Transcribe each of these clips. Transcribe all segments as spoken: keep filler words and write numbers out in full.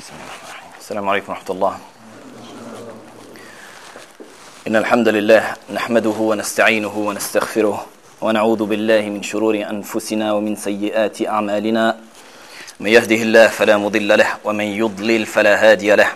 بسم الله الرحمن الرحيم. السلام عليكم ورحمة الله. إن الحمد لله نحمده ونستعينه ونستغفره ونعوذ بالله من شرور أنفسنا ومن سيئات أعمالنا. من يهده الله فلا مضل له ومن يضلل فلا هادي له.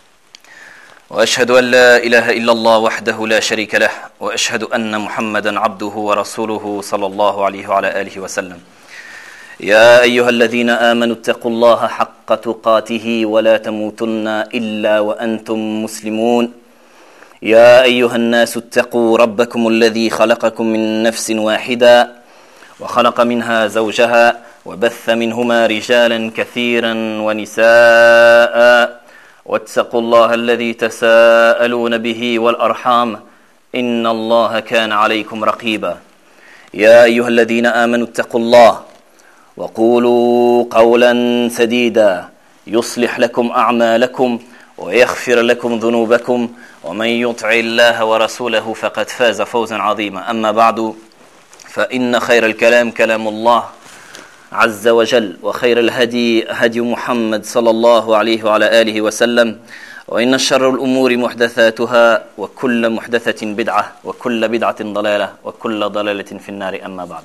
وأشهد أن لا إله إلا الله وحده لا شريك له وأشهد أن محمدا عبده ورسوله صلى الله عليه وعلى آله وسلم. يا أيها الذين آمنوا اتقوا الله حق تقاته ولا تموتن إلا وأنتم مسلمون. يا أيها الناس اتقوا ربكم الذي خلقكم من نفس واحدة وخلق منها زوجها وبث منهما رجالا كثيرا ونساء واتقوا الله الذي تساءلون به والأرحام إن الله كان عليكم رقيبا. يا أيها الذين آمنوا اتقوا الله وقولوا قولا سديدا يصلح لكم أعمالكم ويغفر لكم ذنوبكم ومن يطع الله ورسوله فقد فاز فوزا عظيما. أما بعد فإن خير الكلام كلام الله عز وجل وخير الهدي هدي محمد صلى الله عليه وعلى آله وسلم وإن شر الأمور محدثاتها وكل محدثة بدعة وكل بدعة ضلالة وكل ضلالة في النار. أما بعد.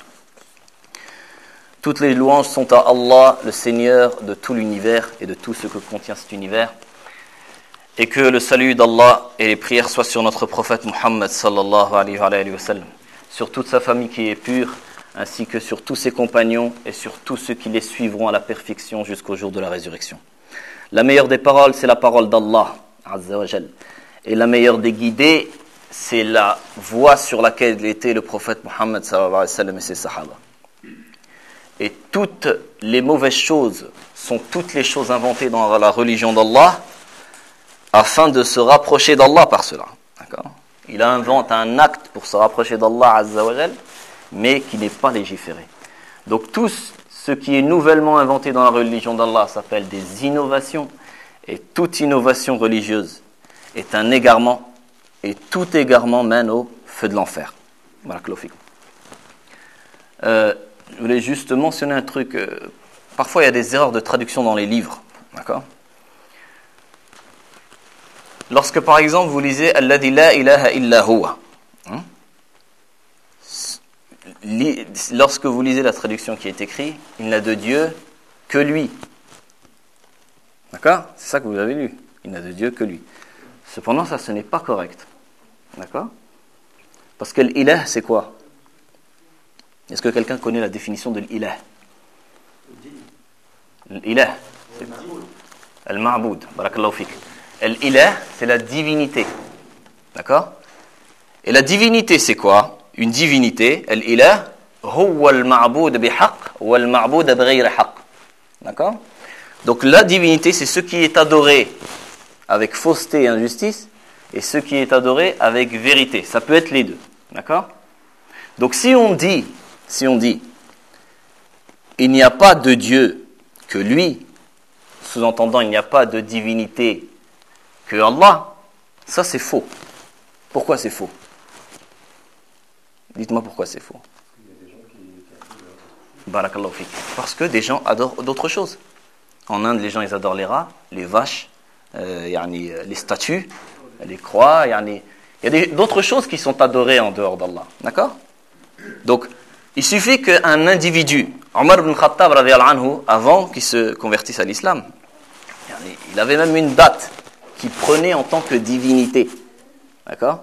Toutes les louanges sont à Allah, le Seigneur de tout l'univers et de tout ce que contient cet univers. Et que le salut d'Allah et les prières soient sur notre prophète Muhammad sallallahu alayhi wa sallam, sur toute sa famille qui est pure, ainsi que sur tous ses compagnons et sur tous ceux qui les suivront à la perfection jusqu'au jour de la résurrection. La meilleure des paroles, c'est la parole d'Allah Azza wa Jal. Et la meilleure des guidées, c'est la voie sur laquelle était le prophète Muhammad sallallahu alayhi wa sallam et ses sahaba. Et toutes les mauvaises choses sont toutes les choses inventées dans la religion d'Allah afin de se rapprocher d'Allah par cela. D'accord ? Il invente un acte pour se rapprocher d'Allah Azza wa Jal, mais qui n'est pas légiféré. Donc tout ce qui est nouvellement inventé dans la religion d'Allah s'appelle des innovations, et toute innovation religieuse est un égarement, et tout égarement mène au feu de l'enfer. Barakallahu fikum. Euh, Je voulais juste mentionner un truc. Euh, parfois, il y a des erreurs de traduction dans les livres. D'accord ? Lorsque, par exemple, vous lisez « Alladhi la ilaha illa huwa hein? » Lorsque vous lisez la traduction qui est écrite, il n'a de Dieu que lui. D'accord ? C'est ça que vous avez lu. Il n'a de Dieu que lui. Cependant, ça, ce n'est pas correct. D'accord ? Parce que l'ilah, c'est quoi ? Est-ce que quelqu'un connaît la définition de l'ilah ? L'ilah, c'est al-ma'boud, barakallahu fik. L'ilah, c'est la divinité. D'accord ? Et la divinité, c'est quoi ? Une divinité, l'ilah, huwa al-ma'boud bihaq wa al-ma'boud bighayri haq. D'accord ? Donc la divinité, c'est ce qui est adoré avec fausseté et injustice, et ce qui est adoré avec vérité. Ça peut être les deux. D'accord ? Donc si on dit Si on dit, il n'y a pas de Dieu que lui, sous-entendant, il n'y a pas de divinité que Allah, ça c'est faux. Pourquoi c'est faux ? Dites-moi pourquoi c'est faux. Barakallahu fik. Parce que des gens adorent d'autres choses. En Inde, les gens ils adorent les rats, les vaches, euh, yani, les statues, les croix. Yani, il y a des, d'autres choses qui sont adorées en dehors d'Allah. D'accord ? Donc, il suffit qu'un individu, Omar ibn Khattab, anhu, avant qu'il se convertisse à l'islam, il avait même une date qu'il prenait en tant que divinité. D'accord ?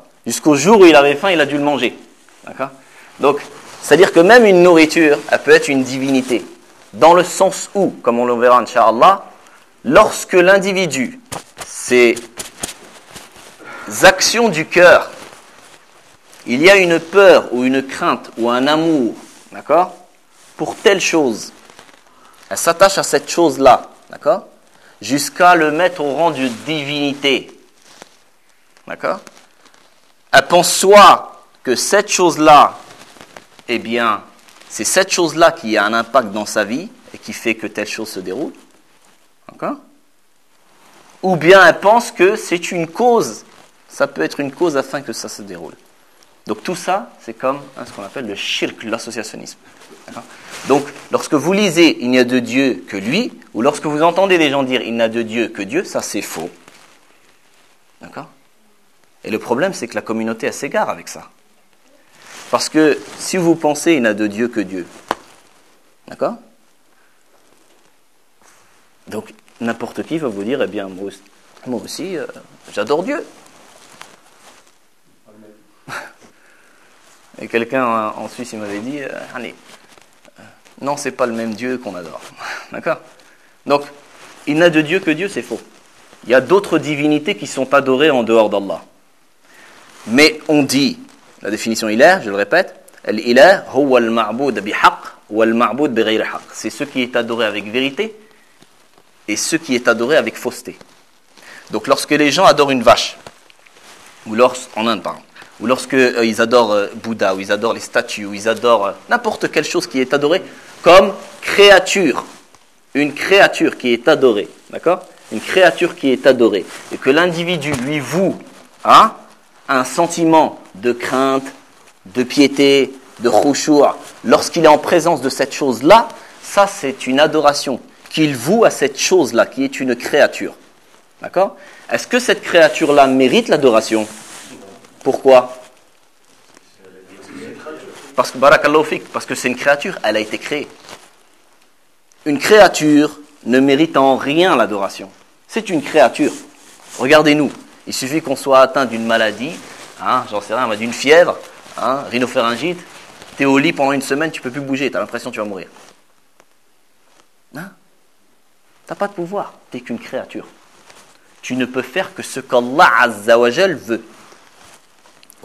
Jusqu'au jour où il avait faim, il a dû le manger. D'accord ? Donc, c'est-à-dire que même une nourriture, elle peut être une divinité. Dans le sens où, comme on le verra, Inch'Allah, lorsque l'individu, ses actions du cœur, il y a une peur ou une crainte ou un amour, d'accord, pour telle chose. Elle s'attache à cette chose-là, d'accord, jusqu'à le mettre au rang de divinité. D'accord ? Elle pense soit que cette chose-là, eh bien, c'est cette chose-là qui a un impact dans sa vie et qui fait que telle chose se déroule. D'accord ? Ou bien elle pense que c'est une cause, ça peut être une cause afin que ça se déroule. Donc tout ça, c'est comme hein, ce qu'on appelle le shirk, l'associationnisme. D'accord ? Donc, lorsque vous lisez « Il n'y a de Dieu que lui », ou lorsque vous entendez des gens dire « il n'a de Dieu que Dieu », ça c'est faux. D'accord ? Et le problème, c'est que la communauté, elle s'égare avec ça. Parce que si vous pensez « il n'a de Dieu que Dieu », d'accord ? Donc, n'importe qui va vous dire « eh bien, moi aussi, moi aussi euh, j'adore Dieu ». Et quelqu'un en Suisse, il m'avait dit euh, « allez, euh, non, c'est pas le même Dieu qu'on adore. » D'accord ? Donc, il n'a de Dieu que Dieu, c'est faux. Il y a d'autres divinités qui sont adorées en dehors d'Allah. Mais on dit, la définition ilah, je le répète, l'ilah, huwa al-ma'boud bihaq, wa al-ma'boud bighayri haq. C'est ce qui est adoré avec vérité et ce qui est adoré avec fausseté. Donc lorsque les gens adorent une vache, ou lorsque, en Inde par exemple, ou lorsque euh, ils adorent euh, Bouddha, ou ils adorent les statues, ou ils adorent euh, n'importe quelle chose qui est adorée comme créature, une créature qui est adorée, d'accord ? Une créature qui est adorée, et que l'individu lui voue hein, un sentiment de crainte, de piété, de khushu', lorsqu'il est en présence de cette chose-là, ça c'est une adoration qu'il voue à cette chose-là, qui est une créature. D'accord ? Est-ce que cette créature-là mérite l'adoration ? Pourquoi ? Parce que, barakallahu fik, parce que c'est une créature, elle a été créée. Une créature ne mérite en rien l'adoration. C'est une créature. Regardez-nous, il suffit qu'on soit atteint d'une maladie, hein, j'en sais rien, d'une fièvre, hein, rhinopharyngite, tu es au lit pendant une semaine, tu ne peux plus bouger, tu as l'impression que tu vas mourir. Hein? Tu n'as pas de pouvoir, tu n'es qu'une créature. Tu ne peux faire que ce qu'Allah Azza wa Jal veut. Vous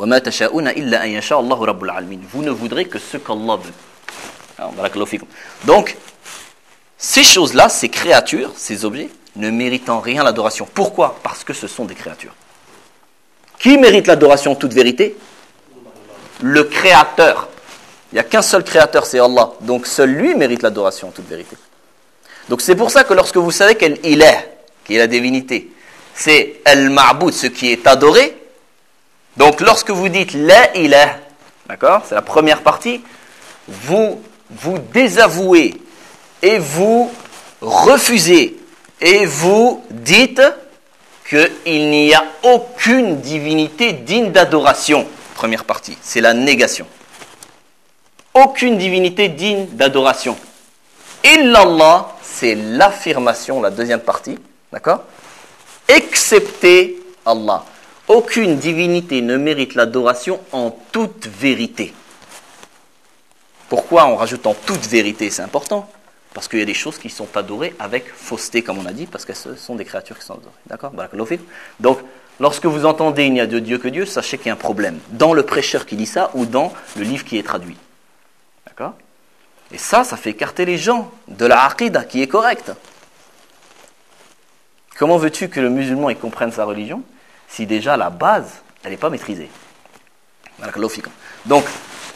ne voudrez que ce qu'Allah veut. Alors, donc, ces choses-là, ces créatures, ces objets, ne méritent en rien l'adoration. Pourquoi ? Parce que ce sont des créatures. Qui mérite l'adoration en toute vérité ? Le créateur. Il n'y a qu'un seul créateur, c'est Allah. Donc seul lui mérite l'adoration en toute vérité. Donc c'est pour ça que lorsque vous savez qu'elle est, qui est la divinité, c'est al-ma'boud, ce qui est adoré. Donc lorsque vous dites la ilah, d'accord, c'est la première partie, vous vous désavouez et vous refusez et vous dites qu'il n'y a aucune divinité digne d'adoration. Première partie, c'est la négation. Aucune divinité digne d'adoration. Illallah, c'est l'affirmation, la deuxième partie, d'accord ? Excepté Allah. Aucune divinité ne mérite l'adoration en toute vérité. Pourquoi on rajoute en toute vérité ? C'est important. Parce qu'il y a des choses qui sont adorées avec fausseté, comme on a dit, parce que ce sont des créatures qui sont adorées. D'accord ? Donc, lorsque vous entendez « il n'y a de Dieu que Dieu », sachez qu'il y a un problème. Dans le prêcheur qui dit ça ou dans le livre qui est traduit. D'accord ? Et ça, ça fait écarter les gens de la aqidah qui est correcte. Comment veux-tu que le musulman il comprenne sa religion si déjà la base, elle n'est pas maîtrisée ? Donc,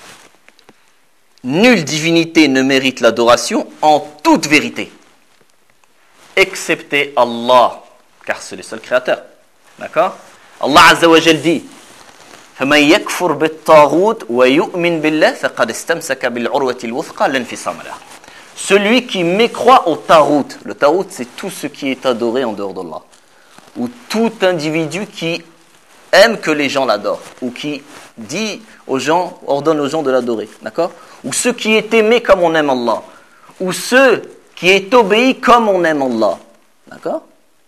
nulle divinité ne mérite l'adoration en toute vérité, excepté Allah, car c'est le seul créateur. D'accord ? Allah Azza wa Jal dit فَمَنْ يَكْفُرْ بِالطَّاغُوتِ وَيُؤْمِنْ بِاللَّهِ فَقَدْ اسْتَمْسَكَ بِالْعُرْوَةِ الْوُثْقَى لَا انْفِصَامَ لَهَا. Celui qui mécroit au tarout. Le tarout, c'est tout ce qui est adoré en dehors d'Allah. Ou tout individu qui aime que les gens l'adorent. Ou qui dit aux gens, ordonne aux gens de l'adorer. D'accord ? Ou ce qui est aimé comme on aime Allah. Ou ce qui est obéi comme on aime Allah. D'accord ?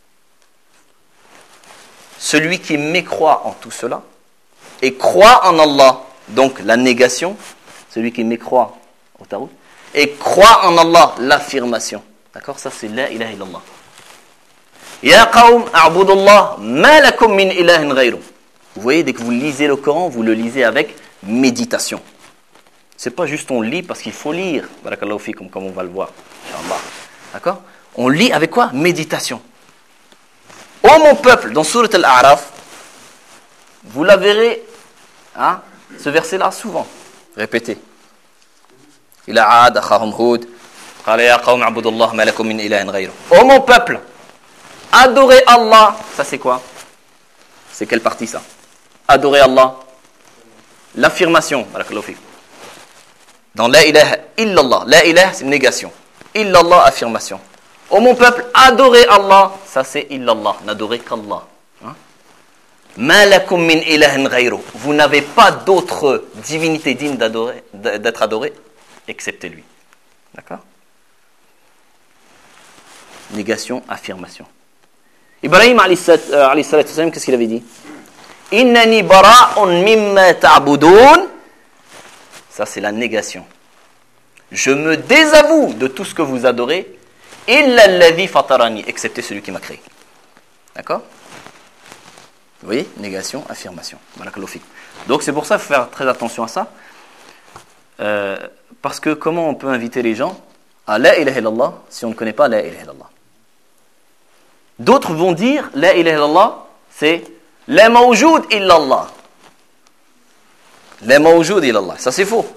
Celui qui mécroit en tout cela et croit en Allah, donc la négation, celui qui mécroit au tarout, et croit en Allah, l'affirmation. D'accord ? Ça c'est la ilaha illallah. Ya qawm a'budullah ma lakum min ilahin ghayru. Vous voyez, dès que vous lisez le Coran, vous le lisez avec méditation. C'est pas juste on lit parce qu'il faut lire, barakallahu fikum, comme on va le voir, inshallah. D'accord ? On lit avec quoi ? Méditation. Ô mon peuple, dans Surat Al-A'raf, vous la verrez, hein, ce verset-là souvent, répétez. Ila 'ad akhahum Hud, qala ya qawm a'budullah ma lakum min ilahin ghayru. Ô mon peuple, adorez Allah. Ça c'est quoi ? C'est quelle partie ça ? Adorer Allah. L'affirmation, barakallahu fikum. Dans la ilaha illallah, la ilaha c'est une négation. Illallah, affirmation. ô mon peuple, adorez Allah. Ça c'est illallah, n'adorez qu'Allah. Hein? Ma lakum min ilahin ghayru. Vous n'avez pas d'autre divinité digne d'adorer, d'être adorée, excepté lui. D'accord? Négation, affirmation. Ibrahim alayhi salatu wassalam, qu'est-ce qu'il avait dit? Innani bara'un mimma ta'budun. Ça c'est la négation. Je me désavoue de tout ce que vous adorez, illa alladhi fatarani, excepté celui qui m'a créé. D'accord? Vous voyez? Négation, affirmation. Donc c'est pour ça qu'il faut faire très attention à ça. Euh, parce que comment on peut inviter les gens à la ilaha illallah si on ne connaît pas la ilaha illallah? D'autres vont dire la ilaha illallah, c'est la mawjoud illallah. La mawjoud illallah. Ça c'est faux.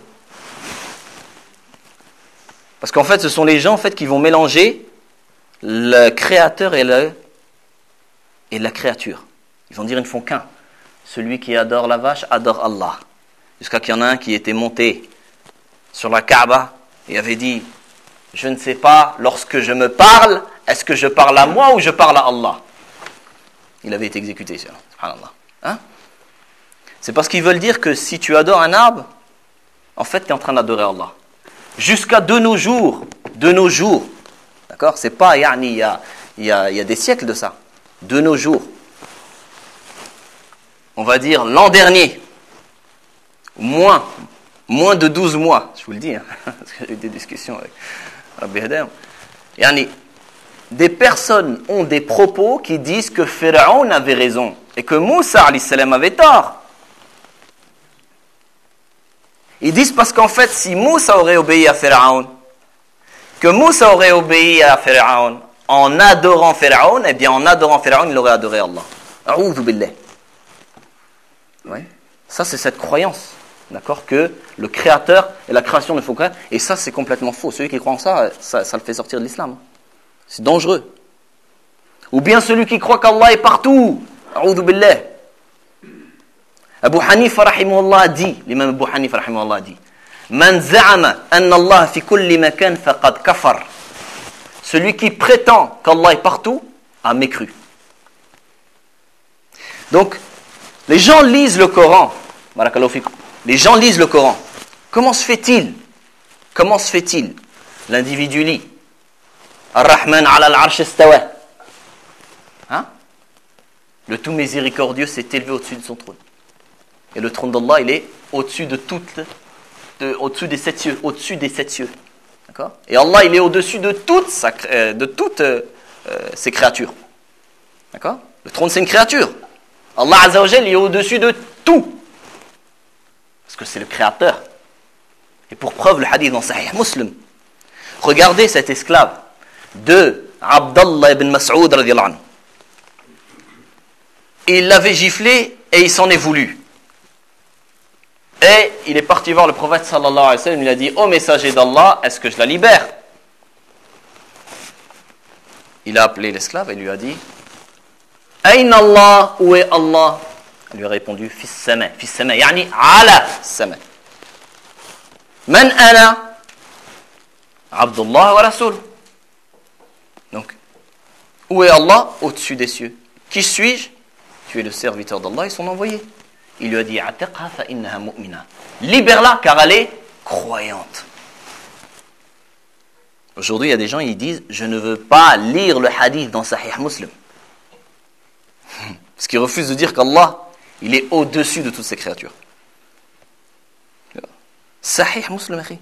Parce qu'en fait, ce sont les gens en fait, qui vont mélanger le créateur et, le, et la créature. Ils vont dire, ils ne font qu'un. Celui qui adore la vache adore Allah. Jusqu'à qu'il y en a un qui était monté sur la Kaaba et avait dit, je ne sais pas, lorsque je me parle, est-ce que je parle à moi ou je parle à Allah? Il avait été exécuté, subhanallah. Hein? C'est parce qu'ils veulent dire que si tu adores un arbre, en fait, tu es en train d'adorer Allah. Jusqu'à de nos jours, de nos jours, d'accord? C'est pas, yani, il y a, il y a, il y a des siècles de ça. De nos jours, on va dire l'an dernier, moins, moins de douze mois, je vous le dis, hein, parce que j'ai eu des discussions avec Rabbi Hadam. Yani, des personnes ont des propos qui disent que Pharaon avait raison et que Moussa alayhi salam avait tort. Ils disent parce qu'en fait, si Moussa aurait obéi à Pharaon, que Moussa aurait obéi à Pharaon en adorant Pharaon, eh bien en adorant Pharaon, il aurait adoré Allah. A'oudhu billah. Ouais. Ça, c'est cette croyance, d'accord, que le créateur et la création ne font qu'un. Et ça, c'est complètement faux. Celui qui croit en ça, ça, ça le fait sortir de l'islam. C'est dangereux. Ou bien celui qui croit qu'Allah est partout. A'oudhu billah. Abu Hanifa rahimahullah a dit, l'imam Abu Hanifa rahimahullah a dit, Man za'ama anna Allah fi kulli makan faqad kafar. Celui qui prétend qu'Allah est partout a mécru. Donc, les gens lisent le Coran. Barakallahu fikum. Les gens lisent le Coran. Comment se fait-il? Comment se fait-il? L'individu lit Ar-Rahman ala al-arsh istawa. Hein? Le tout miséricordieux s'est élevé au-dessus de son trône. Et le trône d'Allah, il est au-dessus de toutes, de, au-dessus des sept cieux, au-dessus des sept cieux. D'accord? Et Allah, il est au-dessus de toutes, sa, euh, de toutes euh, ses créatures. D'accord? Le trône, c'est une créature. Allah Azza wa Jal, il est au-dessus de tout. Parce que c'est le créateur. Et pour preuve, le hadith dans Sahih Muslim. Regardez cet esclave de Abdallah ibn Mas'ud radiyallahu anhu. Il l'avait giflé et il s'en est voulu. Et il est parti voir le prophète sallallahu alayhi wa sallam, il lui a dit, ô messager d'Allah, est-ce que je la libère? Il a appelé l'esclave et lui a dit, Aïna Allah, où est Allah? Il lui a répondu, fis sama, fis sama, yani ala sama. Man ana? Abdullah wa Rasul. Donc, où est Allah? Au-dessus des cieux. Qui suis-je? Tu es le serviteur d'Allah et son envoyé. Il lui a dit, Atiqha fa innaha mu'mina. Libère-la car elle est croyante. Aujourd'hui, il y a des gens qui disent, je ne veux pas lire le hadith dans Sahih Muslim. Parce qu'ils refusent de dire qu'Allah, il est au-dessus de toutes ces créatures. Sahih Muslim, akhi.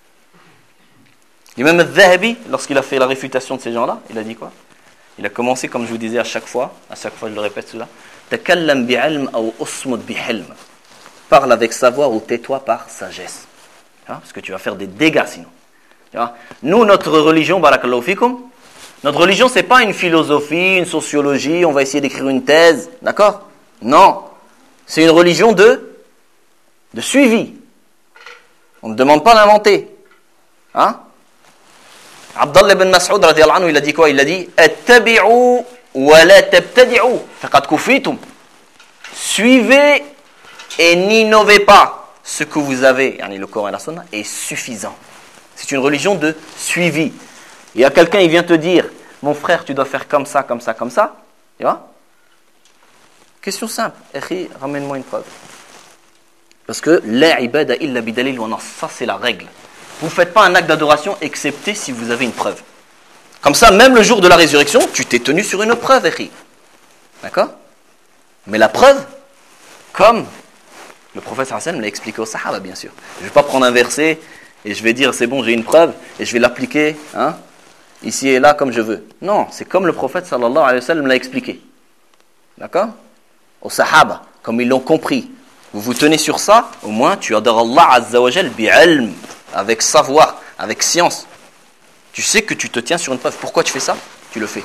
L'imam al-Dhahabi, lorsqu'il a fait la réfutation de ces gens-là, il a dit quoi? Il a commencé, comme je vous disais à chaque fois, à chaque fois je le répète cela, Takallam bi'ilm ou usmud bihilm. Parle avec savoir ou tais-toi par sagesse. Parce que tu vas faire des dégâts sinon. Nous, notre religion, barakallahu fikum, notre religion, c'est pas une philosophie, une sociologie, on va essayer d'écrire une thèse, d'accord? Non. C'est une religion de, de suivi. On ne demande pas d'inventer. Hein? Abdallah ibn Mas'ud radiyallahu anhu, il a dit quoi? Il a dit Attabi'u wa la tabtadi'u faqad kufitum. Suivez et n'innovez pas. Ce que vous avez, yani le Coran et la Sunna, est suffisant. C'est une religion de suivi. Il y a quelqu'un, il vient te dire mon frère, tu dois faire comme ça, comme ça, comme ça. Tu vois? Question simple. Akhi, ramène-moi une preuve. Parce que la ibada illa bidalil wa nas, ça c'est la règle. Vous ne faites pas un acte d'adoration excepté si vous avez une preuve. Comme ça, même le jour de la résurrection, tu t'es tenu sur une preuve, akhi. D'accord? Mais la preuve, comme le prophète sallallahu alayhi wa sallam l'a expliqué aux sahaba, bien sûr. Je ne vais pas prendre un verset et je vais dire c'est bon, j'ai une preuve et je vais l'appliquer hein, ici et là comme je veux. Non, c'est comme le prophète sallallahu alayhi wa sallam l'a expliqué. D'accord? Aux sahaba, comme ils l'ont compris. Vous vous tenez sur ça, au moins tu adores Allah azza wa jal bi'ilm, avec savoir, avec science. Tu sais que tu te tiens sur une preuve. Pourquoi tu fais ça? Tu le fais.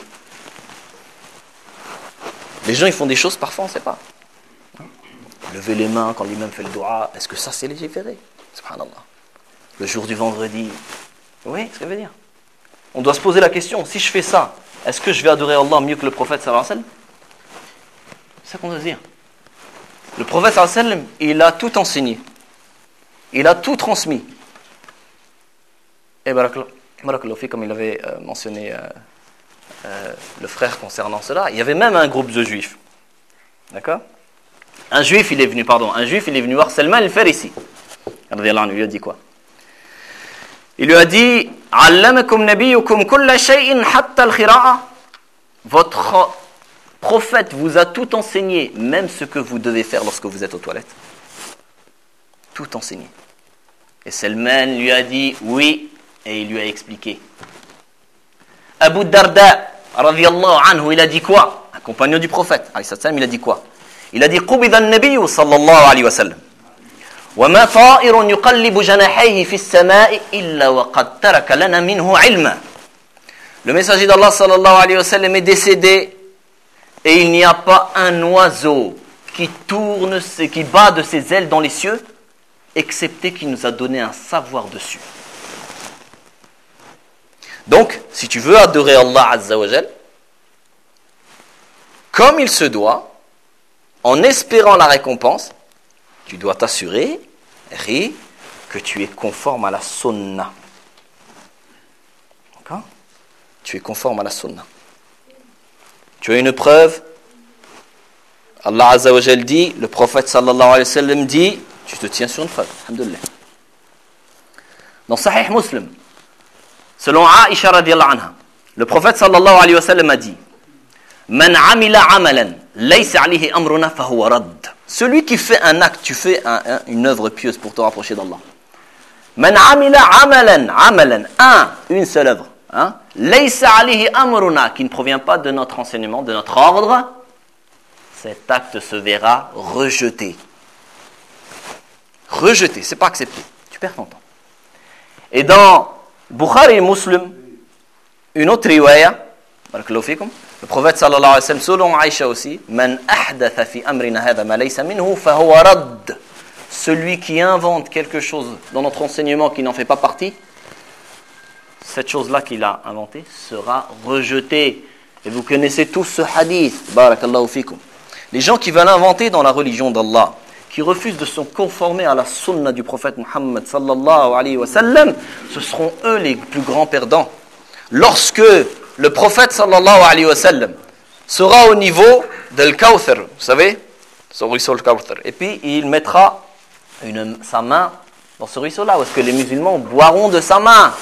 Les gens ils font des choses parfois on ne sait pas. Lever les mains quand l'imam fait le dua, est-ce que ça c'est légiféré? Subhanallah. Le jour du vendredi. Oui, ce que je veux dire. On doit se poser la question, si je fais ça, est-ce que je vais adorer Allah mieux que le prophète sallallahu alayhi wa sallam? C'est ça qu'on doit se dire. Le prophète sallallahu alayhi wa sallam, il a tout enseigné. Il a tout transmis. Et barakallahu fi, comme il avait euh, mentionné euh, euh, le frère concernant cela, il y avait même un groupe de juifs. D'accord? Un juif, il est venu, pardon, un juif, il est venu voir Salman al-Farisi. Il lui a dit quoi? Il lui a dit, Allamakum nabiyukum kulla shay'in hatta al-khira'a. Votre prophète vous a tout enseigné, même ce que vous devez faire lorsque vous êtes aux toilettes. Tout enseigné. Et Salman lui a dit, oui, et il lui a expliqué. Abu Darda, radiyallahu anhu, il a dit quoi? Un compagnon du prophète, il a dit quoi? Il a dit قبض النبي صلى الله عليه وسلم وما طائر يقلب جناحيه في السماء إلا وقد ترك لنا منه علما. Le messager d'Allah sallallahu alayhi wa sallam est décédé et il n'y a pas un oiseau qui tourne, qui bat de ses ailes dans les cieux excepté qu'il nous a donné un savoir dessus. Donc, si tu veux adorer Allah azza wa jal comme il se doit, en espérant la récompense, tu dois t'assurer, ri, que tu es conforme à la sunna. D'accord? Tu es conforme à la sunna. Tu as une preuve. Allah Azza wa Jal dit, le prophète sallallahu alayhi wa sallam dit, tu te tiens sur une preuve. Alhamdulillah. Dans Sahih Muslim, selon Aisha radiyallahu anha, le prophète sallallahu alayhi wa sallam a dit, Man amila amalan. Celui qui fait un acte, tu fais un, un, une œuvre pieuse pour te rapprocher d'Allah. Man amila amalan, amalan, un, une seule œuvre, hein, laysa alayhi amruna, qui ne provient pas de notre enseignement, de notre ordre, cet acte se verra rejeté. Rejeté, c'est pas accepté. Tu perds ton temps. Et dans Bukhari et Muslim, une autre riwaya, barakallahu fikum, le prophète sallallahu alayhi wa sallam, selon Aïcha aussi, Man ahdatha fi amrina hadha ma laysa minhu fa huwa radd. Celui qui invente quelque chose dans notre enseignement qui n'en fait pas partie, cette chose-là qu'il a inventée sera rejetée. Et vous connaissez tous ce hadith, barakallahu fikum. Les gens qui veulent inventer dans la religion d'Allah, qui refusent de se conformer à la sunna du prophète Muhammad sallallahu alayhi wa sallam, ce seront eux les plus grands perdants. Lorsque le prophète sallallahu alayhi wa sallam sera au niveau de l'Kawthar, vous savez, ce ruisseau l'Kawthar, et puis il mettra une, sa main dans ce ruisseau-là, où est-ce que les musulmans boiront de sa main.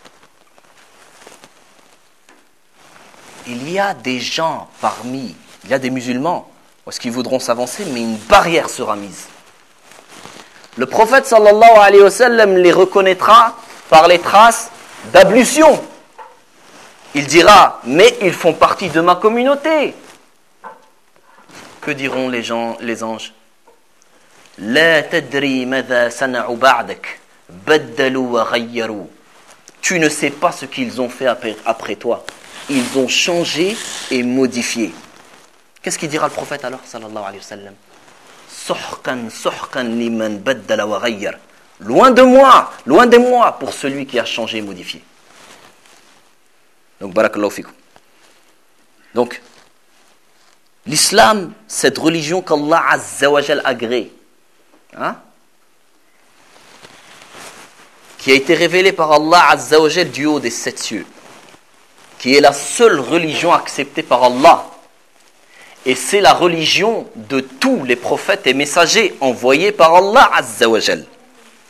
Il y a des gens parmi, il y a des musulmans, où est-ce qu'ils voudront s'avancer, mais une barrière sera mise. Le prophète sallallahu alayhi wa sallam les reconnaîtra par les traces d'ablution. Il dira, mais ils font partie de ma communauté. Que diront les gens, les anges? La tadri madha sana'u ba'dak, baddalu wa ghayyaru. Tu ne sais pas ce qu'ils ont fait après, après toi. Ils ont changé et modifié. Qu'est-ce qu'il dira le prophète alors, sallallahu alayhi wa sallam? Suhkan, suhkan liman baddala wa ghayyar. Loin de moi, loin de moi pour celui qui a changé et modifié. Donc, barakallahu fikum. Donc, l'islam, cette religion qu'Allah Azza wa Jal agrée, hein, qui a été révélée par Allah Azza wa Jal du haut des sept cieux, qui est la seule religion acceptée par Allah. Et c'est la religion de tous les prophètes et messagers envoyés par Allah Azza wa Jal. D'accord ?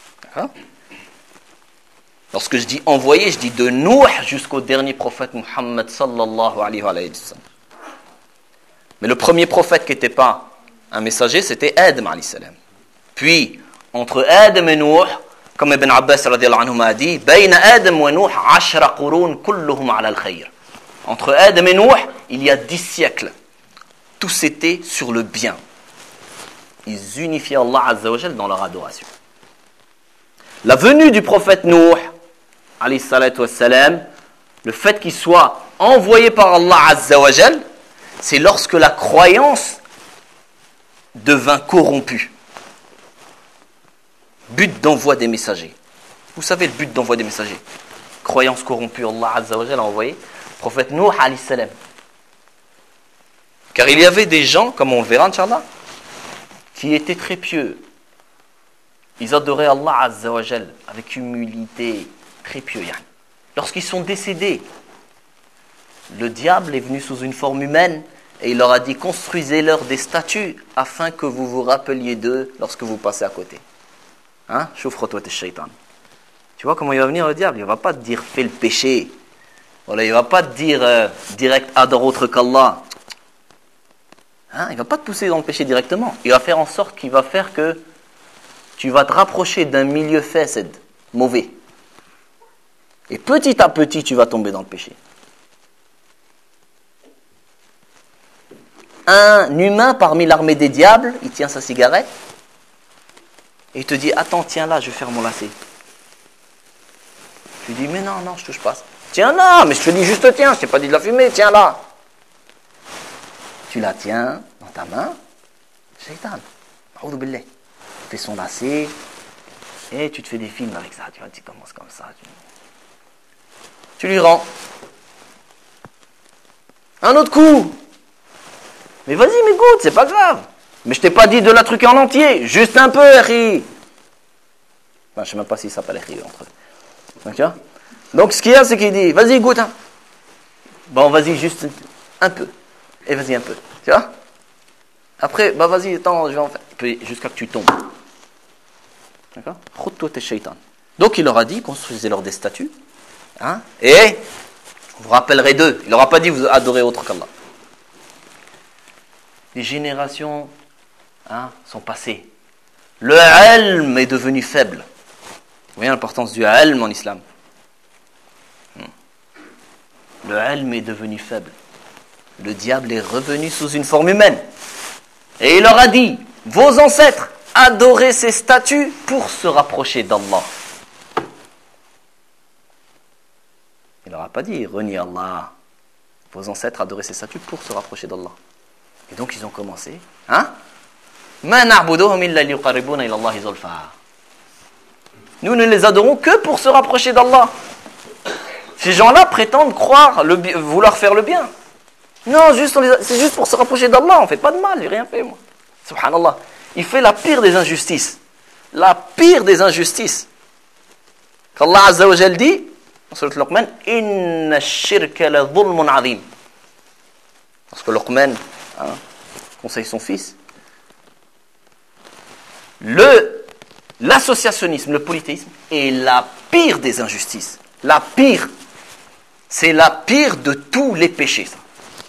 Lorsque je dis envoyé, je dis de Nuh jusqu'au dernier prophète Muhammad sallallahu alayhi wa sallam. Mais le premier prophète qui n'était pas un messager, c'était Adam alayhi salam. Puis, entre Adam et Nuh, comme Ibn Abbas radiyallahu anhu a dit, Bayna Adam wa Nuh, ashra qurun kulluhum ala al-khayr. Entre Adam et Nuh, il y a dix siècles. Tous étaient sur le bien. Ils unifiaient Allah Azza wa Jal dans leur adoration. La venue du prophète Nuh, alayhi salatu wassalam, le fait qu'il soit envoyé par Allah Azza wa Jal, c'est lorsque la croyance devint corrompue. But d'envoi des messagers. Vous savez le but d'envoi des messagers. Croyance corrompue, Allah Azza wa Jal a envoyé le prophète Nuh alayhi salam. Car il y avait des gens, comme on le verra, Inch'Allah, qui étaient très pieux. Ils adoraient Allah Azza wa Jal avec humilité, très pieux. Yani. Lorsqu'ils sont décédés, le diable est venu sous une forme humaine et il leur a dit, construisez-leur des statues afin que vous vous rappeliez d'eux lorsque vous passez à côté. Hein? Choufre-toi tes shaitan. Tu vois comment il va venir le diable? Il ne va pas te dire fais le péché. Voilà, il ne va pas te dire euh, direct adore autre qu'Allah. Hein? Il ne va pas te pousser dans le péché directement. Il va faire en sorte qu'il va faire que tu vas te rapprocher d'un milieu fasad, mauvais. Et petit à petit, tu vas tomber dans le péché. Un humain parmi l'armée des diables, il tient sa cigarette et il te dit, attends, tiens là, je vais faire mon lacet. Tu lui dis, mais non, non, je touche pas. Tiens là, mais je te dis juste tiens, je t'ai pas dit de la fumer, tiens là. Tu la tiens dans ta main, shaitan, a'udhu billah. Tu fais son lacet et tu te fais des films avec ça. Tu vois, tu commences comme ça. Tu, tu lui rends. Un autre coup. Mais vas-y, mais goûte, c'est pas grave. Mais je t'ai pas dit de la truquer en entier, juste un peu, Eri. Enfin, je sais même pas s'il s'appelle Eri entre eux. Donc, tu vois? Donc, ce qu'il y a, c'est qu'il dit, vas-y, goûte. Hein. Bon, vas-y, juste un peu. Et vas-y, un peu. Tu vois? Après, bah vas-y, attends, je vais en faire. Puis, jusqu'à que tu tombes. D'accord? Khut-toi tes shaitan. Donc, il leur a dit, construisez-leur des statues. Hein? Et, vous rappellerez d'eux. Il leur a pas dit, vous adorez autre qu'Allah. Les générations hein, sont passées. Le ilm est devenu faible. Vous voyez l'importance du ilm en islam. Le ilm est devenu faible. Le diable est revenu sous une forme humaine. Et il leur a dit, vos ancêtres, adorez ces statues pour se rapprocher d'Allah. Il leur a pas dit, reniez Allah. Vos ancêtres, adorez ces statues pour se rapprocher d'Allah. Et donc ils ont commencé. Hein? Nous ne les adorons que pour se rapprocher d'Allah. Ces gens-là prétendent croire, le, vouloir faire le bien. Non, juste, les, c'est juste pour se rapprocher d'Allah. On ne fait pas de mal, j'ai rien fait moi. Subhanallah. Il fait la pire des injustices. La pire des injustices. Qu'Allah Azza wa Jal dit, en Surat Luqman, Inna shirka la dhulmun azim. Parce que Luqman hein, conseille son fils. Le, l'associationnisme, le polythéisme est la pire des injustices. La pire. C'est la pire de tous les péchés, ça.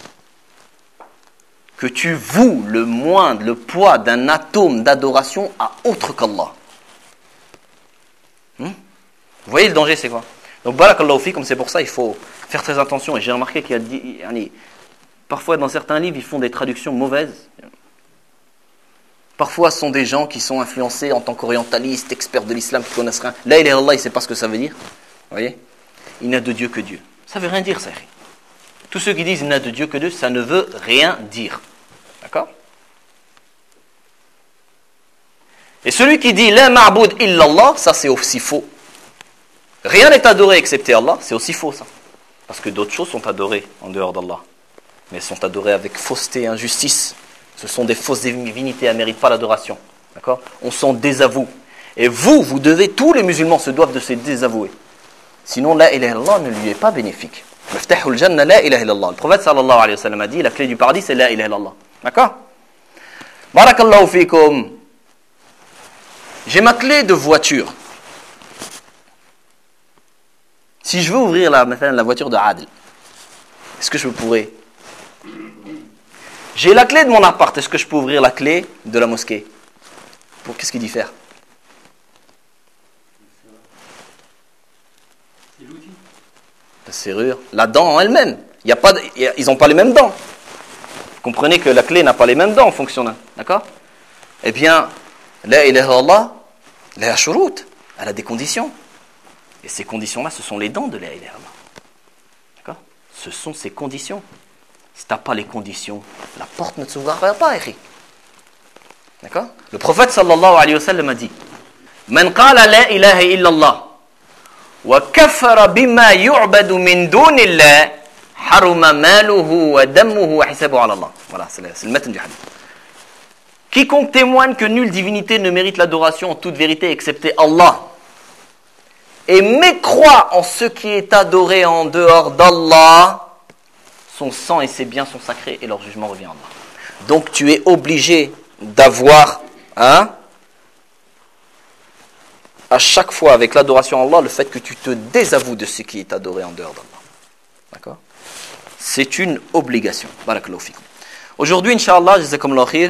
Que tu voues le moindre, le poids d'un atome d'adoration à autre qu'Allah. Hmm? Vous voyez le danger, c'est quoi? Donc, barakallahu fikum, c'est pour ça il faut faire très attention. Et j'ai remarqué qu'il y a dit, allez, parfois dans certains livres, ils font des traductions mauvaises. Parfois, ce sont des gens qui sont influencés en tant qu'orientalistes, experts de l'islam, qui connaissent rien. La ilaha illallah, il ne sait pas ce que ça veut dire. Vous voyez? Il n'a de Dieu que Dieu. Ça ne veut rien dire, ça. Tous ceux qui disent il n'a de Dieu que Dieu, ça ne veut rien dire. D'accord? Et celui qui dit la ma'boud illallah, ça c'est aussi faux. Rien n'est adoré excepté Allah, c'est aussi faux ça. Parce que d'autres choses sont adorées en dehors d'Allah. Mais elles sont adorées avec fausseté et injustice. Ce sont des fausses divinités, elles ne méritent pas l'adoration. D'accord? On s'en désavoue. Et vous, vous devez, tous les musulmans se doivent de se désavouer. Sinon, la ilaha illallah ne lui est pas bénéfique. Miftahul Jannah, la ilaha illallah. Le prophète sallallahu alayhi wa sallam a dit, la clé du paradis, c'est la ilaha illallah. D'accord? Barakallahu fikum. J'ai ma clé de voiture. Si je veux ouvrir la, la voiture de Adil, est-ce que je pourrais? J'ai la clé de mon appart, est-ce que je peux ouvrir la clé de la mosquée? Pour qu'est-ce qui diffère? La serrure, la dent en elle-même. Il y a pas de, il y a, ils n'ont pas les mêmes dents. Comprenez que la clé n'a pas les mêmes dents en fonction d'un. D'accord? Eh bien, la ilaha illallah, la shurut, elle a des conditions. Et ces conditions-là, ce sont les dents de la ilaha illallah. D'accord? Ce sont ces conditions. Si tu n'as pas les conditions, la porte ne te s'ouvrira pas, Eric. D'accord? Le prophète sallallahu alayhi wa sallam a dit, Man qala la ilaha illallah. وكفر بما يعبد من دون الله حرم ماله ودمه وحسابه على الله. Voilà, c'est le, c'est le matin du hadith. Quiconque témoigne que nulle divinité ne mérite l'adoration en toute vérité excepté Allah et mécroit en ce qui est adoré en dehors d'Allah, son sang et ses biens sont sacrés et leur jugement revient à Allah. Donc tu es obligé d'avoir hein, à chaque fois avec l'adoration à Allah, le fait que tu te désavoues de ce qui est adoré en dehors d'Allah. D'accord? C'est une obligation. Barakallahu fikum. Aujourd'hui, Inch'Allah, jazakumullahu khir,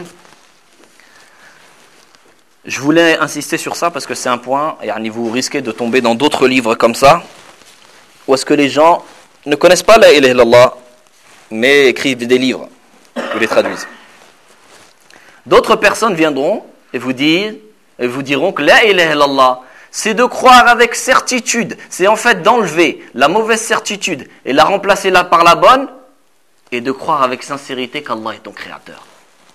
je voulais insister sur ça parce que c'est un point, et vous risquez de tomber dans d'autres livres comme ça, où est-ce que les gens ne connaissent pas la ilaha illallah, mais écrivent des livres, ou les traduisent. D'autres personnes viendront et vous dire, et vous diront que la ilaha illallah, c'est de croire avec certitude. C'est en fait d'enlever la mauvaise certitude et la remplacer là par la bonne et de croire avec sincérité qu'Allah est ton créateur.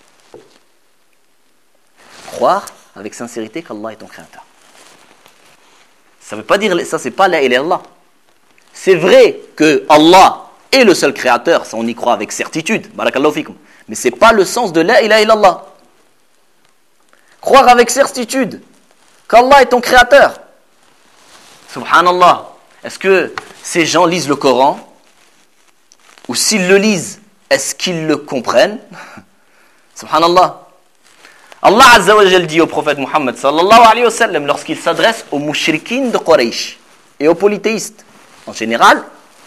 Croire avec sincérité qu'Allah est ton créateur. Ça veut pas dire, ça c'est pas la ilaha illallah. C'est vrai que Allah est le seul créateur, ça on y croit avec certitude. Barakallahu fikum. Mais c'est pas le sens de la ilaha illallah. Croire avec certitude qu'Allah est ton créateur. Subhanallah. Est-ce que ces gens lisent le Coran? Ou s'ils le lisent, est-ce qu'ils le comprennent? Subhanallah. Allah Azza wa Jal dit au prophète Muhammad sallallahu alayhi wa sallam lorsqu'il s'adresse aux mushrikines de Quraysh et aux polythéistes en général,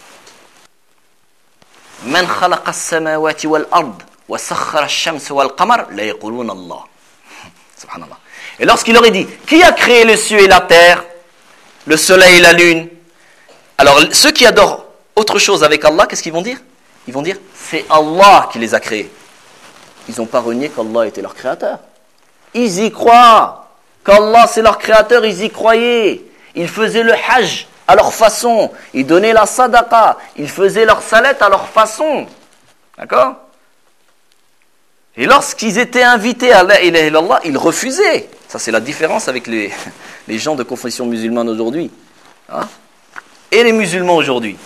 Man khalaqa as-samawati wal ard wa sakhkhara ash-shamsa wal qamar la yaquluna Allah. Subhanallah. Et lorsqu'il aurait dit, qui a créé les cieux et la terre, le soleil et la lune? Alors, ceux qui adorent autre chose avec Allah, qu'est-ce qu'ils vont dire? Ils vont dire, c'est Allah qui les a créés. Ils n'ont pas renié qu'Allah était leur créateur. Ils y croient. Qu'Allah c'est leur créateur, ils y croyaient. Ils faisaient le hajj à leur façon. Ils donnaient la sadaqa. Ils faisaient leur salat à leur façon. D'accord? Et lorsqu'ils étaient invités à la ilaha illallah, ils refusaient. Ça, c'est la différence avec les, les gens de confession musulmane aujourd'hui. Hein? Et les musulmans aujourd'hui.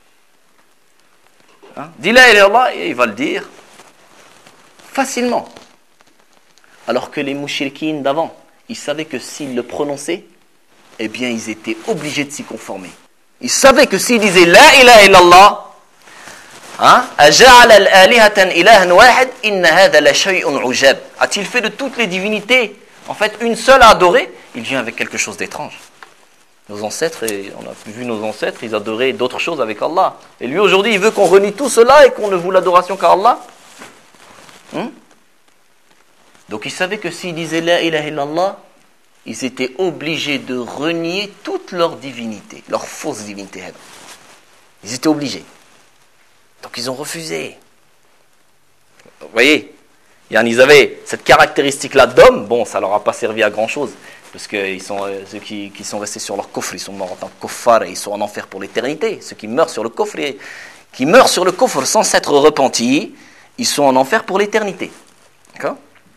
Hein? Dis la ilaha illallah, et il va le dire facilement. Alors que les mouchriquines d'avant, ils savaient que s'ils le prononçaient, eh bien, ils étaient obligés de s'y conformer. Ils savaient que s'ils disaient la ilaha illallah, a-t-il fait de toutes les divinités en fait une seule à adorer? Il vient avec quelque chose d'étrange. Nos ancêtres, et on a vu nos ancêtres, ils adoraient d'autres choses avec Allah. Et lui aujourd'hui, il veut qu'on renie tout cela et qu'on ne voue l'adoration qu'à Allah. Hum? Donc ils savaient que s'ils disaient la ilaha illallah, ils étaient obligés de renier toute leur divinité, leur fausse divinité. Ils étaient obligés. Donc ils ont refusé. Vous voyez, ils avaient cette caractéristique-là d'homme. Bon, ça leur a pas servi à grand-chose, parce que ils sont, euh, ceux qui, qui sont restés sur leur coffre, ils sont morts en tant que kuffar et ils sont en enfer pour l'éternité. Ceux qui meurent sur le coffre, et, qui meurent sur le coffre sans s'être repentis, ils sont en enfer pour l'éternité. D'accord?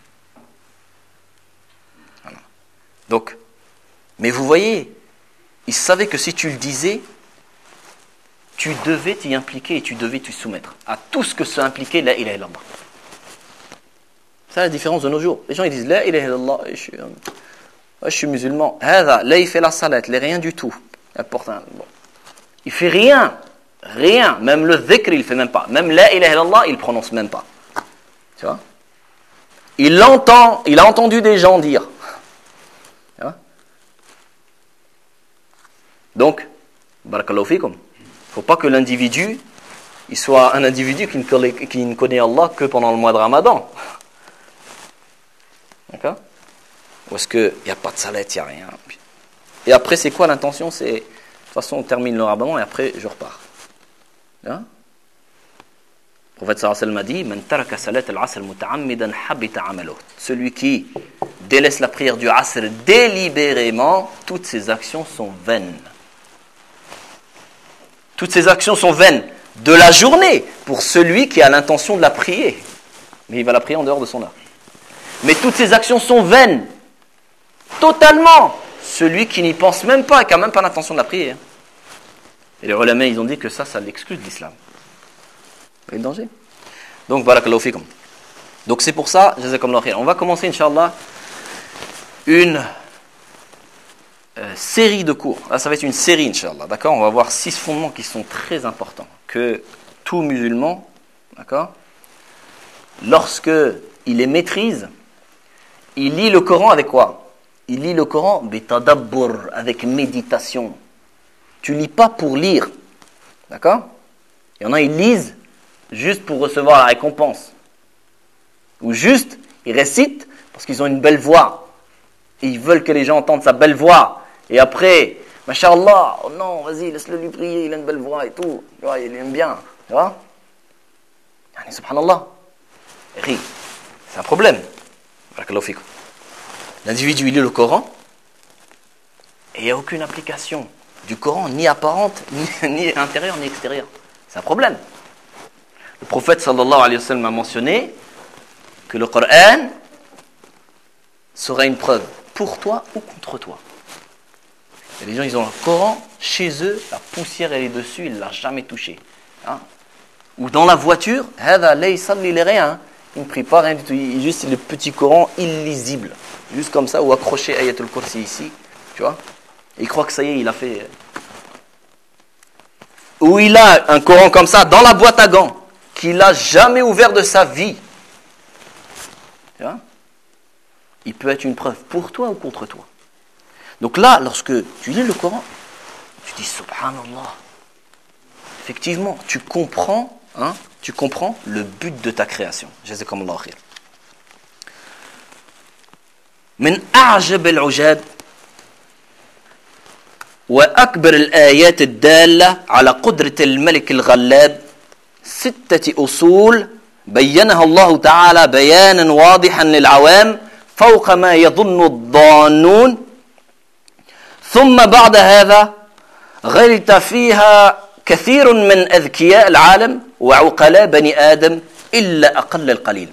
Voilà. Donc, mais vous voyez, ils savaient que si tu le disais, tu devais t'y impliquer et tu devais t'y soumettre à tout ce que ça impliquait la ilaha illallah. C'est la différence de nos jours. Les gens ils disent la ilaha illallah, je suis, euh, je suis musulman. Là il fait la salat, il n'est rien du tout. Important. Bon. Il fait rien. Rien. Même le dhikr, il ne fait même pas. Même la ilaha illallah, il ne prononce même pas. Tu vois? Il l'entend, il a entendu des gens dire. Tu vois? Donc, barakallahu fikum. Il ne faut pas que l'individu, il soit un individu qui ne connaît, qui ne connaît Allah que pendant le mois de Ramadan. D'accord? Ou est-ce qu'il n'y a pas de salat, il n'y a rien. Et après, c'est quoi l'intention? C'est, de toute façon, on termine le Ramadan et après, je repars. Hein? Le prophète sallallahu alayhi wa sallam a dit Man taraka salat al-asr muta'ammidan habita amaluh. Celui qui délaisse la prière du asr délibérément, toutes ses actions sont vaines. Toutes ses actions sont vaines de la journée pour celui qui a l'intention de la prier. Mais il va la prier en dehors de son heure. Mais toutes ses actions sont vaines. Totalement. Celui qui n'y pense même pas et qui n'a même pas l'intention de la prier. Et les ulama, ils ont dit que ça, ça l'exclut de l'islam. Vous voyez le danger? Donc, barakallahu fikum. Donc, c'est pour ça, jazakumullahu khair. On va commencer, Inch'Allah, une euh, série de cours. Là, ça va être une série, Inch'Allah. D'accord? On va voir six fondements qui sont très importants. Que tout musulman, d'accord, lorsque il les maîtrise, il lit le Coran avec quoi? Il lit le Coran bitadabbur, avec méditation. Tu lis pas pour lire. D'accord? Il y en a, ils lisent juste pour recevoir la récompense. Ou juste, ils récitent parce qu'ils ont une belle voix. Et ils veulent que les gens entendent sa belle voix. Et après, Masha'Allah, oh non, vas-y, laisse-le lui prier, il a une belle voix et tout. Tu vois, il aime bien. Tu vois? Subhanallah. C'est un problème. L'individu, il lit le Coran et il n'y a aucune application du Coran, ni apparente, ni, ni intérieure, ni extérieure. C'est un problème. Le prophète sallallahu alayhi wa sallam a mentionné que le Coran sera une preuve pour toi ou contre toi. Et les gens, ils ont un Coran chez eux, la poussière elle est dessus, il ne l'a jamais touché. Hein? Ou dans la voiture, hada laysa li rien. Il ne prie pas, rien du tout. Il juste le petit Coran illisible. Juste comme ça, ou accroché Ayatul Kursi ici. Tu vois? Et il croit que ça y est, il a fait. Ou il a un Coran comme ça dans la boîte à gants, qu'il n'a jamais ouvert de sa vie. Tu vois? Il peut être une preuve pour toi ou contre toi. Donc là, lorsque tu lis le Coran, tu dis Subhanallah. Effectivement, tu comprends, hein, tu comprends le but de ta création. Jazakumullahu khair. من أعجب العجاب وأكبر الآيات الدالة على قدرة الملك الغلاب ستة أصول بينها الله تعالى بيانا واضحا للعوام فوق ما يظن الظانون ثم بعد هذا غلط فيها كثير من أذكياء العالم وعقلاء بني آدم إلا أقل القليل.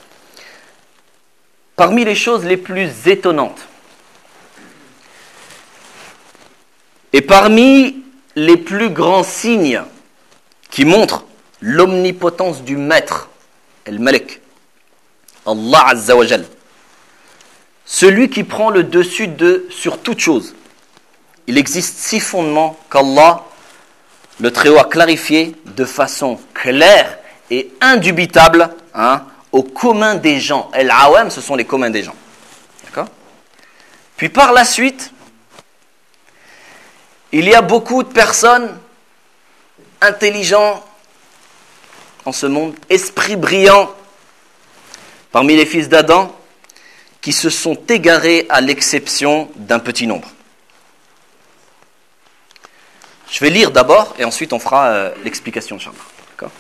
Parmi les choses les plus étonnantes et parmi les plus grands signes qui montrent l'omnipotence du maître, el-Malik, Allah Azza wa Jal, celui qui prend le dessus de, sur toute chose. Il existe six fondements qu'Allah, le Très-Haut, a clarifiés de façon claire et indubitable, hein, au commun des gens. El-Awam, ce sont les communs des gens. D'accord? Puis par la suite, il y a beaucoup de personnes intelligentes en ce monde, esprits brillants, parmi les fils d'Adam, qui se sont égarés à l'exception d'un petit nombre. Je vais lire d'abord et ensuite on fera euh, l'explication, Inch'Allah. D'accord?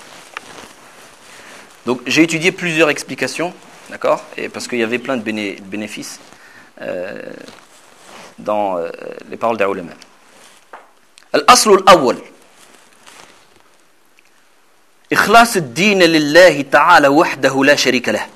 Donc j'ai étudié plusieurs explications, d'accord, et parce qu'il y avait plein de béné- bénéfices euh, dans euh, les paroles des ulama. Al-aslu al-awwal. إخلاص الدين لله تعالى وحده لا شريك له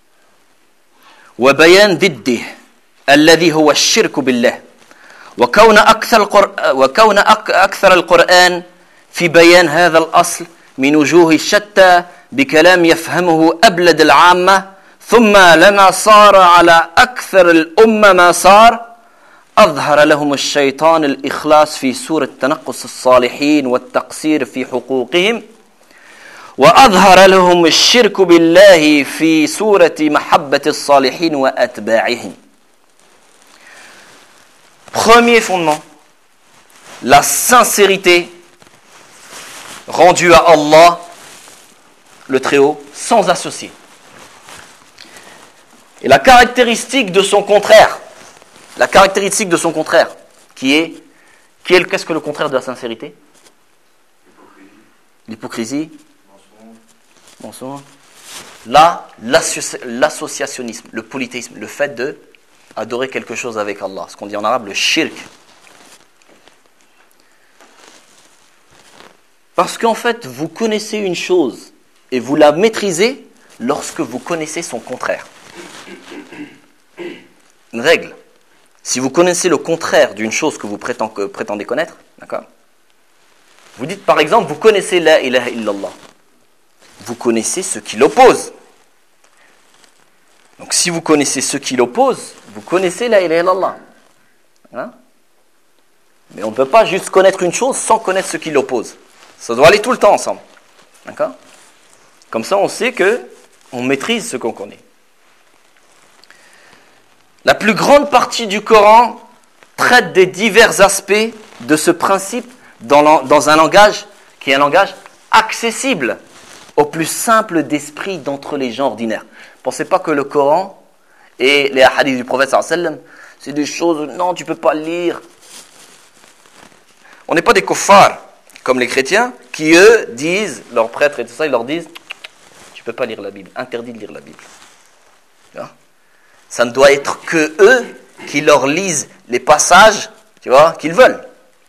وبيان ضده الذي هو الشرك بالله وكون أكثر القر... وكون أكثر القرآن في بيان هذا الأصل من وجوه شتى بكلام يفهمه أبلد العامة ثم لما صار على أكثر الأمة ما صار أظهر لهم الشيطان الإخلاص في سورة تنقص الصالحين والتقصير في حقوقهم وأظهر لهم الشرك بالله في سورة محبة الصالحين وأتباعهم. Premier fondement, la sincérité rendue à Allah, le Très-Haut, sans associé. Et la caractéristique de son contraire, la caractéristique de son contraire, qui est, qui est qu'est-ce que le contraire de la sincérité? L'hypocrisie, mensonge, là, l'associationnisme, le polythéisme, le fait de adorer quelque chose avec Allah, ce qu'on dit en arabe le shirk. Parce qu'en fait, vous connaissez une chose et vous la maîtrisez lorsque vous connaissez son contraire. Une règle. Si vous connaissez le contraire d'une chose que vous prétendez connaître, d'accord? Vous dites par exemple, vous connaissez la ilaha illallah. Vous connaissez ce qui l'oppose. Donc si vous connaissez ce qui l'oppose, vous connaissez la ilaha illallah. Hein? Mais on ne peut pas juste connaître une chose sans connaître ce qui l'oppose. Ça doit aller tout le temps ensemble. D'accord? Comme ça, on sait que on maîtrise ce qu'on connaît. La plus grande partie du Coran traite des divers aspects de ce principe dans, dans un langage qui est un langage accessible au plus simple d'esprit d'entre les gens ordinaires. Pensez pas que le Coran et les hadiths du prophète sallallahu alayhi wa sallam, c'est des choses, non, tu peux pas lire. On n'est pas des kuffars, comme les chrétiens, qui eux disent, leurs prêtres et tout ça, ils leur disent, tu peux pas lire la Bible, interdit de lire la Bible. Ça ne doit être que eux qui leur lisent les passages, tu vois, qu'ils veulent.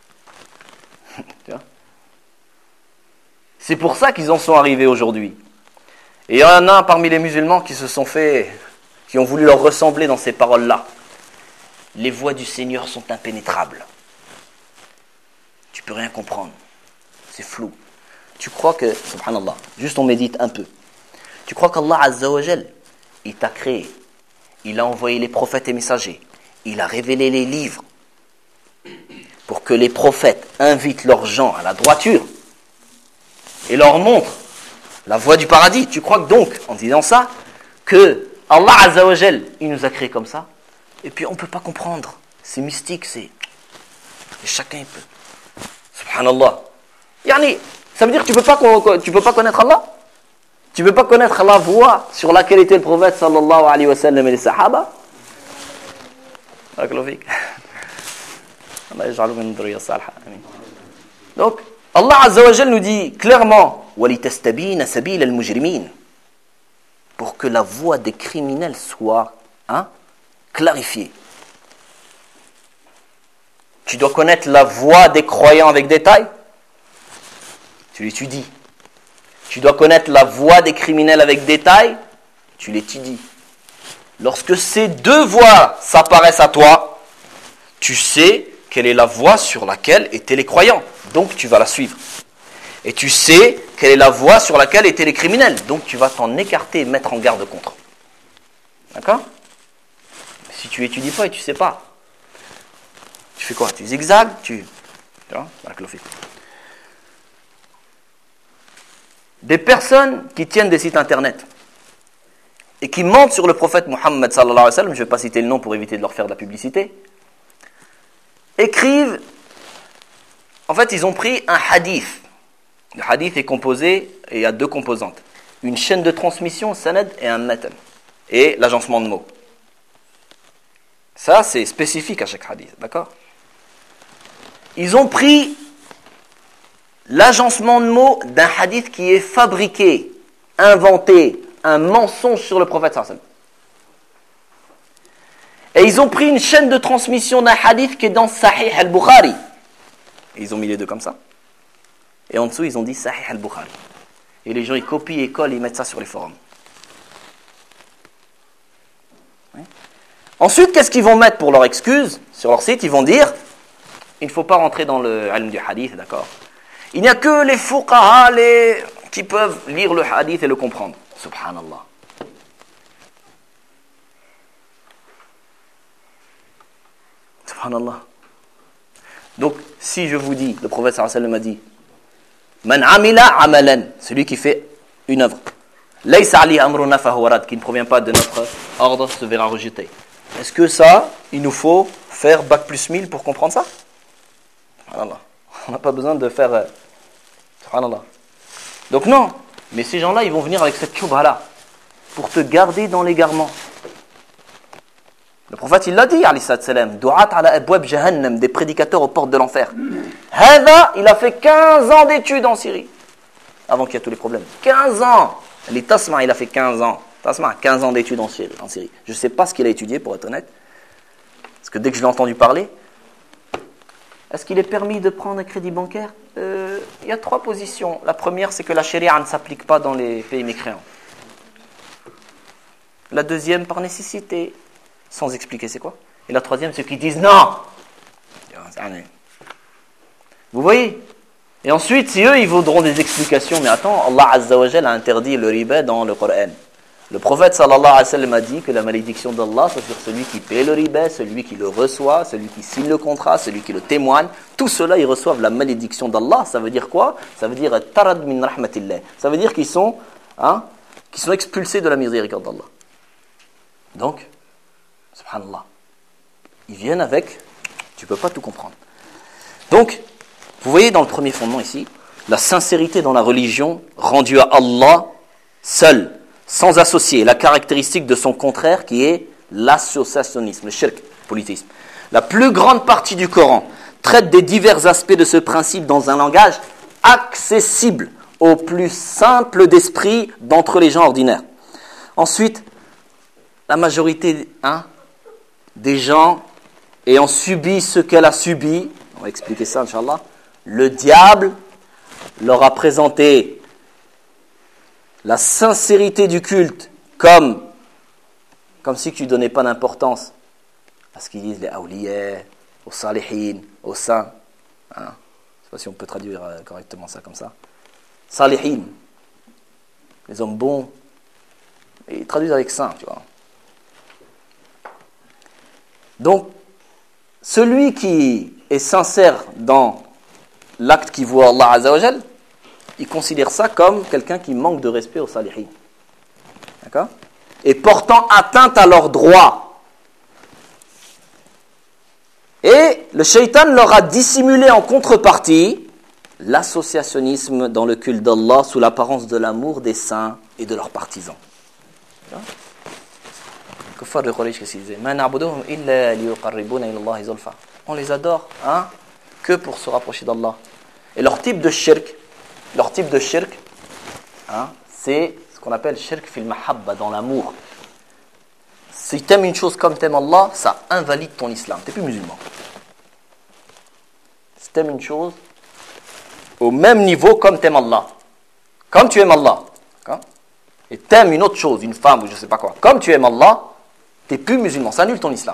Tu vois? C'est pour ça qu'ils en sont arrivés aujourd'hui. Et il y en a parmi les musulmans qui se sont fait, qui ont voulu leur ressembler dans ces paroles-là. Les voies du Seigneur sont impénétrables. Tu peux rien comprendre. C'est flou. Tu crois que, subhanallah, juste on médite un peu. Tu crois qu'Allah Azza wa Jal, il t'a créé. Il a envoyé les prophètes et messagers. Il a révélé les livres pour que les prophètes invitent leurs gens à la droiture et leur montrent la voie du paradis. Tu crois que donc, en disant ça, que Allah Azza wa Jal, il nous a créés comme ça, et puis on ne peut pas comprendre. C'est mystique, c'est... Et chacun il peut. Subhanallah. Yani, ça veut dire que tu ne peux pas, tu peux pas connaître Allah? Tu ne veux pas connaître la voie sur laquelle était le prophète sallallahu alayhi wa sallam et les sahaba? Donc, Allah Azza wa Jal nous dit clairement وَلِتَسْتَبِينَ سَبِيلَ الْمُجْرِمِينَ, pour que la voie des criminels soit hein, clarifiée. Tu dois connaître la voie des croyants avec détail. Tu l'étudies. Tu dois connaître la voie des criminels avec détail, tu l'étudies. Lorsque ces deux voies s'apparaissent à toi, tu sais quelle est la voie sur laquelle étaient les croyants, donc tu vas la suivre. Et tu sais quelle est la voie sur laquelle étaient les criminels, donc tu vas t'en écarter et mettre en garde contre. D'accord? Si tu étudies pas et tu sais pas, tu fais quoi? Tu zigzags, tu... tu vois, des personnes qui tiennent des sites internet et qui mentent sur le prophète Muhammad sallallahu alayhi wa sallam, je ne vais pas citer le nom pour éviter de leur faire de la publicité, écrivent, en fait ils ont pris un hadith. Le hadith est composé, et il y a deux composantes, une chaîne de transmission, sanad, et un matan, et l'agencement de mots. Ça c'est spécifique à chaque hadith, d'accord? Ils ont pris l'agencement de mots d'un hadith qui est fabriqué, inventé, un mensonge sur le prophète sallallahu alayhi wa sallam. Et ils ont pris une chaîne de transmission d'un hadith qui est dans Sahih al-Bukhari. Et ils ont mis les deux comme ça. Et en dessous, ils ont dit Sahih al-Bukhari. Et les gens, ils copient et collent, ils mettent ça sur les forums. Oui. Ensuite, qu'est-ce qu'ils vont mettre pour leur excuse? Sur leur site, ils vont dire, il ne faut pas rentrer dans le ilm du hadith, d'accord? Il n'y a que les fuqaha les... qui peuvent lire le hadith et le comprendre. Subhanallah. Subhanallah. Donc, si je vous dis, le prophète sallallahu alayhi wa sallam a dit, Man amila amalan, celui qui fait une œuvre, laysa alayhi amruna fahuwa rad, qui ne provient pas de notre ordre, se verra rejeté. Est-ce que ça, il nous faut faire bac plus mille pour comprendre ça? Subhanallah. On n'a pas besoin de faire... Euh, subhanallah. Donc non, mais ces gens-là, ils vont venir avec cette shubha-là, pour te garder dans l'égarement. Le prophète, il l'a dit, alayhi salam, du'at ala abwab jahannam, des prédicateurs aux portes de l'enfer. Hada, il a fait quinze ans d'études en Syrie, avant qu'il y ait tous les problèmes. quinze ans. Les Tasma, il a fait quinze ans. Tasma, quinze ans d'études en Syrie. En Syrie. Je ne sais pas ce qu'il a étudié, pour être honnête. Parce que dès que je l'ai entendu parler, est-ce qu'il est permis de prendre un crédit bancaire? euh, Il y a trois positions. La première, c'est que la sharia ne s'applique pas dans les pays mécréants. La deuxième, par nécessité, sans expliquer c'est quoi. Et la troisième, ceux qui disent non. Vous voyez? Et ensuite, si eux, ils voudront des explications, mais attends, Allah Azza wa Jal a interdit le riba dans le Coran. Le prophète sallallahu alayhi wa sallam a dit que la malédiction d'Allah, c'est sur celui qui paie le riba, celui qui le reçoit, celui qui signe le contrat, celui qui le témoigne. Tout cela, ils reçoivent la malédiction d'Allah. Ça veut dire quoi? Ça veut dire tarad min rahmatillah. Ça veut dire qu'ils sont, hein, qu'ils sont expulsés de la miséricorde d'Allah. Donc, subhanallah, ils viennent avec, tu ne peux pas tout comprendre. Donc, vous voyez dans le premier fondement ici, la sincérité dans la religion rendue à Allah seul, sans associer la caractéristique de son contraire qui est l'associationnisme, le shirk, le polythéisme. La plus grande partie du Coran traite des divers aspects de ce principe dans un langage accessible au plus simple d'esprit d'entre les gens ordinaires. Ensuite, la majorité hein, des gens ayant subi ce qu'elle a subi, on va expliquer ça, Inch'Allah, le diable leur a présenté la sincérité du culte comme, comme si tu ne donnais pas d'importance à ce qu'ils disent les awliya, aux salihin, aux saints. Hein. Je ne sais pas si on peut traduire correctement ça comme ça. Salihin, les hommes bons, et ils traduisent avec saints, tu vois. Donc, celui qui est sincère dans l'acte qui voit Allah Azza wa Jal, il considère ça comme quelqu'un qui manque de respect aux salihin. D'accord? Et portant atteinte à leurs droits. Et le shaitan leur a dissimulé en contrepartie l'associationnisme dans le culte d'Allah sous l'apparence de l'amour des saints et de leurs partisans. On les adore hein, que pour se rapprocher d'Allah. Et leur type de shirk, leur type de shirk, hein, c'est ce qu'on appelle shirk fil mahabba, dans l'amour. Si tu aimes une chose comme tu aimes Allah, ça invalide ton islam. Tu n'es plus musulman. Si tu aimes une chose au même niveau comme tu aimes Allah, comme tu aimes Allah, d'accord, et tu aimes une autre chose, une femme ou je ne sais pas quoi, comme tu aimes Allah, tu n'es plus musulman. Ça annule ton islam.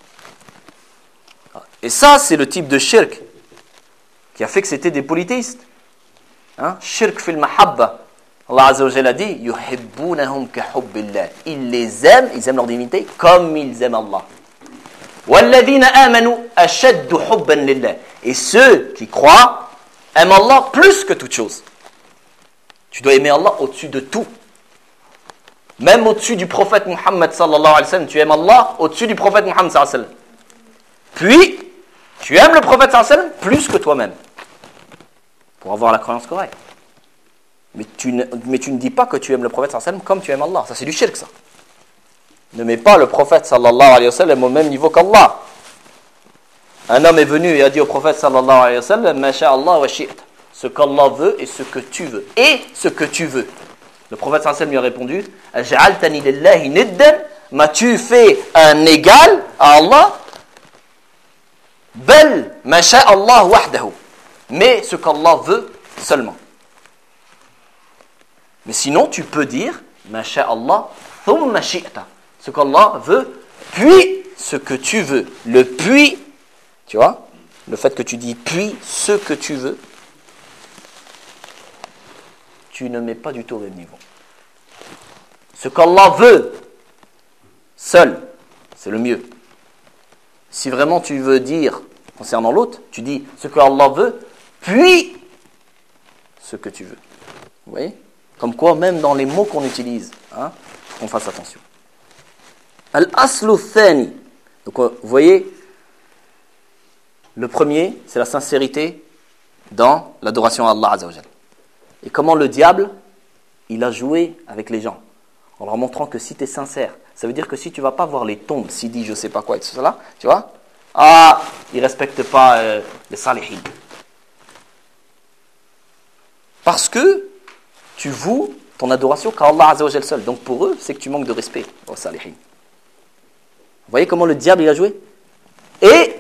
Et ça, c'est le type de shirk qui a fait que c'était des polythéistes. Hein? Shirk fil mahabba. Allah Azza wa Jalla dit yuhibbunahum ka hubbillah. Ils les aiment, ils aiment leur divinité comme ils aiment Allah. Walladhina amanu ashaddu hubban lillah. Et ceux qui croient aiment Allah plus que toute chose. Tu dois aimer Allah au-dessus de tout. Même au-dessus du prophète Muhammad sallallahu alayhi wa sallam, tu aimes Allah au-dessus du prophète Muhammad sallallahu alayhi wa sallam. Puis, tu aimes le prophète sallallahu alayhi wa sallam plus que toi-même. Pour avoir la croyance correcte. Mais tu, ne, mais tu ne dis pas que tu aimes le prophète sallallahu alayhi wa sallam comme tu aimes Allah. Ça, c'est du shirk, ça. Ne mets pas le prophète sallallahu alayhi wa sallam au même niveau qu'Allah. Un homme est venu et a dit au prophète sallallahu alayhi wa sallam ma sha'Allah wa shi'ta. Ce qu'Allah veut et ce que tu veux. Et ce que tu veux. Le prophète sallallahu alayhi wa sallam lui a répondu aj'altani lillahi niddan, m'as-tu fait un égal à Allah? Bel ma sha'Allah wahdahu. Mais ce qu'Allah veut seulement. Mais sinon, tu peux dire ma sha'Allah thumma shi'ta. Ce qu'Allah veut, puis ce que tu veux. Le puis, tu vois, le fait que tu dis puis ce que tu veux, tu ne mets pas du tout au même niveau. Ce qu'Allah veut, seul, c'est le mieux. Si vraiment tu veux dire concernant l'autre, tu dis ce que Allah veut, puis ce que tu veux. Vous voyez? Comme quoi, même dans les mots qu'on utilise, hein, qu'on fasse attention. Al-aslu thani. Donc, vous voyez, le premier, c'est la sincérité dans l'adoration à Allah Azza wa Jal. Et comment le diable, il a joué avec les gens, en leur montrant que si tu es sincère, ça veut dire que si tu ne vas pas voir les tombes, s'il dit je ne sais pas quoi et tout cela, tu vois, ah, ils ne respectent pas euh, les salihin. Parce que tu voues ton adoration qu'à Allah Azza wa Jal seul. Donc pour eux, c'est que tu manques de respect aux salihin. Vous voyez comment le diable il a joué? Et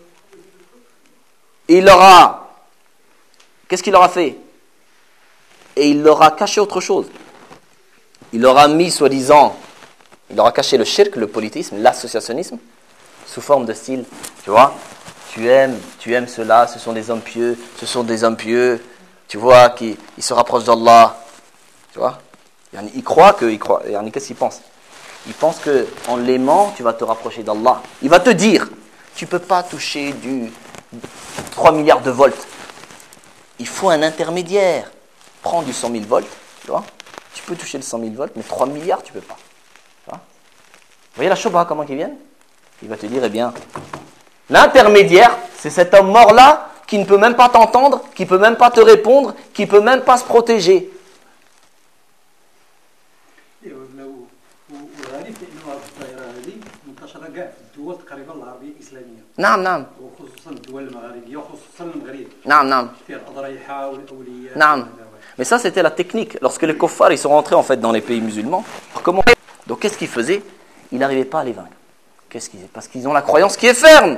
il leur a... Qu'est-ce qu'il leur a fait? Et il leur a caché autre chose. Il leur a mis, soi-disant, il leur a caché le shirk, le polythéisme, l'associationnisme, sous forme de style, tu vois, tu aimes, tu aimes cela, ce sont des hommes pieux, ce sont des hommes pieux, tu vois, qui ils se rapprochent d'Allah, tu vois. Ils croient que, ils croient, qu'est-ce qu'ils pensent? Ils pensent qu'en l'aimant, tu vas te rapprocher d'Allah. Il va te dire, tu ne peux pas toucher du trois milliards de volts. Il faut un intermédiaire. Prends du cent mille volts, tu vois. Tu peux toucher le cent mille volts, mais trois milliards, tu ne peux pas. Tu vois. Vous voyez la shobha, comment ils viennent? Il va te dire, eh bien, l'intermédiaire, c'est cet homme mort-là qui ne peut même pas t'entendre, qui ne peut même pas te répondre, qui ne peut même pas se protéger. نعم نعم وخصوصا الدول المغاربيه وخصوصا المغرب نعم نعم فيها الاضريحه والاولياء نعم. Mais ça c'était la technique. Lorsque les kuffars ils sont rentrés en fait dans les pays musulmans, alors comment... donc qu'est-ce qu'ils faisaient? Ils n'arrivaient pas à les vaincre. Qu'est-ce qu'ils... Parce qu'ils ont la croyance qui est ferme.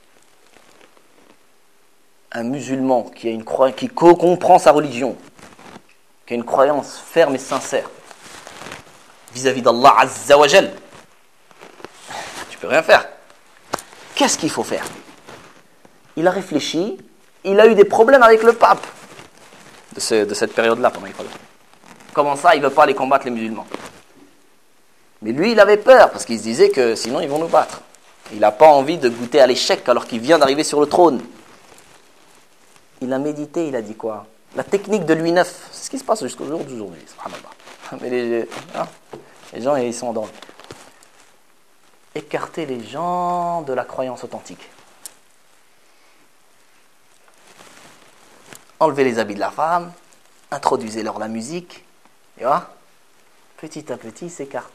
Un musulman qui a une croyance, qui comprend sa religion, qui a une croyance ferme et sincère vis-à-vis d'Allah Azza wa Jal, tu peux rien faire. Qu'est-ce qu'il faut faire? Il a réfléchi, il a eu des problèmes avec le pape de, ce, de cette période-là pendant les problèmes. Comment ça, il ne veut pas aller combattre les musulmans? Mais lui, il avait peur parce qu'il se disait que sinon ils vont nous battre. Il n'a pas envie de goûter à l'échec alors qu'il vient d'arriver sur le trône. Il a médité, il a dit quoi? La technique de Louis neuf, c'est ce qui se passe jusqu'au jour d'aujourd'hui. Mais les, hein, les gens, ils sont endormis. Écarter les gens de la croyance authentique. Enlever les habits de la femme, introduisez-leur la musique, tu vois, petit à petit, ils s'écartent.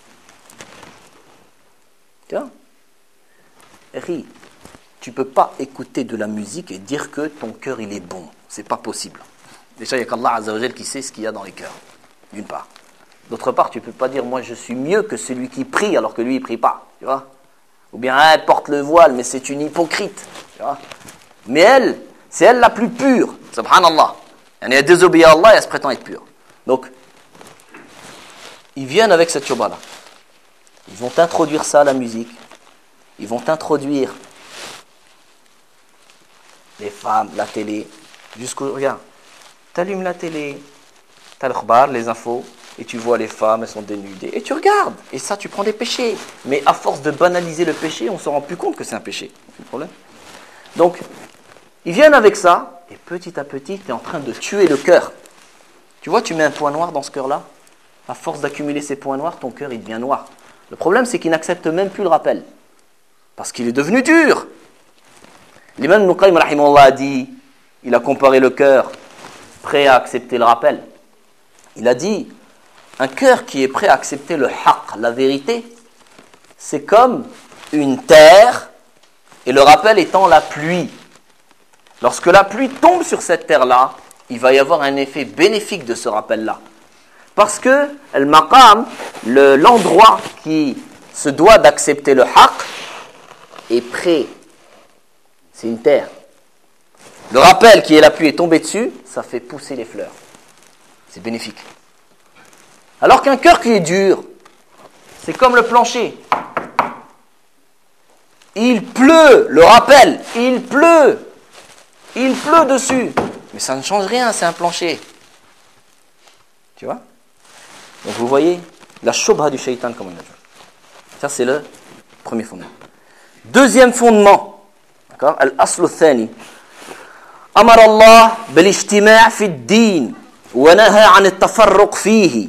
Tu vois? Ri, tu ne peux pas écouter de la musique et dire que ton cœur, il est bon. C'est pas possible. Déjà, il n'y a qu'Allah Azza wa Jal qui sait ce qu'il y a dans les cœurs, d'une part. D'autre part, tu ne peux pas dire, moi, je suis mieux que celui qui prie, alors que lui, il ne prie pas. Tu vois? Ou bien, elle ah, porte le voile, mais c'est une hypocrite. Tu vois? Mais elle, c'est elle la plus pure. Subhanallah. Elle désobéit à Allah et elle se prétend être pure. Donc, ils viennent avec cette choba-là. Ils vont introduire ça à la musique. Ils vont introduire les femmes, la télé, jusqu'au... Regarde, t'allumes la télé, t'as le khbar, les infos, et tu vois les femmes, elles sont dénudées, et tu regardes, et ça, tu prends des péchés. Mais à force de banaliser le péché, on ne se rend plus compte que c'est un péché. C'est le problème. Donc, ils viennent avec ça, et petit à petit, tu es en train de tuer le cœur. Tu vois, tu mets un point noir dans ce cœur-là, à force d'accumuler ces points noirs, ton cœur, il devient noir. Le problème, c'est qu'il n'accepte même plus le rappel, parce qu'il est devenu dur. L'imam Ibn Qayyim rahimahullah a dit, il a comparé le cœur prêt à accepter le rappel. Il a dit, un cœur qui est prêt à accepter le haqq, la vérité, c'est comme une terre, et le rappel étant la pluie. Lorsque la pluie tombe sur cette terre-là, il va y avoir un effet bénéfique de ce rappel-là. Parce que le maqam, le, l'endroit qui se doit d'accepter le haqq, est prêt. C'est une terre. Le rappel qui est la pluie est tombé dessus, ça fait pousser les fleurs. C'est bénéfique. Alors qu'un cœur qui est dur, c'est comme le plancher. Il pleut, le rappel, il pleut. Il pleut dessus. Mais ça ne change rien, c'est un plancher. Tu vois? Donc vous voyez, la shobha du shaitan, comme on a dit. Ça c'est le premier fondement. Deuxième fondement, d'accord, al-aslu thani. أمر الله بالاجتماع في الدين ونهى عن التفرق فيه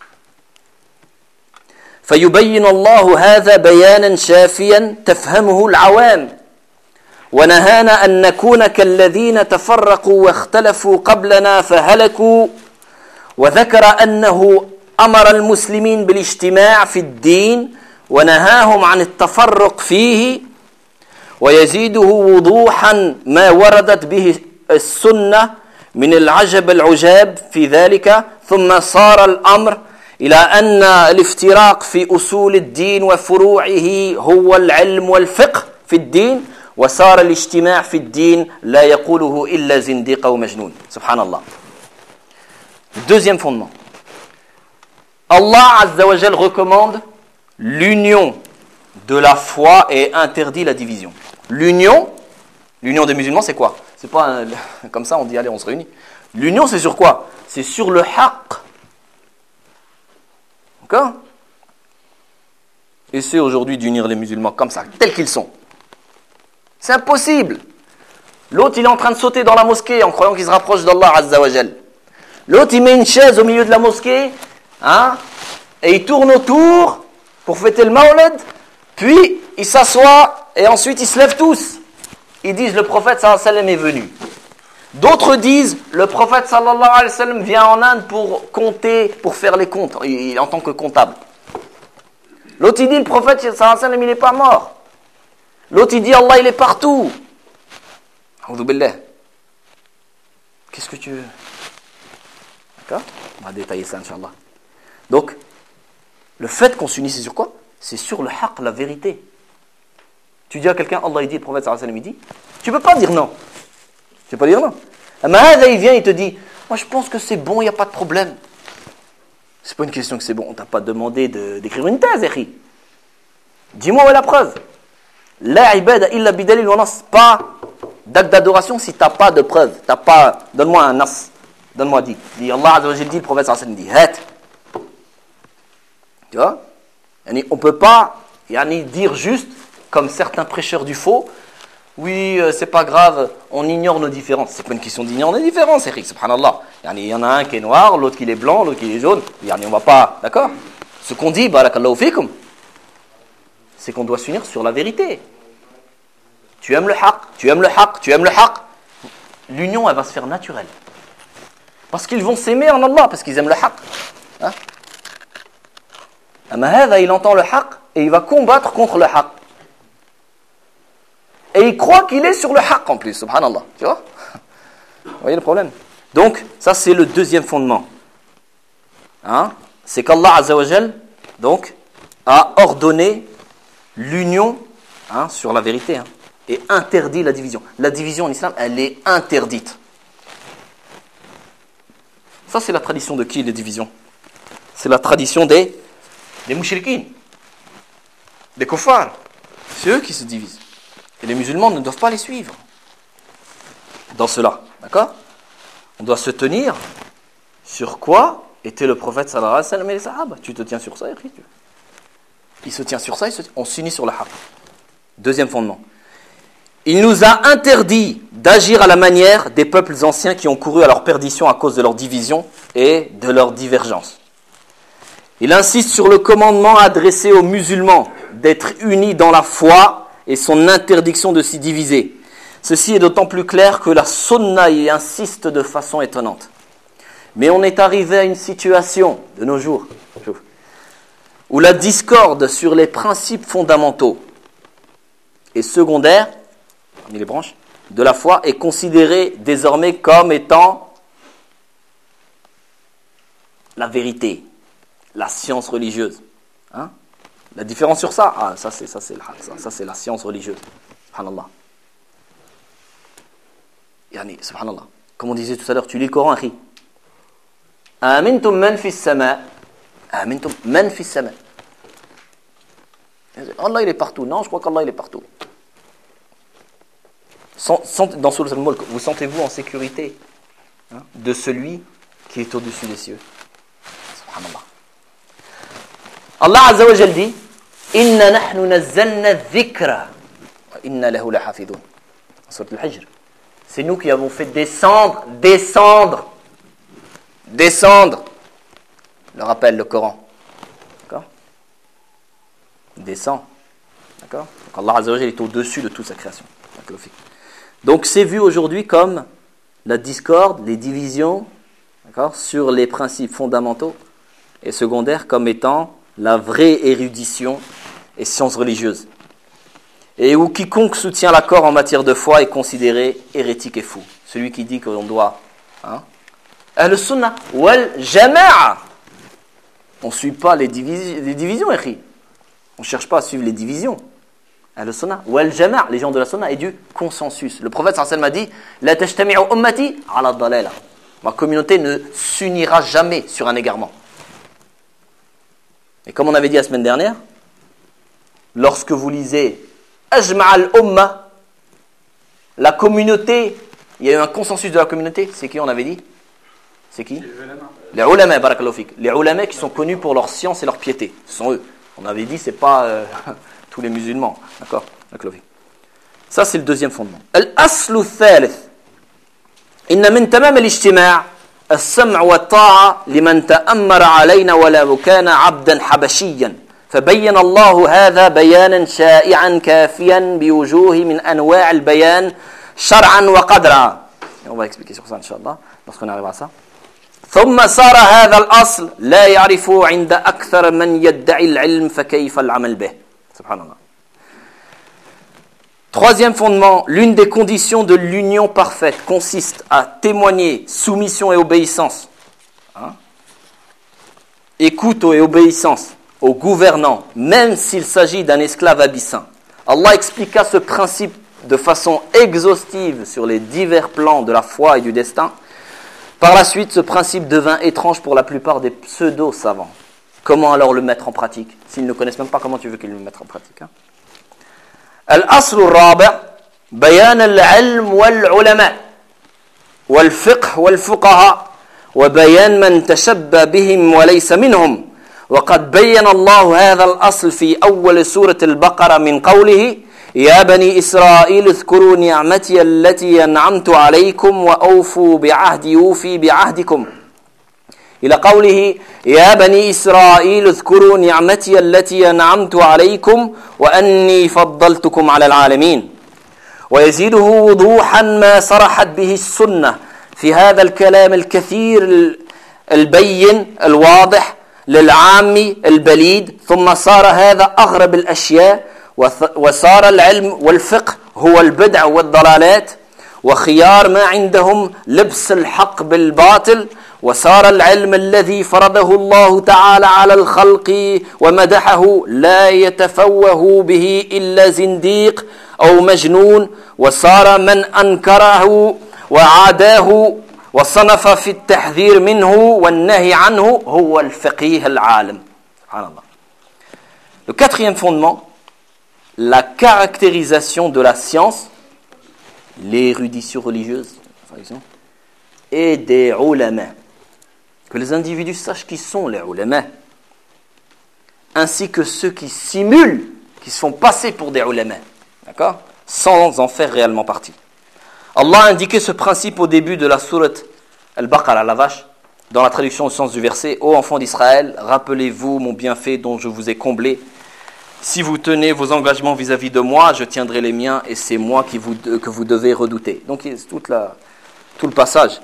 فيبين الله هذا بيانا شافيا تفهمه العوام ونهانا أن نكون كالذين تفرقوا واختلفوا قبلنا فهلكوا وذكر أنه أمر المسلمين بالاجتماع في الدين ونهاهم عن التفرق فيه ويزيده وضوحا ما وردت به السنة من العجب العجاب في ذلك ثم صار الأمر إلى أن الافتراق في أصول الدين وفروعه هو العلم والفقه في الدين وصار الاجتماع في الدين لا يقوله إلا زنديق ومجنون. سبحان الله. Deuxième fondement. Allah Azza wa Jal recommande l'union de la foi et interdit la division. L'union, l'union des musulmans, c'est quoi? C'est pas un, comme ça on dit allez on se réunit. L'union c'est sur quoi? C'est sur le haqq. D'accord? Essaie aujourd'hui d'unir les musulmans comme ça, tels qu'ils sont. C'est impossible. L'autre il est en train de sauter dans la mosquée en croyant qu'il se rapproche d'Allah Azza wa Jal. L'autre il met une chaise au milieu de la mosquée, hein, et il tourne autour pour fêter le Mawlid, puis il s'assoit et ensuite ils se lèvent tous. Ils disent le prophète sallallahu alayhi wa sallam est venu. D'autres disent le prophète sallallahu alayhi wa sallam vient en Inde pour compter, pour faire les comptes, il, il, en tant que comptable. L'autre il dit le prophète sallallahu alayhi wa sallam il n'est pas mort. L'autre il dit Allah il est partout. A'udhu billah. Qu'est-ce que tu veux? D'accord? On va détailler ça Inch'Allah. Donc, le fait qu'on s'unisse c'est sur quoi? C'est sur le haqq, la vérité. Tu dis à quelqu'un, Allah il dit, le prophète sallallahu alayhi wa sallam il dit, tu ne peux pas dire non. Tu ne peux pas dire non. Mais il vient, il te dit, moi je pense que c'est bon, il n'y a pas de problème. C'est pas une question que c'est bon, on ne t'a pas demandé de, d'écrire une thèse, Ekhi. Dis-moi où est la preuve. La ibada illa bidalil wa nas. Pas d'acte d'adoration si tu n'as pas de preuve. T'as pas, donne-moi un nas. Donne-moi, dis. Dis, Allah Azza wa Jalla dit, le prophète sallallahu alayhi wa sallam dit, hat. Tu vois? On ne peut pas yani, dire juste, comme certains prêcheurs du faux, oui, euh, c'est pas grave, on ignore nos différences. C'est pas une question d'ignorer nos différences, Eric, subhanallah. Il y en a un qui est noir, l'autre qui est blanc, l'autre qui est jaune. Yani, on va pas, d'accord? Ce qu'on dit, barakallahu fikum, c'est qu'on doit s'unir sur la vérité. Tu aimes le haqq, tu aimes le haqq, tu aimes le haqq. L'union, elle va se faire naturelle. Parce qu'ils vont s'aimer en Allah, parce qu'ils aiment le haqq. Hein? Ama il entend le haqq et il va combattre contre le haqq. Et il croit qu'il est sur le haqq en plus, subhanallah. Tu vois? Vous voyez le problème? Donc, ça c'est le deuxième fondement. Hein? C'est qu'Allah Azza wa Jal, donc, a ordonné l'union hein, sur la vérité hein, et interdit la division. La division en islam, elle est interdite. Ça c'est la tradition de qui les divisions? C'est la tradition des, des mouchriquines, des kuffars. C'est eux qui se divisent. Et les musulmans ne doivent pas les suivre dans cela. D'accord? On doit se tenir sur quoi était le prophète sallallahu alayhi wa sallam et les sahaba. Tu te tiens sur ça, écrit. Il se tient sur ça, se... on s'unit sur le haqq. Deuxième fondement. Il nous a interdit d'agir à la manière des peuples anciens qui ont couru à leur perdition à cause de leur division et de leur divergence. Il insiste sur le commandement adressé aux musulmans d'être unis dans la foi et son interdiction de s'y diviser. Ceci est d'autant plus clair que la sunna y insiste de façon étonnante. Mais on est arrivé à une situation de nos jours où la discorde sur les principes fondamentaux et secondaires, parmi les branches, de la foi est considérée désormais comme étant la vérité, la science religieuse. Hein? La différence sur ça, ah, ça c'est ça c'est ça, ça c'est la science religieuse. Subhanallah. Yani, subhanallah. Comme on disait tout à l'heure, tu lis le Coran, akhi. Amintum man fi as-sama. Amintum man fi as-sama. Allah il est partout. Non, je crois qu'Allah il est partout. Sans, sans, dans Sourate Al-Mulk, vous sentez-vous en sécurité hein, de celui qui est au-dessus des cieux. Subhanallah. Allah Azza wa Jal dit Inna nahnu nazzalna dhikra Inna lahu lahafidun. Sourate Al-Hijr. C'est nous qui avons fait descendre, descendre, descendre. Le rappel, le Coran. D'accord? Descend. D'accord? Donc Allah Azza wa Jalla est au-dessus de toute sa création. Donc c'est vu aujourd'hui comme la discorde, les divisions, d'accord, sur les principes fondamentaux et secondaires comme étant la vraie érudition et science religieuse. Et où quiconque soutient l'accord en matière de foi est considéré hérétique et fou. Celui qui dit qu'on doit... Hein, Ahl Sunnah wal Jama'a. On ne suit pas les, divisi- les divisions, écrit. On ne cherche pas à suivre les divisions. Ahl Sunnah wal Jama'a, les gens de la Sunnah, et du consensus. Le prophète sallallahu alayhi wa sallam a dit La tajtami'u ummati ala dalala. Ma communauté ne s'unira jamais sur un égarement. Et comme on avait dit la semaine dernière, lorsque vous lisez Ajma' al-Umma, la communauté, il y a eu un consensus de la communauté, c'est qui on avait dit? C'est qui? Les ulama, barakallahu fik. Les ulama qui sont connus pour leur science et leur piété. Ce sont eux. On avait dit, c'est pas euh, tous les musulmans. D'accord? Ça, c'est le deuxième fondement. Al-aslu thalith. Inna min tamam al-ijtima' السمع والطاعة لمن تأمر علينا ولو كان عبدا حبشيا فبين الله هذا بيانا شائعا كافيا بوجوه من أنواع البيان شرعا وقدرا. On va expliquer sur ça Inch'Allah lorsqu'on arrivera à ça. ثم صار هذا الأصل لا يعرفه عند أكثر من يدعي العلم فكيف العمل به. سبحان الله. Troisième fondement, l'une des conditions de l'union parfaite consiste à témoigner soumission et obéissance, hein, écoute et obéissance au gouvernant, même s'il s'agit d'un esclave abyssin. Allah expliqua ce principe de façon exhaustive sur les divers plans de la foi et du destin. Par la suite, ce principe devint étrange pour la plupart des pseudo-savants. Comment alors le mettre en pratique? S'ils ne connaissent même pas, comment tu veux qu'ils le mettent en pratique, hein? الأصل الرابع بيان العلم والعلماء والفقه والفقهاء وبيان من تشبه بهم وليس منهم وقد بين الله هذا الأصل في أول سورة البقرة من قوله يا بني إسرائيل اذكروا نعمتي التي أنعمت عليكم وأوفوا بعهدي أوفي بعهدكم إلى قوله يا بني إسرائيل اذكروا نعمتي التي أنعمت عليكم وأني فضلتكم على العالمين ويزيده وضوحا ما صرحت به السنة في هذا الكلام الكثير البين الواضح للعام البليد ثم صار هذا أغرب الأشياء وصار العلم والفقه هو البدع والضلالات وخيار ما عندهم لبس الحق بالباطل وصار العلم الذي فرضه الله تعالى على الخلق ومدحه لا يتفوه به إلا زنديق أو مجنون وصار من أنكره وعاداه وصنف في التحذير منه والنهي عنه هو الفقيه العالم. سبحان الله. Le quatrième fondement, la caractérisation de la science, l'érudition religieuse, par exemple, et des ulama. Que les individus sachent qui sont les ulama, ainsi que ceux qui simulent, qui se font passer pour des ulama, d'accord, sans en faire réellement partie. Allah a indiqué ce principe au début de la sourate Al-Baqarah, la vache, dans la traduction au sens du verset. Ô enfants d'Israël, rappelez-vous mon bienfait dont je vous ai comblé. Si vous tenez vos engagements vis-à-vis de moi, je tiendrai les miens et c'est moi qui vous, que vous devez redouter. Donc c'est toute la, tout le passage.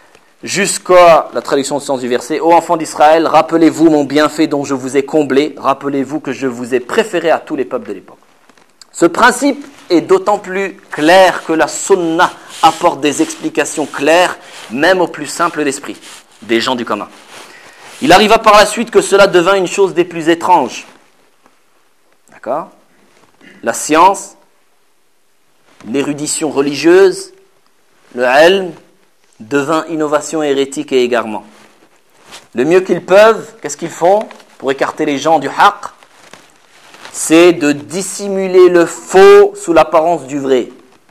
Jusqu'à la traduction au sens du verset. Ô enfants d'Israël, rappelez-vous mon bienfait dont je vous ai comblé. Rappelez-vous que je vous ai préféré à tous les peuples de l'époque. Ce principe est d'autant plus clair que la sunna apporte des explications claires, même aux plus simples d'esprit, des gens du commun. Il arriva par la suite que cela devint une chose des plus étranges. D'accord ? La science, l'érudition religieuse, le ilm, devint innovation hérétique et égarement. Le mieux qu'ils peuvent, qu'est-ce qu'ils font pour écarter les gens du haqq? C'est de dissimuler le faux sous l'apparence du vrai.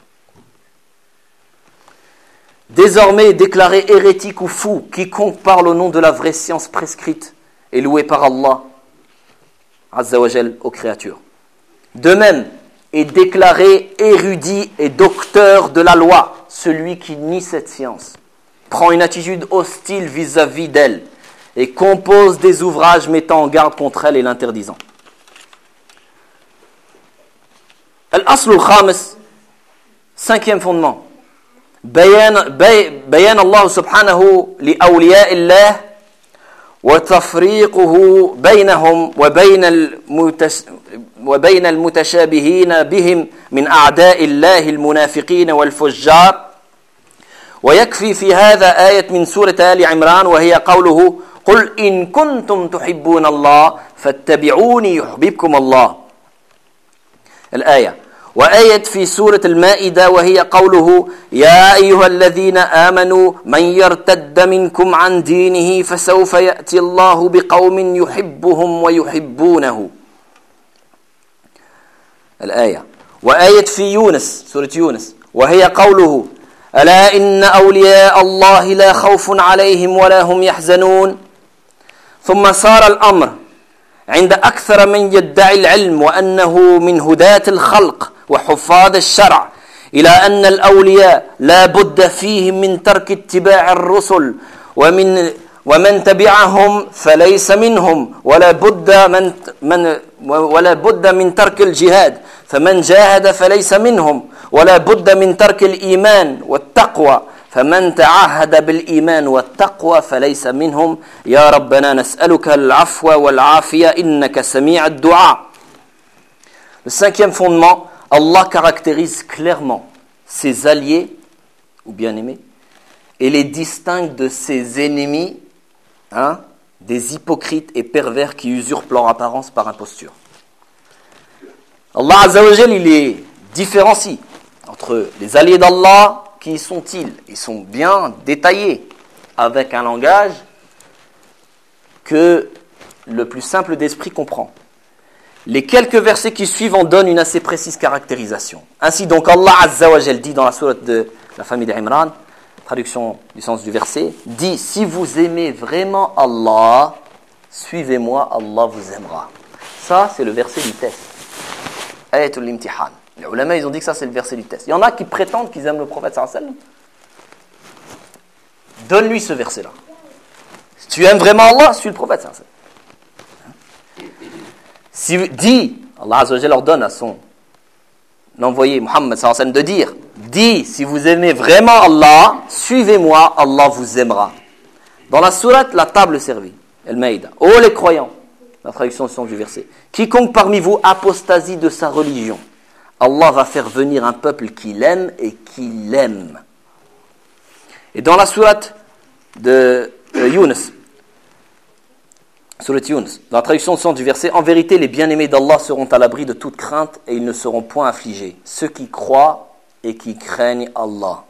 Désormais, déclarer hérétique ou fou quiconque parle au nom de la vraie science prescrite et louée par Allah Azza wa Jal aux créatures. De même, est déclaré érudit et docteur de la loi. Celui qui nie cette science prend une attitude hostile vis-à-vis d'elle et compose des ouvrages mettant en garde contre elle et l'interdisant. Al-Asl al-Khamis, cinquième fondement. بيان بيان الله سبحانه لأولياء الله وتفريقه بينهم وبين المتس وبين المتشابهين بهم من أعداء الله المنافقين والفجار. ويكفي في هذا آية من سورة آل عمران وهي قوله قل إن كنتم تحبون الله فاتبعوني يحببكم الله. الآية. وآية في سورة المائدة وهي قوله يا أيها الذين آمنوا من يرتد منكم عن دينه فسوف يأتي الله بقوم يحبهم ويحبونه. الآية. وآية في يونس سورة يونس وهي قوله ألا إن أولياء الله لا خوف عليهم ولا هم يحزنون. ثم صار الأمر عند أكثر من يدعي العلم وأنه من هداة الخلق وحفاظ الشرع إلى أن الأولياء لا بد فيهم من ترك اتباع الرسل ومن ومن تبعهم فليس منهم ولا بد من من ولا بد من ترك الجهاد فمن جاهد فليس منهم ولا بد من ترك الإيمان والتقوى فمن تعهد بالإيمان والتقوى فليس منهم. يا ربنا نسألك العفو والعافية إنك سميع الدعاء. Le cinquième fondement, Allah caractérise clairement ses alliés ou bien-aimés et les distingue de ses ennemis, hein, des hypocrites et pervers qui usurpent leur apparence par imposture. Allah Azza wa Jal, il les différencie entre les alliés d'Allah. Qui sont-ils? Ils sont bien détaillés avec un langage que le plus simple d'esprit comprend. Les quelques versets qui suivent en donnent une assez précise caractérisation. Ainsi donc Allah Azza wa Jal dit dans la sourate de la famille d'Imran, traduction du sens du verset, dit si vous aimez vraiment Allah, suivez-moi, Allah vous aimera. Ça c'est le verset du test. Ayatul imtihan. Les ulama, ils ont dit que ça c'est le verset du test. Il y en a qui prétendent qu'ils aiment le prophète sallallahu alayhi wa sallam. Donne-lui ce verset-là. Si tu aimes vraiment Allah, suis le prophète sallallahu alayhi wa sallam. Si dit, Allah Azza wa Jalla ordonne à son envoyé Muhammad sallallahu alayhi wa sallam de dire, dit, si vous aimez vraiment Allah, suivez-moi, Allah vous aimera. Dans la sourate, la table servie, Al-Maïda. Ô les croyants, la traduction du sens du verset, quiconque parmi vous apostasie de sa religion, Allah va faire venir un peuple qui l'aime et qui l'aime. Et dans la sourate de euh, Yunus, sourate Yunus, dans la traduction du sens du verset, en vérité, les bien-aimés d'Allah seront à l'abri de toute crainte et ils ne seront point affligés. Ceux qui croient et qui craignent Allah.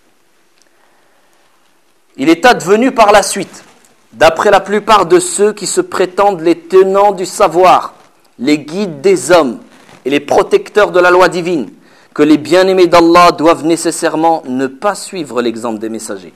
Il est advenu par la suite, d'après la plupart de ceux qui se prétendent les tenants du savoir, les guides des hommes, et les protecteurs de la loi divine, que les bien-aimés d'Allah doivent nécessairement ne pas suivre l'exemple des messagers.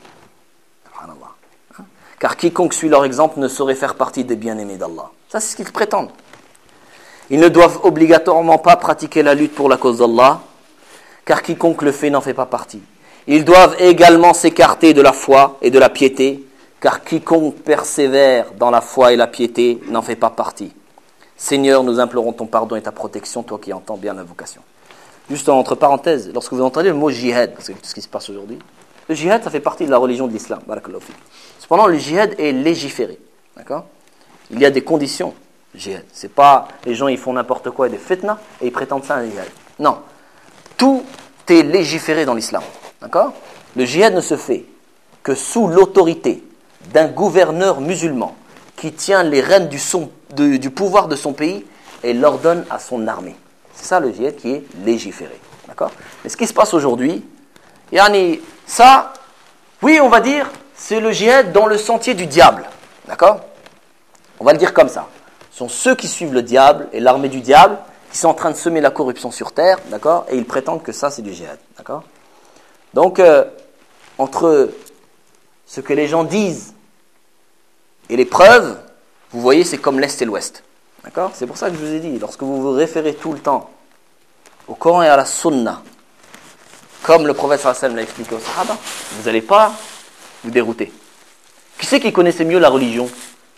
Car quiconque suit leur exemple ne saurait faire partie des bien-aimés d'Allah. Ça, c'est ce qu'ils prétendent. Ils ne doivent obligatoirement pas pratiquer la lutte pour la cause d'Allah, car quiconque le fait n'en fait pas partie. Ils doivent également s'écarter de la foi et de la piété, car quiconque persévère dans la foi et la piété n'en fait pas partie. Seigneur, nous implorons ton pardon et ta protection, toi qui entends bien l'invocation. Juste entre parenthèses, lorsque vous entendez le mot jihad, parce que c'est ce qui se passe aujourd'hui, le jihad, ça fait partie de la religion de l'islam. Barakallahu fik. Cependant, le jihad est légiféré. D'accord ? Il y a des conditions. Jihad. C'est pas les gens ils font n'importe quoi et des fitna et ils prétendent ça un jihad. Non. Tout est légiféré dans l'islam. D'accord ? Le jihad ne se fait que sous l'autorité d'un gouverneur musulman qui tient les rênes du, son, de, du pouvoir de son pays et l'ordonne à son armée. C'est ça le jihad qui est légiféré. D'accord ? Mais ce qui se passe aujourd'hui, yani, ça, oui, on va dire, c'est le jihad dans le sentier du diable. D'accord ? On va le dire comme ça. Ce sont ceux qui suivent le diable et l'armée du diable qui sont en train de semer la corruption sur terre, d'accord ? Et ils prétendent que ça, c'est du djihad, d'accord ? Donc, euh, entre ce que les gens disent et les preuves, vous voyez, c'est comme l'Est et l'Ouest, d'accord ? C'est pour ça que je vous ai dit, lorsque vous vous référez tout le temps au Coran et à la Sunna, comme le prophète sallallahu alayhi wa sallam l'a expliqué aux Sahaba, vous n'allez pas vous dérouter. Qui c'est qui connaissait mieux la religion?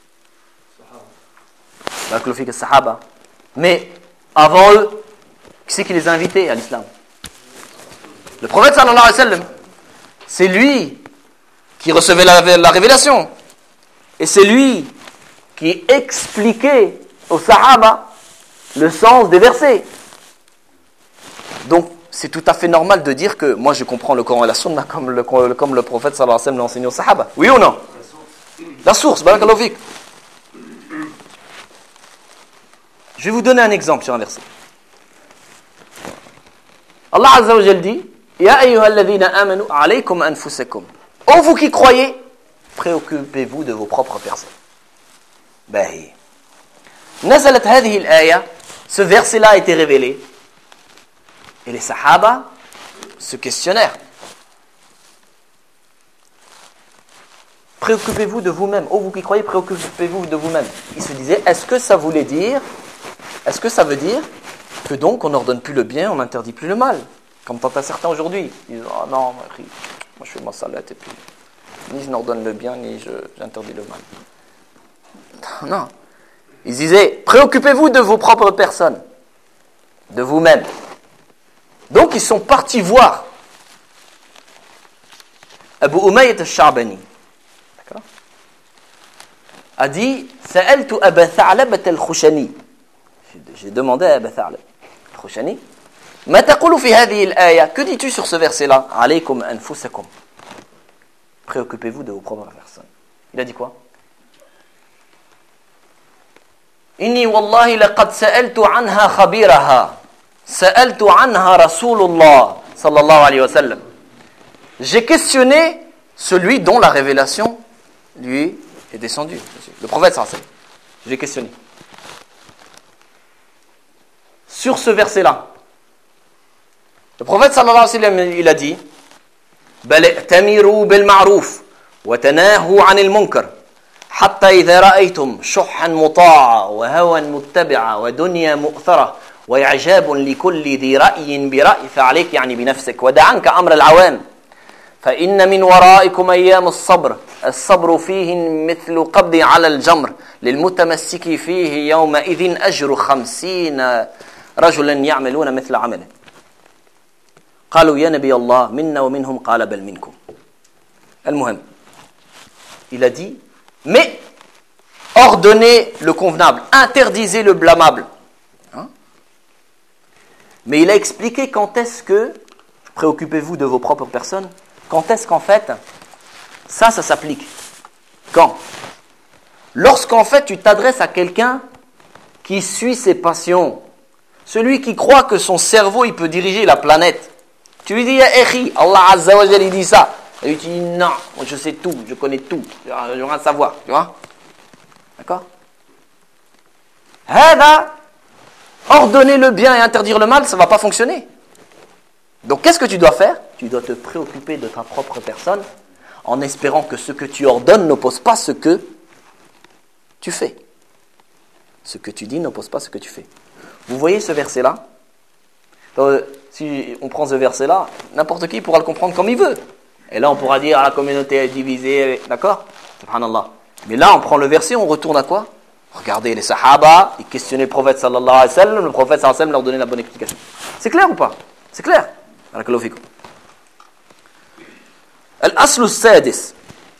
Les Sahaba. Mais avant eux, qui c'est qui les a invités à l'islam? Le prophète sallallahu alayhi wa sallam. C'est lui qui recevait la, la révélation. Et c'est lui qui expliquait aux Sahaba le sens des versets. Donc, c'est tout à fait normal de dire que moi je comprends le Coran et la Sunna comme le, comme le prophète sallallahu alayhi wa sallam l'a enseigné aux Sahaba. Oui ou non? La source, barakallahu fik. Je vais vous donner un exemple sur un verset. Allah Azza wa Jalla dit: Ya ayyuhalladhina amanu alaykum anfusakum. Ô vous qui croyez, préoccupez-vous de vos propres personnes. Bahi. Nazalat hadhihi al-aya, ce verset-là a été révélé. Et les Sahaba se questionnèrent. Préoccupez-vous de vous-même. Oh, vous qui croyez, préoccupez-vous de vous-même. Ils se disaient, est-ce que ça voulait dire, est-ce que ça veut dire que donc on n'ordonne plus le bien, on n'interdit plus le mal? Comme tant à certains aujourd'hui. Ils disent, oh non, moi je fais ma salette et puis ni je n'ordonne le bien, ni je, j'interdis le mal. Non. Ils disaient, préoccupez-vous de vos propres personnes, de vous-même. Donc ils sont partis voir Abu Umayyah al-Sha'bani. D'accord? A dit, Sa'altu Aba Tha'labat al-Khushani. J'ai demandé à Aba Tha'lab al-Khushani, Ma taqulu fi hadhihi al-aya? Que dis-tu sur ce verset-là? Alaykum anfusakum. Préoccupez-vous de vos propres personnes. Il a dit quoi? Inni wallahi laqad sa'altu anha khabiraha. Sa'altu anha Rasulullah sallallahu alayhi wa sallam. J'ai questionné celui dont la révélation lui est descendue. Le prophète sallallahu alayhi wa sallam. J'ai questionné. Sur ce verset-là, le prophète sallallahu alayhi wa sallam, il a dit بل ائتمروا بالمعروف وتناهوا عن المنكر حتى إذا رأيتم شحا مطاعا وهوى متبعا ودنيا مؤثرة وإعجاب لكل ذي رأي برأي فعليك يعني بنفسك ودع عنك أمر العوام فإن من ورائكم أيام الصبر الصبر فيه مثل قبض على الجمر للمتمسك فيه يومئذ أجر خمسين رجلا يعملون مثل عمله قالوا يا نبي الله منا ومنهم قال بل منكم. المهم, il a dit, mais ordonnez le convenable, interdisez le blâmable. Hein? Mais il a expliqué quand est-ce que, préoccupez-vous de vos propres personnes, quand est-ce qu'en fait, ça, ça s'applique. Quand? Lorsqu'en fait tu t'adresses à quelqu'un qui suit ses passions, celui qui croit que son cerveau il peut diriger la planète. Tu lui dis, ya akhi, Allah Azza wa Jalla, il dit ça. Et lui dit, non, moi je sais tout, je connais tout, je n'ai rien à savoir, tu vois? D'accord? Hada, ordonner le bien et interdire le mal, ça ne va pas fonctionner. Donc qu'est-ce que tu dois faire? Tu dois te préoccuper de ta propre personne en espérant que ce que tu ordonnes n'oppose pas ce que tu fais. Ce que tu dis n'oppose pas ce que tu fais. Vous voyez ce verset-là? Donc, si on prend ce verset-là, n'importe qui pourra le comprendre comme il veut. Et là, on pourra dire, ah, la communauté est divisée, d'accord? Subhanallah. Mais là, on prend le verset, on retourne à quoi? Regardez, les Sahaba, ils questionnaient le prophète sallallahu alayhi wa sallam, le prophète sallallahu alayhi wa sallam leur donnait la bonne explication. C'est clair ou pas? C'est clair? Barakallahu fikum. Al-aslu as-sadis.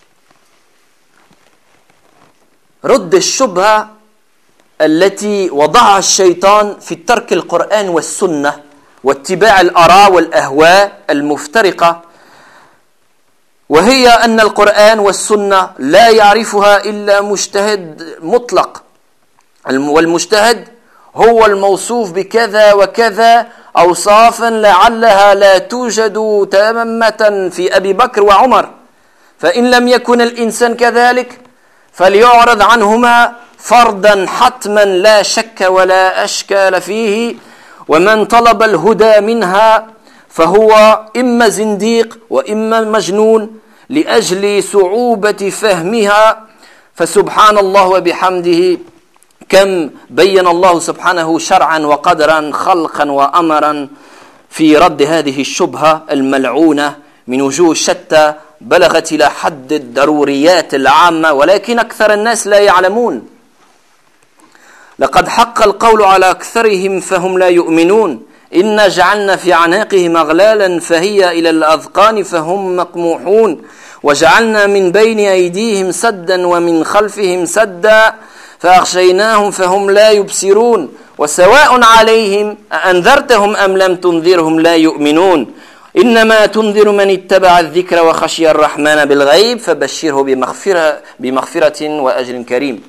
رد الشبهة التي وضعها الشيطان في ترك القرآن والسنة واتباع الآراء والأهواء المفترقة وهي أن القرآن والسنة لا يعرفها إلا مجتهد مطلق والمجتهد هو الموصوف بكذا وكذا أوصافا لعلها لا توجد تامة في أبي بكر وعمر فإن لم يكن الإنسان كذلك فليعرض عنهما فردا حتما لا شك ولا أشكال فيه ومن طلب الهدى منها فهو إما زنديق وإما مجنون لأجل صعوبة فهمها فسبحان الله وبحمده كم بين الله سبحانه شرعا وقدرا خلقا وأمرا في رد هذه الشبهة الملعونة من وجوه شتى بلغت إلى حد الضروريات العامة ولكن أكثر الناس لا يعلمون. لقد حق القول على أكثرهم فهم لا يؤمنون. إنا جعلنا في أعناقهم أغلالا فهي إلى الأذقان فهم مقموحون وجعلنا من بين أيديهم سدا ومن خلفهم سدا فأغشيناهم فهم لا يبصرون وسواء عليهم أأنذرتهم أم لم تنذرهم لا يؤمنون إنما تنذر من اتبع الذكر وخشي الرحمن بالغيب فبشره بمغفرة, بمغفرة وأجر كريم.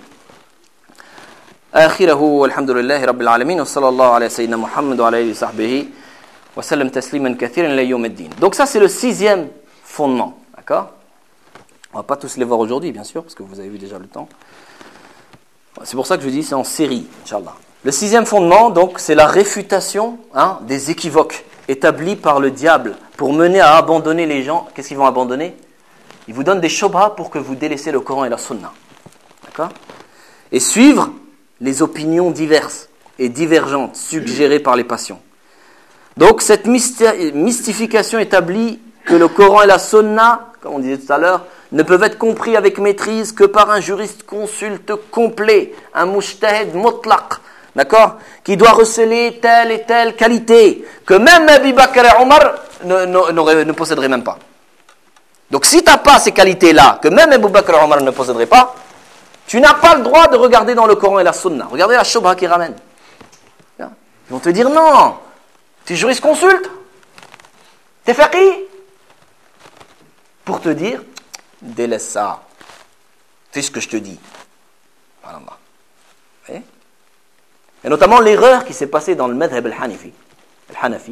آخره والحمد لله رب العالمين وصلى الله على سيدنا محمد وعلى آله وصحبه وسلم تسليما كثيرا إلى يوم الدين. Donc ça c'est le sixième fondement, d'accord? On va pas tous les voir aujourd'hui bien sûr parce que vous avez vu déjà le temps. C'est pour ça que je dis c'est en série, Inch'Allah. Le sixième fondement, donc, c'est la réfutation hein, des équivoques établis par le diable pour mener à abandonner les gens. Qu'est-ce qu'ils vont abandonner? Ils vous donnent des shobha pour que vous délaissez le Coran et la Sunna. D'accord? Et suivre les opinions diverses et divergentes suggérées par les passions. Donc, cette mysti- mystification établit que le Coran et la Sunna, comme on disait tout à l'heure, ne peuvent être compris avec maîtrise que par un juriste consulte complet, un mujtahid mutlaq, d'accord, qui doit receler telle et telle qualité, que même Abu Bakr et Omar ne, ne, ne posséderaient même pas. Donc si tu n'as pas ces qualités-là, que même Abu Bakr et Omar ne posséderaient pas, tu n'as pas le droit de regarder dans le Coran et la Sunna. Regardez la shubha qui ramène. Ils vont te dire non, tu es juriste consulte, tu es faqih, pour te dire délaisse ça. Fais ce que je te dis. Voilà. Et, et notamment l'erreur qui s'est passée dans le madhab al-Hanafi, al-Hanafi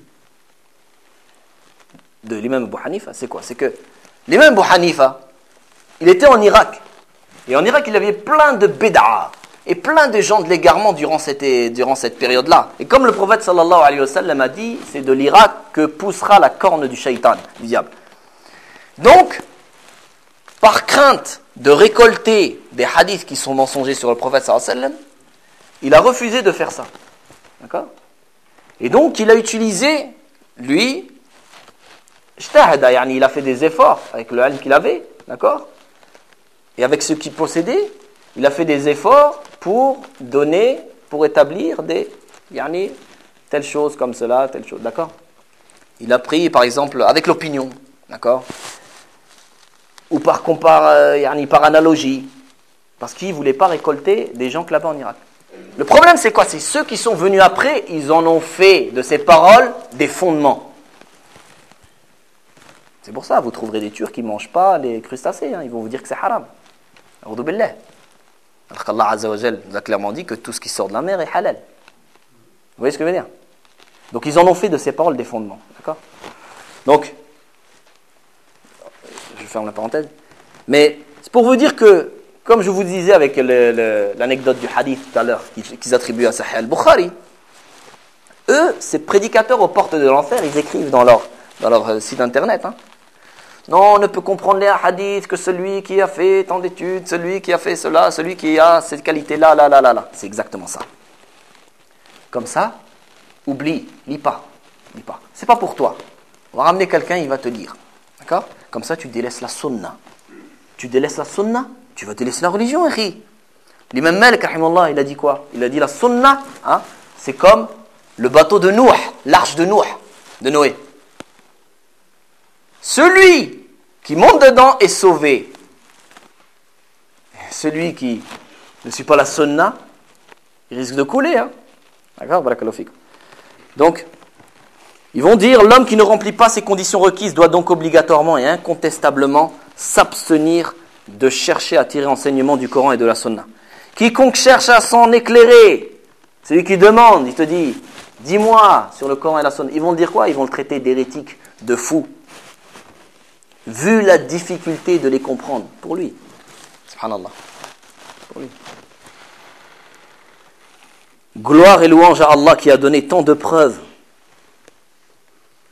de l'imam Abu Hanifa, c'est quoi? C'est que l'imam Abu Hanifa, il était en Irak. Et en Irak, il y avait plein de bid'a et plein de gens de l'égarement durant cette, durant cette période-là. Et comme le prophète sallallahu alayhi wa sallam a dit, c'est de l'Irak que poussera la corne du shaitan, du diable. Donc, par crainte de récolter des hadiths qui sont mensongers sur le prophète sallallahu alayhi wa sallam, il a refusé de faire ça. D'accord? Et donc, il a utilisé, lui, ijtahada, yani il a fait des efforts avec le ilm qu'il avait, d'accord? Et avec ce qu'il possédait, il a fait des efforts pour donner, pour établir des, yani, telle chose comme cela, telle chose, d'accord? Il a pris, par exemple, avec l'opinion, d'accord? Ou par, compar, yani, par analogie, parce qu'il ne voulait pas récolter des gens que là-bas en Irak. Le problème, c'est quoi? C'est ceux qui sont venus après, ils en ont fait de ces paroles des fondements. C'est pour ça, vous trouverez des Turcs qui ne mangent pas les crustacés, hein, ils vont vous dire que c'est haram. A'udhu billah. Alors qu'Allah Azza wa Jal nous a clairement dit que tout ce qui sort de la mer est halal. Vous voyez ce que je veux dire? Donc ils en ont fait de ces paroles des fondements. D'accord? Donc, je ferme la parenthèse. Mais c'est pour vous dire que, comme je vous disais avec le, le, l'anecdote du hadith tout à l'heure, qu'ils, qu'ils attribuent à Sahih al-Bukhari, eux, ces prédicateurs aux portes de l'enfer, ils écrivent dans leur, dans leur site internet, hein, non, on ne peut comprendre les hadiths que celui qui a fait tant d'études, celui qui a fait cela, celui qui a cette qualité-là, là, là, là, là. C'est exactement ça. Comme ça, oublie, lis pas, lis pas. C'est pas pour toi. On va ramener quelqu'un, il va te lire. D'accord? Comme ça, tu délaisses la sunna. Tu délaisses la sunna, tu vas délaisser la religion, Eri. L'imam Malik, rahimahullah, il a dit quoi? Il a dit la sunna, hein, c'est comme le bateau de Nouh, l'arche de Nouh, de Noé. Celui qui monte dedans est sauvé. Celui qui ne suit pas la sunna, il risque de couler. Hein? D'accord? Donc, ils vont dire, l'homme qui ne remplit pas ces conditions requises doit donc obligatoirement et incontestablement s'abstenir de chercher à tirer enseignement du Coran et de la sunna. Quiconque cherche à s'en éclairer, celui qui demande, il te dit, dis-moi sur le Coran et la sunna. Ils vont le dire quoi? Ils vont le traiter d'hérétique, de fou. Vu la difficulté de les comprendre, pour lui. Subhanallah. Pour lui. Gloire et louange à Allah qui a donné tant de preuves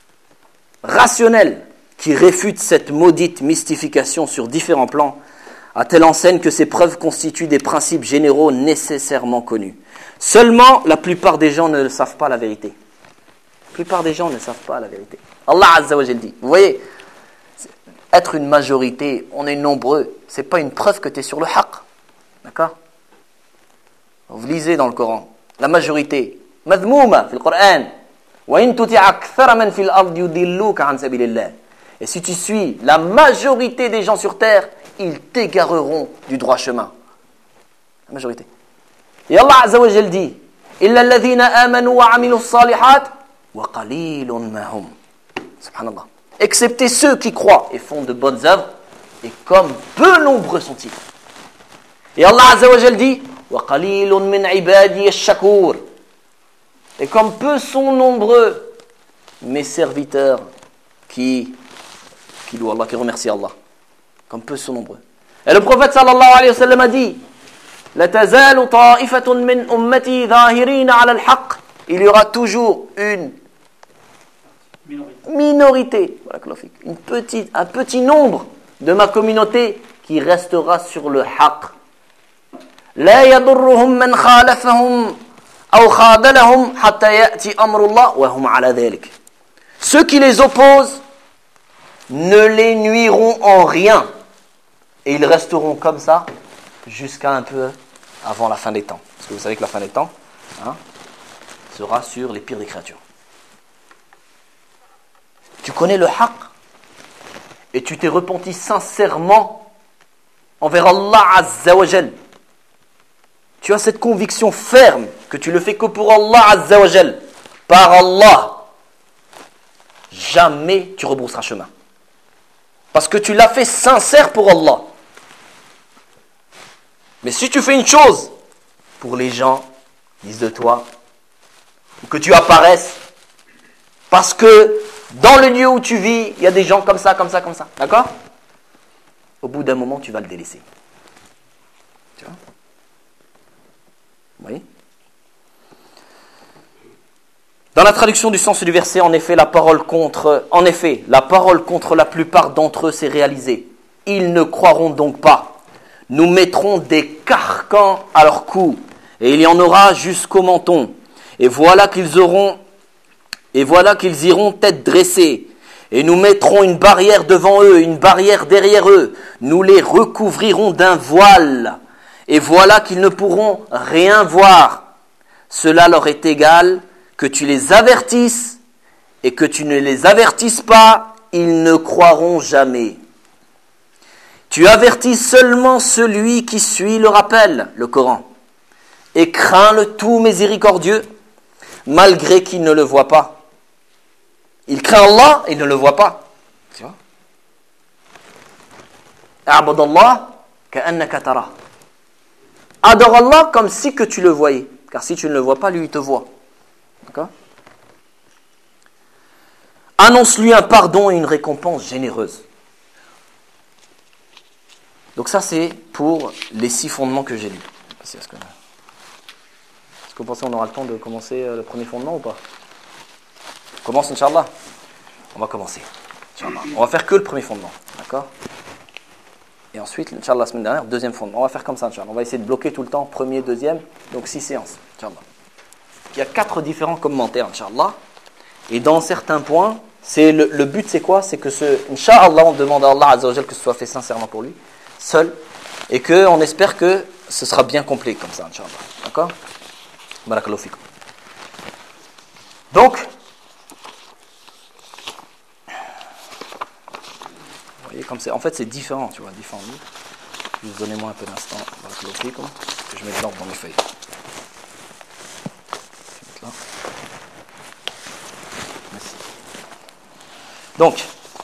rationnelles qui réfutent cette maudite mystification sur différents plans, à telle enseigne que ces preuves constituent des principes généraux nécessairement connus. Seulement, la plupart des gens ne savent pas la vérité. La plupart des gens ne savent pas la vérité. Allah Azza wa Jal dit, vous voyez, être une majorité, on est nombreux, ce n'est pas une preuve que tu es sur le haqq. D'accord? Vous lisez dans le Coran, la majorité, madmouma fil Coran, wa in tuti' akthara man fil ard yudilluka an sabilillah. Et si tu suis la majorité des gens sur terre, ils t'égareront du droit chemin. La majorité. Et Allah Azza wa Jal dit, illa alladhina amanu wa amilu s-salihat wa qalilun ma hum. Subhanallah. Excepté ceux qui croient et font de bonnes œuvres, et comme peu nombreux sont-ils. Et Allah Azza wa Jal dit, wa qalilun min ibadi ash-shakur. Et comme peu sont nombreux mes serviteurs qui qui louent Allah, qui remercient Allah. Comme peu sont nombreux. Et le prophète sallallahu alayhi wa sallam a dit, la tazalu ta'ifatun min ummati zahirina ala al-haqq. Il y aura toujours une minorité, une petite, un petit nombre de ma communauté qui restera sur le haqq. La yadurruhum man khalafahum aw khadalahum hatta ya'ti amrullah wa hum ala dhalik. Ceux qui les opposent ne les nuiront en rien et ils resteront comme ça jusqu'à un peu avant la fin des temps. Parce que vous savez que la fin des temps hein, sera sur les pires des créatures. Tu connais le haqq et tu t'es repenti sincèrement envers Allah Azza wa Jal. Tu as cette conviction ferme que tu le fais que pour Allah Azza wa Jal. Par Allah, jamais tu rebrousseras chemin. Parce que tu l'as fait sincère pour Allah. Mais si tu fais une chose pour les gens, disent de toi, ou que tu apparaisses, parce que dans le lieu où tu vis, il y a des gens comme ça, comme ça, comme ça. D'accord? Au bout d'un moment, tu vas le délaisser. Tu vois? Oui. Dans la traduction du sens du verset, en effet, la parole contre, en effet, la parole contre la plupart d'entre eux s'est réalisée. Ils ne croiront donc pas. Nous mettrons des carcans à leur cou, et il y en aura jusqu'au menton. Et voilà qu'ils auront, et voilà qu'ils iront tête dressée. Et nous mettrons une barrière devant eux, une barrière derrière eux. Nous les recouvrirons d'un voile. Et voilà qu'ils ne pourront rien voir. Cela leur est égal. Que tu les avertisses et que tu ne les avertisses pas, ils ne croiront jamais. Tu avertis seulement celui qui suit le rappel, le Coran, et crains le tout miséricordieux, malgré qu'il ne le voit pas. Il craint Allah et il ne le voit pas. Tu vois? A'budallah ka'annaka tara. Adore Allah comme si que tu le voyais, car si tu ne le vois pas, lui il te voit. D'accord? Annonce-lui un pardon et une récompense généreuse. Donc ça c'est pour les six fondements que j'ai lus. Est-ce que, est-ce que vous pensez qu'on aura le temps de commencer le premier fondement ou pas? On commence Inch'Allah. On va commencer. Inch'Allah. On va faire que le premier fondement. D'accord? Et ensuite, Inch'Allah, la semaine dernière, deuxième fondement. On va faire comme ça, Inch'Allah. On va essayer de bloquer tout le temps, premier, deuxième. Donc six séances, Inch'Allah. Il y a quatre différents commentaires, Inch'Allah. Et dans certains points, c'est le, le but c'est quoi? C'est que ce, Inch'Allah, on demande à Allah Azza wa Jal que ce soit fait sincèrement pour lui, seul, et qu'on espère que ce sera bien complet comme ça, Inch'Allah. D'accord? Barakallahu fikum. Donc, vous voyez comme c'est, en fait c'est différent, tu vois, différent. Juste donnez-moi un peu d'instant, Barakallahu fikum, que je mette de l'ordre dans mes feuilles. Merci. Donc,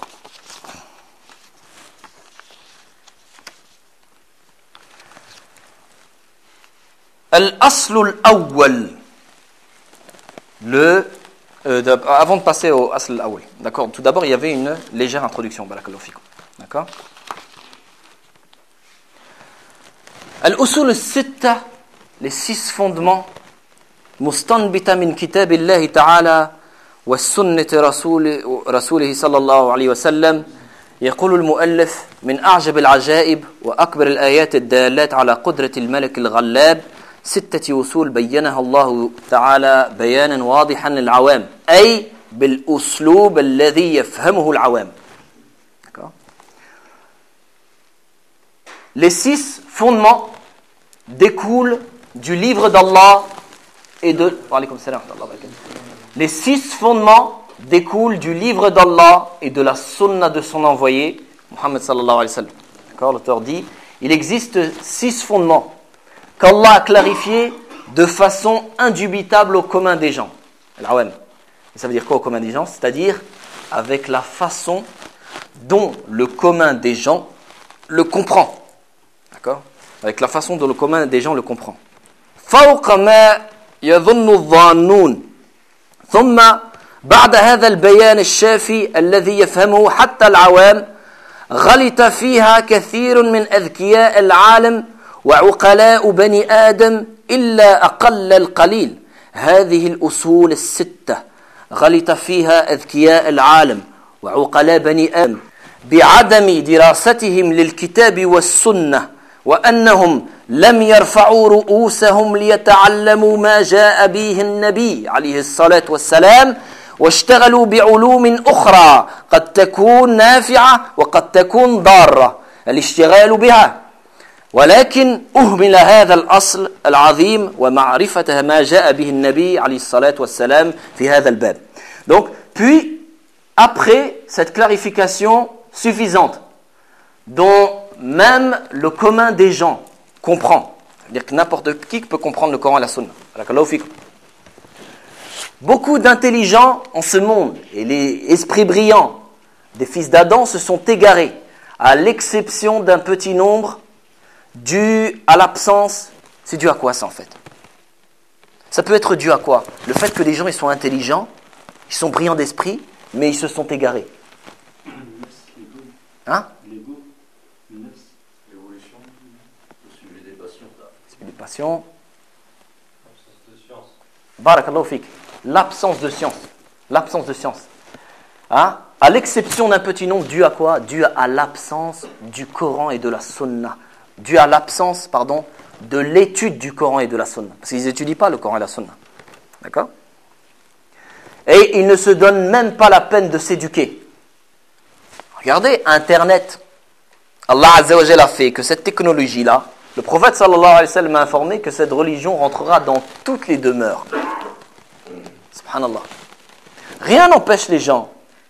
Al-Aslul Awwal. Le, euh, de, avant de passer au Asl Awwal, d'accord, tout d'abord il y avait une légère introduction, barakallahu fikum, d'accord. Al-Usul Sitta, les six fondements, mustanbita min kitabillahi ta'ala wa sunnati rasulihi sallallahu alayhi wa sallam, يقول المؤلف من أعجب العجائب وأكبر الآيات الدالات على قدرة الملك الغلاب ستة أصول بينها الله تعالى بيانا واضحا للعوام أي بالأسلوب الذي يفهمه العوام. Les six fondements découlent du livre d'Allah et de... Les six fondements découlent du livre d'Allah et de la sunna de son envoyé, Muhammad sallallahu alayhi wa sallam. D'accord, l'auteur dit, il existe six fondements qu'Allah a clarifiés de façon indubitable au commun des gens. Al-awam. Ça veut dire quoi au commun des gens? C'est-à-dire avec la façon dont le commun des gens le comprend. D'accord? Avec la façon dont le commun des gens le comprend. فوق ما يظن الظانون ثم بعد هذا البيان الشافي الذي يفهمه حتى العوام غلط فيها كثير من أذكياء العالم وعقلاء بني آدم إلا أقل القليل. هذه الأصول الستة غلط فيها أذكياء العالم وعقلاء بني آدم بعدم دراستهم للكتاب والسنة وأنهم لم يرفعوا رؤوسهم ليتعلموا ما جاء به النبي عليه الصلاة والسلام واشتغلوا بعلوم أخرى قد تكون نافعة وقد تكون ضارة الاشتغال بها ولكن أهمل هذا الأصل العظيم ومعرفة ما جاء به النبي عليه الصلاة والسلام في هذا الباب. Donc, puis, après cette clarification suffisante dont même le commun des gens comprend, c'est-à-dire que n'importe qui peut comprendre le Coran et la Sunna. Beaucoup d'intelligents en ce monde et les esprits brillants des fils d'Adam se sont égarés, à l'exception d'un petit nombre dû à l'absence. C'est dû à quoi ça en fait? Ça peut être dû à quoi? Le fait que les gens ils sont intelligents, ils sont brillants d'esprit, mais ils se sont égarés. Hein? Les passions. L'absence de science. Barakallahu fik. L'absence de science. L'absence de science. Hein? À l'exception d'un petit nombre, dû à quoi? Dû à l'absence du Coran et de la Sunna. Dû à l'absence, pardon, de l'étude du Coran et de la Sunna. Parce qu'ils n'étudient pas le Coran et la Sunna. D'accord? Et ils ne se donnent même pas la peine de s'éduquer. Regardez, Internet. Allah Azza wa Jalla a fait que cette technologie-là, le prophète sallallahu alayhi wa sallam a informé que cette religion rentrera dans toutes les demeures. Subhanallah. Rien n'empêche les gens,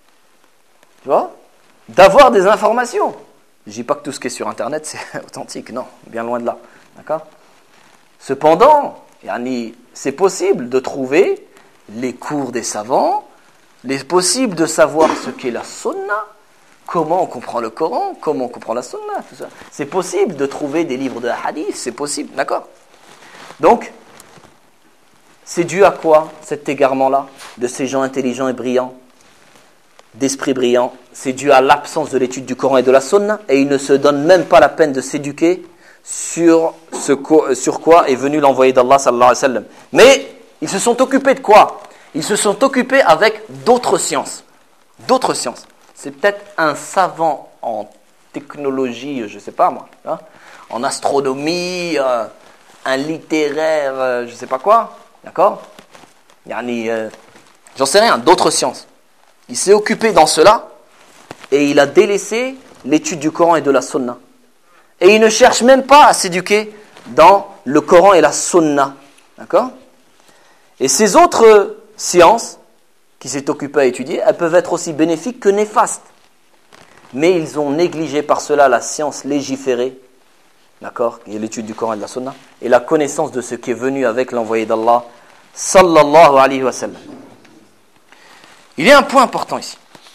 tu vois, d'avoir des informations. Je ne dis pas que tout ce qui est sur Internet c'est authentique, non, bien loin de là. D'accord? Cependant, yani, c'est possible de trouver les cours des savants, il est possible de savoir ce qu'est la sunna, comment on comprend le Coran, comment on comprend la sunna, tout ça. C'est possible de trouver des livres de hadith, c'est possible, d'accord? Donc, c'est dû à quoi cet égarement-là de ces gens intelligents et brillants, d'esprit brillant? C'est dû à l'absence de l'étude du Coran et de la sunna, et ils ne se donnent même pas la peine de s'éduquer sur, ce co- sur quoi est venu l'envoyé d'Allah sallallahu alayhi wa sallam. Mais ils se sont occupés de quoi? Ils se sont occupés avec d'autres sciences. D'autres sciences. C'est peut-être un savant en technologie, je ne sais pas moi, hein, en astronomie, euh, un littéraire, euh, je ne sais pas quoi, d'accord? Yani, euh, j'en sais rien, d'autres sciences. Il s'est occupé dans cela et il a délaissé l'étude du Coran et de la Sunna. Et il ne cherche même pas à s'éduquer dans le Coran et la Sunna, d'accord? Et ces autres sciences qui s'est occupé à étudier, elles peuvent être aussi bénéfiques que néfastes. Mais ils ont négligé par cela la science légiférée, d'accord, qui est l'étude du Coran et de la Sunna, et la connaissance de ce qui est venu avec l'envoyé d'Allah, sallallahu alayhi wa sallam. Il y a un point important ici.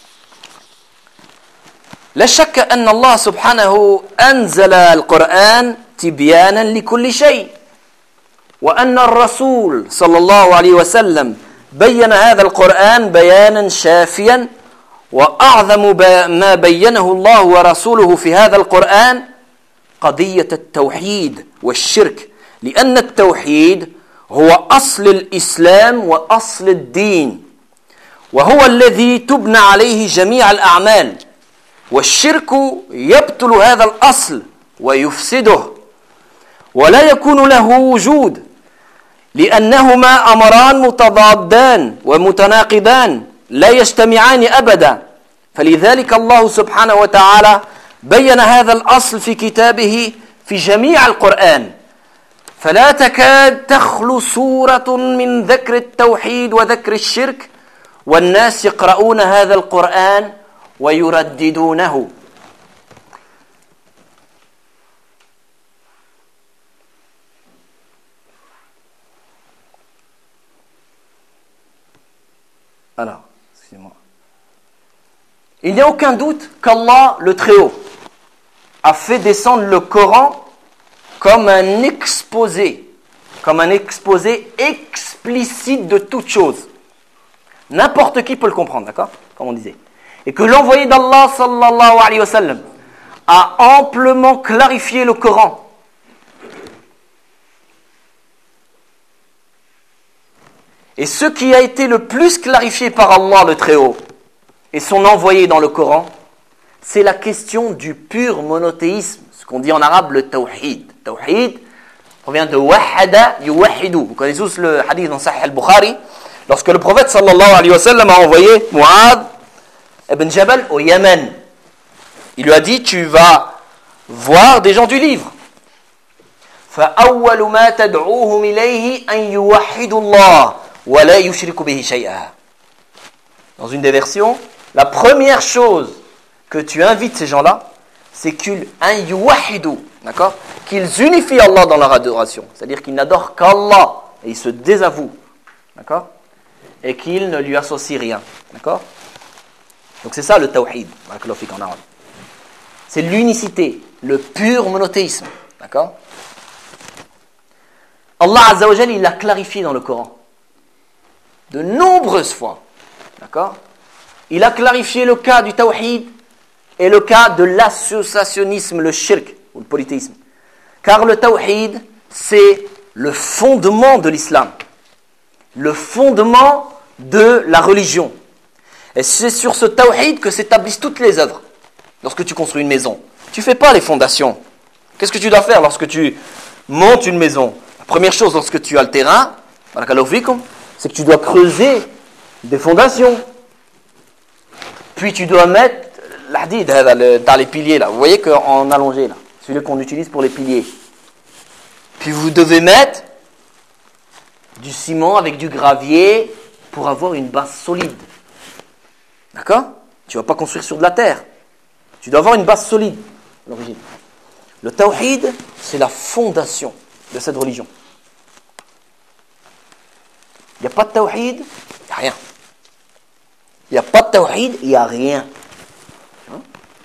لا شك أن الله سبحانه أنزل القرآن تبيانا لكل شيء وأن الرسول صلى الله عليه وسلم بين هذا القرآن بيانا شافيا وأعظم ما بينه الله ورسوله في هذا القرآن قضية التوحيد والشرك لأن التوحيد هو أصل الإسلام وأصل الدين وهو الذي تبنى عليه جميع الأعمال والشرك يبطل هذا الأصل ويفسده ولا يكون له وجود لأنهما أمران متضادان ومتناقضان لا يجتمعان أبدا فلذلك الله سبحانه وتعالى بين هذا الأصل في كتابه في جميع القرآن فلا تكاد تخلو سورة من ذكر التوحيد وذكر الشرك والناس يقرؤون هذا القرآن ويرددونه Alors, excusez-moi. Il n'y a aucun doute qu'Allah, le Très-Haut, a fait descendre le Coran comme un exposé, comme un exposé explicite de toute chose. N'importe qui peut le comprendre, d'accord? Comme on disait. Et que l'envoyé d'Allah, sallallahu alayhi wa sallam, a amplement clarifié le Coran. Et ce qui a été le plus clarifié par Allah le Très-Haut et son envoyé dans le Coran, c'est la question du pur monothéisme, ce qu'on dit en arabe le tawhid. Tawhid provient de wahada yuwahidu. Vous connaissez tous le hadith dans Sahih al-Bukhari, lorsque le prophète sallallahu alayhi wa sallam a envoyé Mu'adh ibn Jabal au Yémen. Il lui a dit, tu vas voir des gens du livre. فَأَوَّلُ مَا تَدْعُوهُمْ إِلَيْهِ أَنْ يُوَحِّدُوا اللَّهَ وَلَا يُشْرِكُ بِهِ شَيْئًا. Dans une des versions, la première chose que tu invites ces gens-là, c'est qu'ils yuwahidou, d'accord, qu'ils unifient Allah dans leur adoration, c'est-à-dire qu'ils n'adorent qu'Allah et ils se désavouent, d'accord, et qu'ils ne lui associent rien, d'accord. Donc c'est ça le tawhid, en arabe. C'est l'unicité, le pur monothéisme, d'accord. Allah Azza wa Jal, il l'a clarifié dans le Coran de nombreuses fois, d'accord. Il a clarifié le cas du tawhid et le cas de l'associationnisme, le shirk ou le polythéisme. Car le tawhid, c'est le fondement de l'islam, le fondement de la religion. Et c'est sur ce tawhid que s'établissent toutes les œuvres. Lorsque tu construis une maison, tu ne fais pas les fondations. Qu'est-ce que tu dois faire lorsque tu montes une maison? La première chose, lorsque tu as le terrain, c'est que tu dois creuser des fondations. Puis tu dois mettre l'hadid dans les piliers là. Vous voyez qu'en allongé là, celui qu'on utilise pour les piliers. Puis vous devez mettre du ciment avec du gravier pour avoir une base solide. D'accord? Tu ne vas pas construire sur de la terre. Tu dois avoir une base solide à l'origine. Le tawhid, c'est la fondation de cette religion. Il n'y a pas de tawhid, il n'y a rien. Il n'y a pas de tawhid, il n'y a rien. Hein?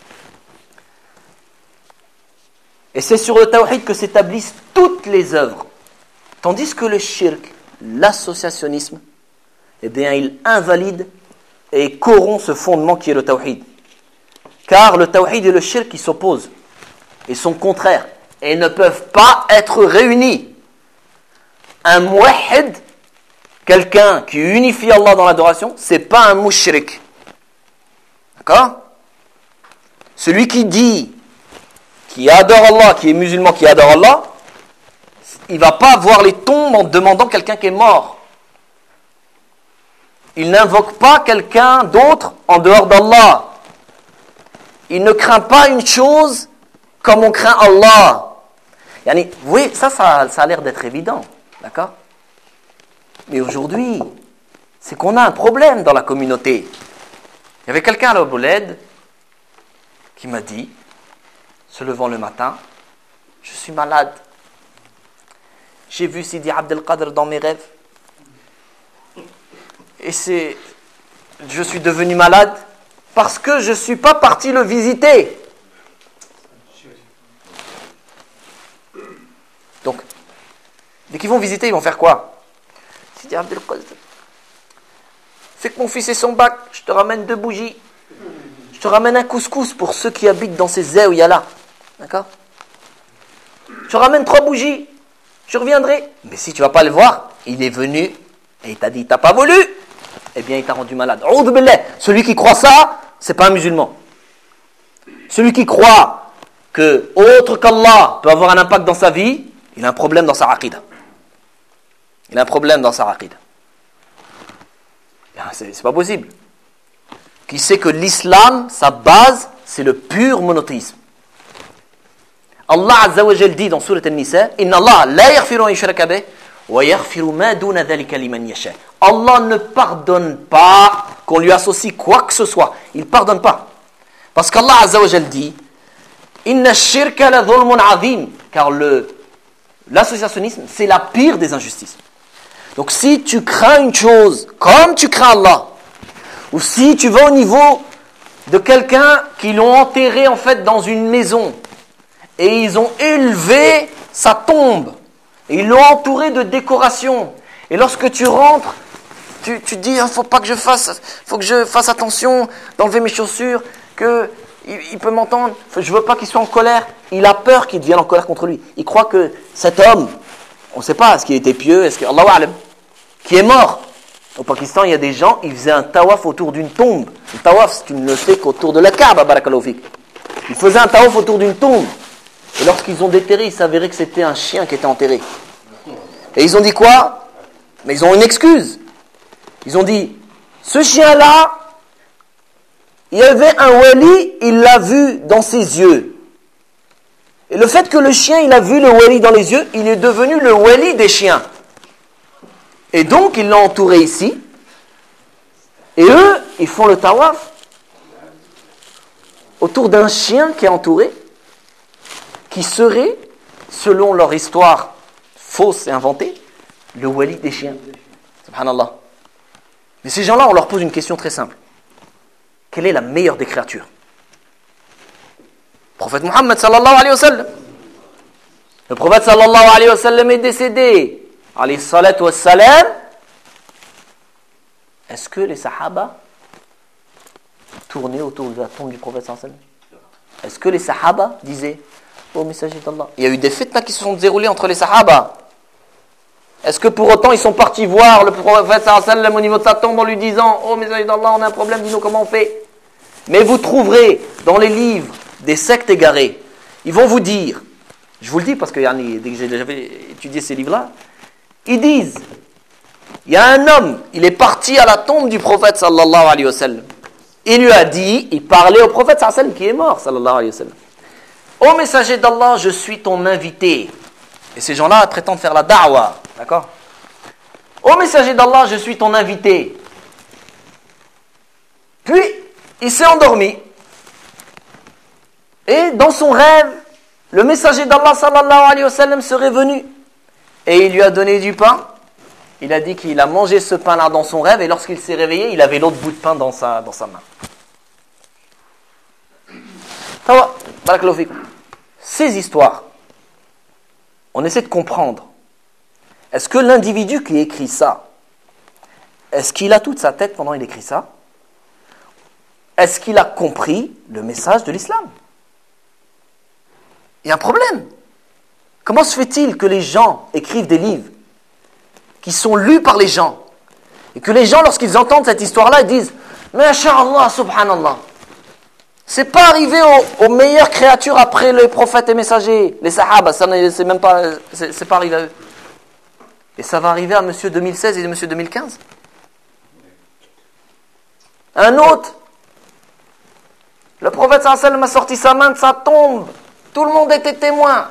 Et c'est sur le tawhid que s'établissent toutes les œuvres. Tandis que le shirk, l'associationnisme, eh bien, il invalide et corrompt ce fondement qui est le tawhid. Car le tawhid et le shirk, ils s'opposent. Ils sont contraires. Et ils ne peuvent pas être réunis. Un muwahhid, quelqu'un qui unifie Allah dans l'adoration, c'est pas un mushrik. D'accord? Celui qui dit, qui adore Allah, qui est musulman, qui adore Allah, il ne va pas voir les tombes en demandant quelqu'un qui est mort. Il n'invoque pas quelqu'un d'autre en dehors d'Allah. Il ne craint pas une chose comme on craint Allah. Yani, vous voyez, ça, ça, ça a l'air d'être évident. D'accord? Mais aujourd'hui, c'est qu'on a un problème dans la communauté. Il y avait quelqu'un à la Bouled qui m'a dit, se levant le matin, je suis malade. J'ai vu Sidi Abdel Qadr dans mes rêves. Et c'est, je suis devenu malade parce que je ne suis pas parti le visiter. Donc, dès qu'ils vont visiter, ils vont faire quoi? Sidi Abdel Qadr, fais que mon fils ait son bac, je te ramène deux bougies. Je te ramène un couscous pour ceux qui habitent dans ces zéouïas là. D'accord? Je te ramène trois bougies. Je reviendrai. Mais si tu ne vas pas le voir, il est venu et il t'a dit, t'as pas voulu, eh bien il t'a rendu malade. Celui qui croit ça, c'est pas un musulman. celui qui croit que autre qu'Allah peut avoir un impact dans sa vie, il a un problème dans sa aqida. Il a un problème dans sa aqida. C'est, c'est pas possible. Qui sait que l'islam, sa base, c'est le pur monothéisme. Allah Azza wa Jal dit dans Sourate An-Nisa, Inna Allah la yaghfiru an yushraka bih wa yaghfiru ma duna dhalika liman yasha. Allah ne pardonne pas qu'on lui associe quoi que ce soit. Il pardonne pas. Parce qu'Allah Azza wa Jal dit, Inna ash-shirka la dhulmun azim, car le l'associationnisme, c'est la pire des injustices. Donc si tu crains une chose comme tu crains Allah, ou si tu vas au niveau de quelqu'un qui l'ont enterré en fait dans une maison, et ils ont élevé sa tombe, et ils l'ont entouré de décorations, et lorsque tu rentres, tu, tu te dis, il ne faut pas que je fasse, faut que je fasse attention d'enlever mes chaussures, que il, il peut m'entendre, je ne veux pas qu'il soit en colère. Il a peur qu'il devienne en colère contre lui. Il croit que cet homme, on ne sait pas, est-ce qu'il était pieux, est-ce que, Allahu a'lam, qui est mort. Au Pakistan, il y a des gens, ils faisaient un tawaf autour d'une tombe. Le tawaf, tu ne le sais qu'autour de la Kaaba, barakallahu fik. Ils faisaient un tawaf autour d'une tombe. Et lorsqu'ils ont déterré, il s'avérait que c'était un chien qui était enterré. Et ils ont dit quoi? Mais ils ont une excuse. Ils ont dit, ce chien-là, il y avait un wali, il l'a vu dans ses yeux. Et le fait que le chien, il a vu le wali dans les yeux, il est devenu le wali des chiens. Et donc, ils l'ont entouré ici. Et eux, ils font le tawaf autour d'un chien qui est entouré, qui serait, selon leur histoire fausse et inventée, le wali des chiens. Subhanallah. Mais ces gens-là, on leur pose une question très simple. Quelle est la meilleure des créatures? Le prophète Muhammad sallallahu alayhi wa sallam. Le prophète sallallahu alayhi wa sallam est décédé. Alayhi salatu wa salam. Est-ce que les sahaba tournaient autour de la tombe du prophète sallallahu alayhi wa sallam? Est-ce que les sahaba disaient, ô messager d'Allah? Il y a eu des fitnas qui se sont déroulées entre les sahaba. Est-ce que pour autant ils sont partis voir le prophète sallallahu alayhi wa sallam au niveau de sa tombe en lui disant, ô messager d'Allah, on a un problème, dis-nous comment on fait? Mais vous trouverez dans les livres des sectes égarées, ils vont vous dire, je vous le dis parce que dès que j'avais étudié ces livres-là, ils disent, il y a un homme, il est parti à la tombe du prophète sallallahu alayhi wa sallam. Il lui a dit, il parlait au prophète sallallahu alayhi wa sallam qui est mort sallallahu alayhi wa sallam. Ô messager d'Allah, je suis ton invité. Et ces gens-là prétendent faire la da'wa, d'accord? Ô messager d'Allah, je suis ton invité. Puis, il s'est endormi. Et dans son rêve, le messager d'Allah sallallahu alayhi wa sallam serait venu. Et il lui a donné du pain. Il a dit qu'il a mangé ce pain-là dans son rêve. Et lorsqu'il s'est réveillé, il avait l'autre bout de pain dans sa, dans sa main. Tawa, barakallahu fikum. Ces histoires, on essaie de comprendre. Est-ce que l'individu qui écrit ça, est-ce qu'il a toute sa tête pendant qu'il écrit ça? Est-ce qu'il a compris le message de l'islam? Il y a un problème. Comment se fait-il que les gens écrivent des livres qui sont lus par les gens et que les gens, lorsqu'ils entendent cette histoire-là, ils disent « Masha'Allah, subhanallah ». C'est pas arrivé aux, aux meilleures créatures après les prophètes et messagers, les sahaba, ça c'est même pas, c'est, c'est pas arrivé à eux. Et ça va arriver à monsieur deux mille seize et monsieur deux mille quinze. Un autre, le prophète sallallahu alayhi wa sallam a sorti sa main de sa tombe. Tout le monde était témoin.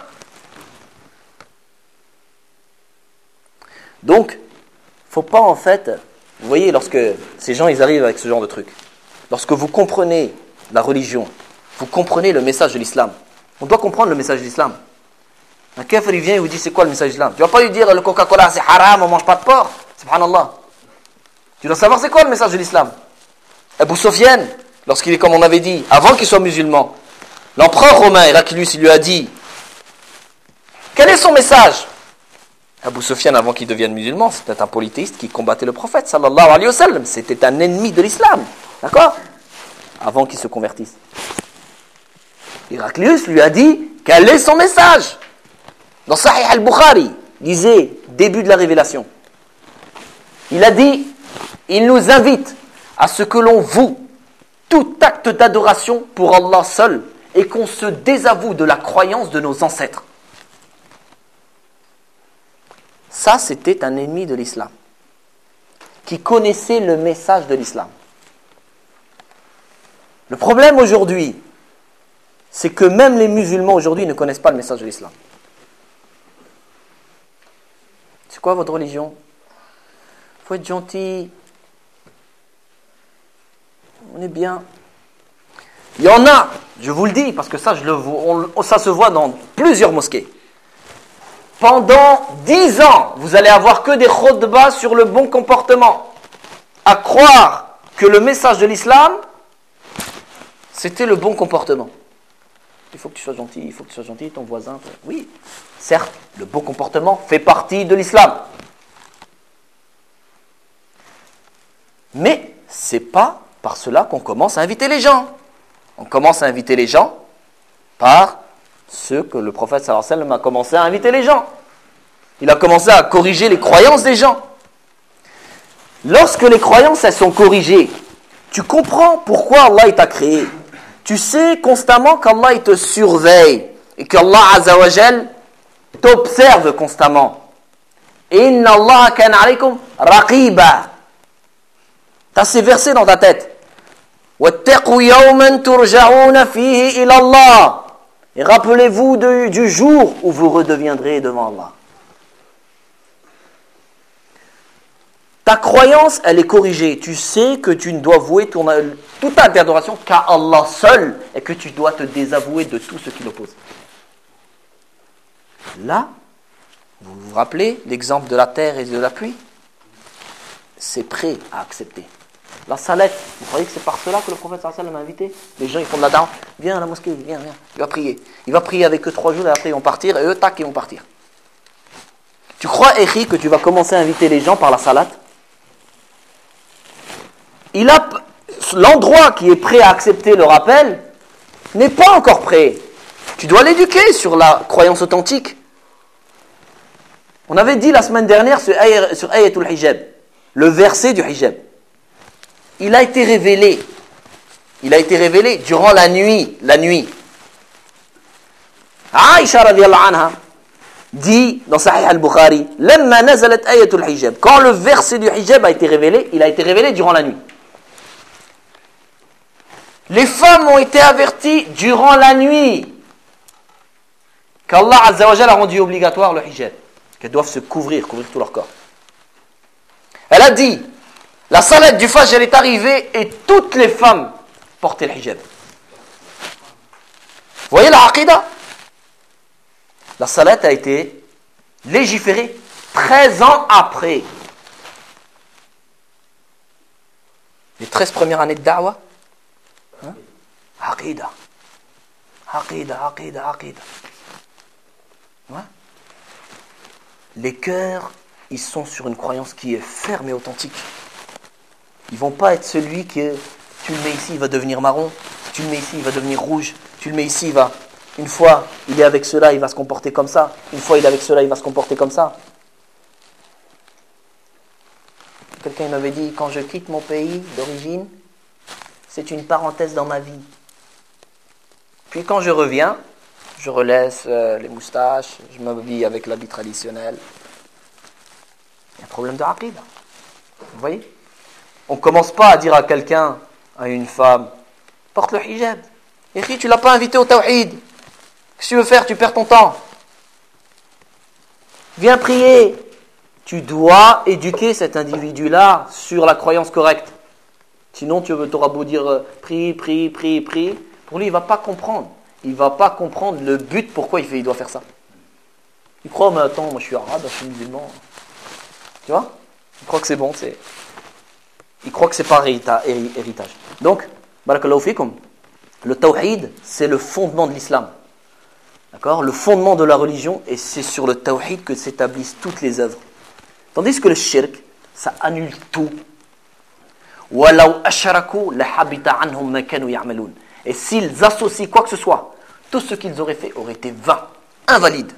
Donc, faut pas en fait, vous voyez, lorsque ces gens ils arrivent avec ce genre de truc, lorsque vous comprenez la religion, vous comprenez le message de l'islam. On doit comprendre le message de l'islam. Un kafir il vient et vous dit c'est quoi le message de l'islam? Tu vas pas lui dire le Coca-Cola c'est haram, on mange pas de porc. Subhanallah. Tu dois savoir c'est quoi le message de l'islam. Abu Sufyan, lorsqu'il est comme on avait dit, avant qu'il soit musulman, l'empereur romain Héraclius il lui a dit quel est son message? Abu Sufyan, avant qu'il devienne musulman, c'était un polythéiste qui combattait le prophète sallallahu alayhi wa sallam. C'était un ennemi de l'islam. D'accord? Avant qu'il se convertisse. Héraclius lui a dit quel est son message? Dans Sahih al-Bukhari, lisez, début de la révélation. Il a dit, il nous invite à ce que l'on voue tout acte d'adoration pour Allah seul et qu'on se désavoue de la croyance de nos ancêtres. Ça, c'était un ennemi de l'islam, qui connaissait le message de l'islam. Le problème aujourd'hui, c'est que même les musulmans aujourd'hui ne connaissent pas le message de l'islam. C'est quoi votre religion? Il faut être gentil. On est bien. Il y en a, je vous le dis, parce que ça, je le vois, on, ça se voit dans plusieurs mosquées. Pendant dix ans, vous allez avoir que des khutbahs sur le bon comportement. À croire que le message de l'islam, c'était le bon comportement. Il faut que tu sois gentil, il faut que tu sois gentil, ton voisin. Oui, certes, le bon comportement fait partie de l'islam. Mais ce n'est pas par cela qu'on commence à inviter les gens. On commence à inviter les gens par ce que le prophète sallallahu alayhi wa sallam a commencé à inviter les gens. Il a commencé à corriger les croyances des gens. Lorsque les croyances elles sont corrigées, tu comprends pourquoi Allah t'a créé. Tu sais constamment qu'Allah il te surveille et qu'Allah Azza wa Jal t'observe constamment. Inna Allah kana alaykum raqiba. Tu as ces versets dans ta tête. وَاتَّقُوا يَوْمًا تُرْجَعُونَ فِيهِ إِلَى اللَّهِ. Et rappelez-vous de, du jour où vous redeviendrez devant Allah. Ta croyance, elle est corrigée. Tu sais que tu ne dois vouer ton, toute ta adoration qu'à Allah seul et que tu dois te désavouer de tout ce qui l'oppose. Là, vous vous rappelez l'exemple de la terre et de la pluie? C'est prêt à accepter. La salette, vous croyez que c'est par cela que le prophète sallallahu alayhi wa sallam a invité? Les gens ils font de la da'wah, viens à la mosquée, viens, viens, il va prier. Il va prier avec eux trois jours et après ils vont partir et eux, tac, ils vont partir. Tu crois, Ekhi, que tu vas commencer à inviter les gens par la salade? Il a l'endroit qui est prêt à accepter le rappel n'est pas encore prêt. Tu dois l'éduquer sur la croyance authentique. On avait dit la semaine dernière sur, sur Ayatul Hijab, le verset du hijab. Il a été révélé. Il a été révélé durant la nuit. La nuit. Aïcha radiyallahu anha dit dans Sahih al-Bukhari, Lamma nazalat ayatul hijab. Quand le verset du hijab a été révélé, il a été révélé durant la nuit. Les femmes ont été averties durant la nuit qu'Allah Azza wa Jalla a rendu obligatoire le hijab, qu'elles doivent se couvrir, couvrir tout leur corps. Elle a dit, la salade du Fajr elle est arrivée et toutes les femmes portaient le hijab. Vous voyez la aqida? La salade a été légiférée treize ans après. Les treize premières années de da'wah. Hein? Aqida. Aqida, aqida, aqida. Ouais? Les cœurs, ils sont sur une croyance qui est ferme et authentique. Ils ne vont pas être celui que tu le mets ici, il va devenir marron. Tu le mets ici, il va devenir rouge. Tu le mets ici, il va... Une fois, il est avec cela, il va se comporter comme ça. Une fois, il est avec cela, il va se comporter comme ça. Quelqu'un m'avait dit, quand je quitte mon pays d'origine, c'est une parenthèse dans ma vie. Puis quand je reviens, je relaisse euh, les moustaches, je m'habille avec l'habit traditionnel. Il y a un problème de aqida. Vous voyez? On ne commence pas à dire à quelqu'un, à une femme, porte le hijab. Et tu ne l'as pas invité au tawhid. Qu'est-ce que tu veux faire? Tu perds ton temps. Viens prier. Tu dois éduquer cet individu-là sur la croyance correcte. Sinon, tu auras beau dire euh, prie, prie, prie, prie. Pour lui, il ne va pas comprendre. Il ne va pas comprendre le but pourquoi il, fait, il doit faire ça. Il croit, mais attends, moi je suis arabe, je suis musulman. Tu vois? Il croit que c'est bon, c'est... Il croit que c'est pas héritage. Donc, barakallahu fikum, le tawhid, c'est le fondement de l'islam. D'accord? Le fondement de la religion, et c'est sur le tawhid que s'établissent toutes les œuvres. Tandis que le shirk, ça annule tout. وَلَوْ أَشْرَكُوا لَحَبِطَ عَنْهُمْ مَا كَانُوا يَعْمَلُونَ. Et s'ils associent quoi que ce soit, tout ce qu'ils auraient fait aurait été vain, invalide.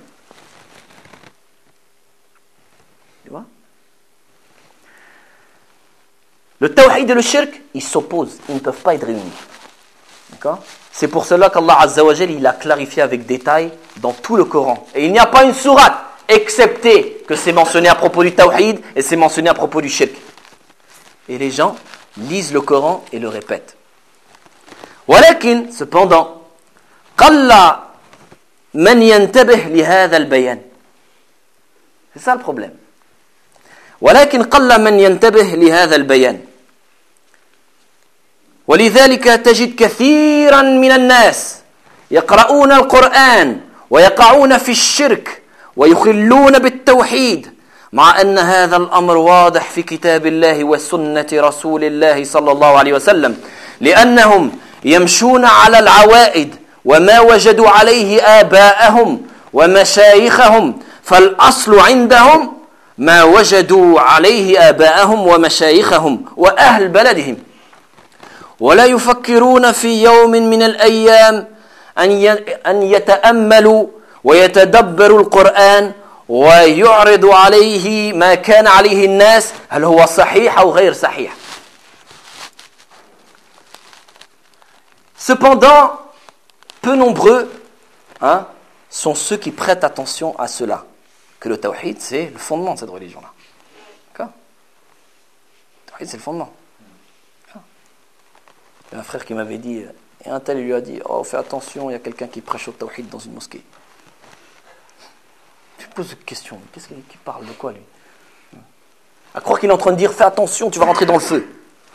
Tu vois? Le tawhid et le shirk, ils s'opposent, ils ne peuvent pas être réunis. D'accord? C'est pour cela qu'Allah Azza wa Jal, il a clarifié avec détail dans tout le Coran. Et il n'y a pas une sourate, excepté que c'est mentionné à propos du tawhid et c'est mentionné à propos du shirk. Et les gens lisent le Coran et le répètent. Walakin, cependant, qalla man yantabih li hadha al-bayan. C'est ça le problème. Walakin qalla man yantabih li hadha al-bayan. ولذلك تجد كثيرا من الناس يقرؤون القرآن ويقعون في الشرك ويخلون بالتوحيد مع أن هذا الأمر واضح في كتاب الله وسنة رسول الله صلى الله عليه وسلم لأنهم يمشون على العوائد وما وجدوا عليه آباءهم ومشايخهم فالأصل عندهم ما وجدوا عليه آباءهم ومشايخهم وأهل بلدهم ولا يفكرون في يوم من الأيام أن يتأملوا ويتدبروا القرآن ويعرض عليه ما كان عليه الناس هل هو صحيح أو غير صحيح. Cependant, peu nombreux hein, sont ceux qui prêtent attention à cela, que le tawhid c'est le fondement de cette religion-là. D'accord ? Le tawhid c'est le fondement. Il y a un frère qui m'avait dit, et un tel lui a dit, oh fais attention, il y a quelqu'un qui prêche au tawhid dans une mosquée. Je me pose une question, qu'est-ce qu'il qui parle de quoi lui ? À croire qu'il est en train de dire, fais attention, tu vas rentrer dans le feu.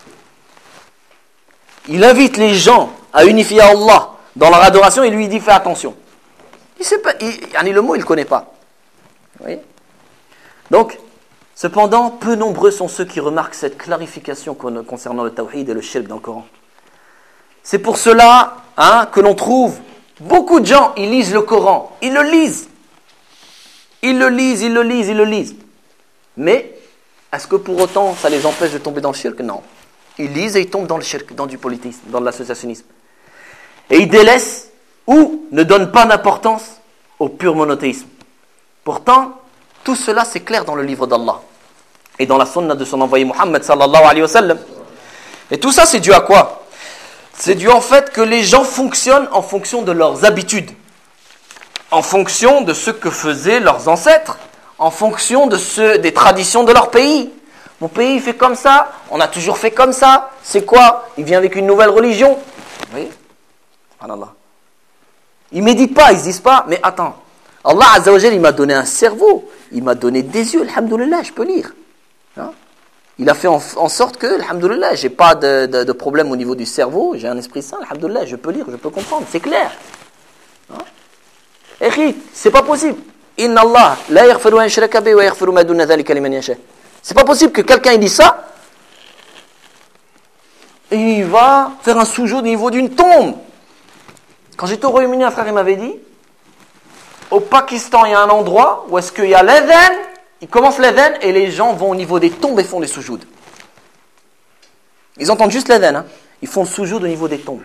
Il invite les gens à unifier Allah dans leur adoration et lui dit, fais attention. Il sait pas, il, le mot il ne connaît pas. Vous voyez ? Donc, cependant, peu nombreux sont ceux qui remarquent cette clarification concernant le tawhid et le shirk dans le Coran. C'est pour cela hein, que l'on trouve beaucoup de gens, ils lisent le Coran, ils le lisent. Ils le lisent, ils le lisent, ils le lisent. Mais, est-ce que pour autant, ça les empêche de tomber dans le shirk ? Non. Ils lisent et ils tombent dans le shirk, dans du politisme, dans l'associationnisme. Et ils délaissent ou ne donnent pas d'importance au pur monothéisme. Pourtant, tout cela c'est clair dans le livre d'Allah et dans la sunna de son envoyé Muhammad sallallahu alayhi wa sallam. Et tout ça c'est dû à quoi ? C'est dû en fait que les gens fonctionnent en fonction de leurs habitudes, en fonction de ce que faisaient leurs ancêtres, en fonction de ce, des traditions de leur pays. Mon pays il fait comme ça, on a toujours fait comme ça, c'est quoi ? Il vient avec une nouvelle religion. Vous voyez ? Subhanallah. Ils ne méditent pas, ils ne se disent pas, mais attends, Allah Azza wa Jal, il m'a donné un cerveau, il m'a donné des yeux, alhamdoulilah, je peux lire. Hein? Il a fait en, en sorte que, alhamdoulilah, je n'ai pas de, de, de problème au niveau du cerveau, j'ai un esprit sain, alhamdoulilah, je peux lire, je peux comprendre, c'est clair. Hein? Et c'est pas possible. Inna Allah, la yaghfiru an yushraka bihi wa yaghfiru ma duna dhalika liman yasha. C'est pas possible que quelqu'un il dit ça, et il va faire un soujoud au niveau d'une tombe. Quand j'étais au Royaume-Uni, un frère il m'avait dit, au Pakistan, il y a un endroit où est-ce qu'il y a l'adhan, il commence l'adhan et les gens vont au niveau des tombes et font les soujouds. Ils entendent juste l'adhan, hein. Ils font le soujoud au niveau des tombes.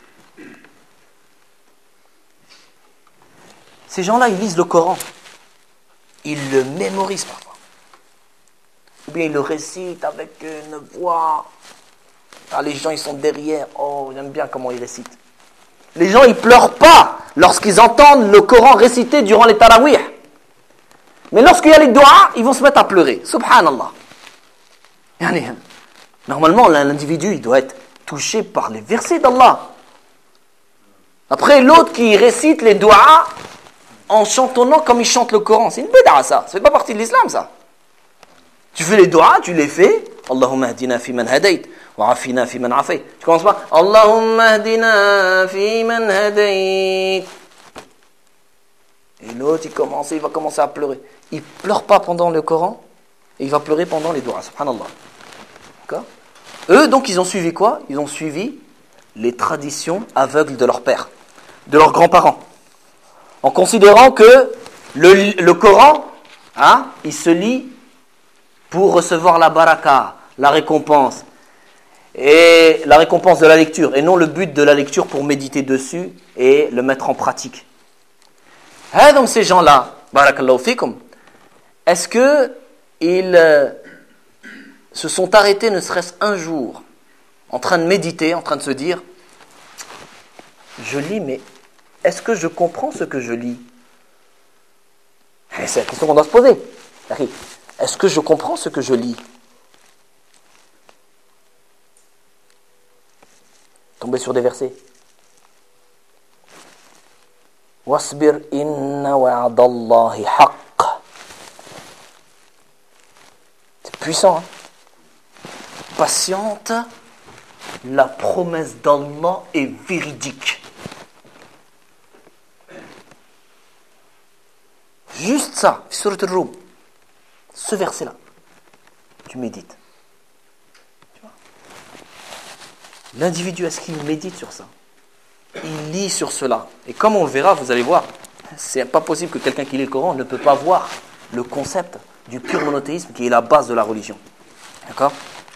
Ces gens-là, ils lisent le Coran. Ils le mémorisent parfois. Ou bien ils le récitent avec une voix. Ah, les gens, ils sont derrière. Oh, j'aime bien comment ils récitent. Les gens, ils pleurent pas lorsqu'ils entendent le Coran récité durant les tarawih. Mais lorsqu'il y a les doigts, ils vont se mettre à pleurer. Subhanallah. Normalement, l'individu, il doit être touché par les versets d'Allah. Après, l'autre qui récite les doigts en chantonnant comme il chante le Coran. C'est une bid'a, ça. Ça fait pas partie de l'islam, ça. Tu fais les doigts, tu les fais. Allahumma hadina fi man hadayt. وعافنا في من عافيت. Tu commences pas اللهم اهدنا في من هديت. Et l'autre il commence, il va commencer à pleurer. Il pleure pas pendant le Coran, et il va pleurer pendant les doigts. Subhanallah. D'accord ? Eux donc ils ont suivi quoi ? Ils ont suivi les traditions aveugles de leur père, de leurs grands-parents, en considérant que le, le Coran, hein, il se lit pour recevoir la baraka, la récompense. Et la récompense de la lecture, et non le but de la lecture pour méditer dessus et le mettre en pratique. Ah, donc ces gens-là, barakallahu fikum, est-ce que ils euh, se sont arrêtés ne serait-ce un jour en train de méditer, en train de se dire je lis, mais est-ce que je comprends ce que je lis? C'est la question qu'on doit se poser. Est-ce que je comprends ce que je lis? Tomber sur des versets. Wasbir inna wa'dallahi haqq. C'est puissant. Hein? Patiente, la promesse d'Allah est véridique. Juste ça, Surat al-Rum, ce verset-là, tu médites. Tu vois? L'individu, est-ce qu'il médite sur ça? Il lit sur cela. Et comme on le verra, vous allez voir, c'est pas possible que quelqu'un qui lit le Coran ne peut pas voir le concept du pur monothéisme qui est la base de la religion. D'accord?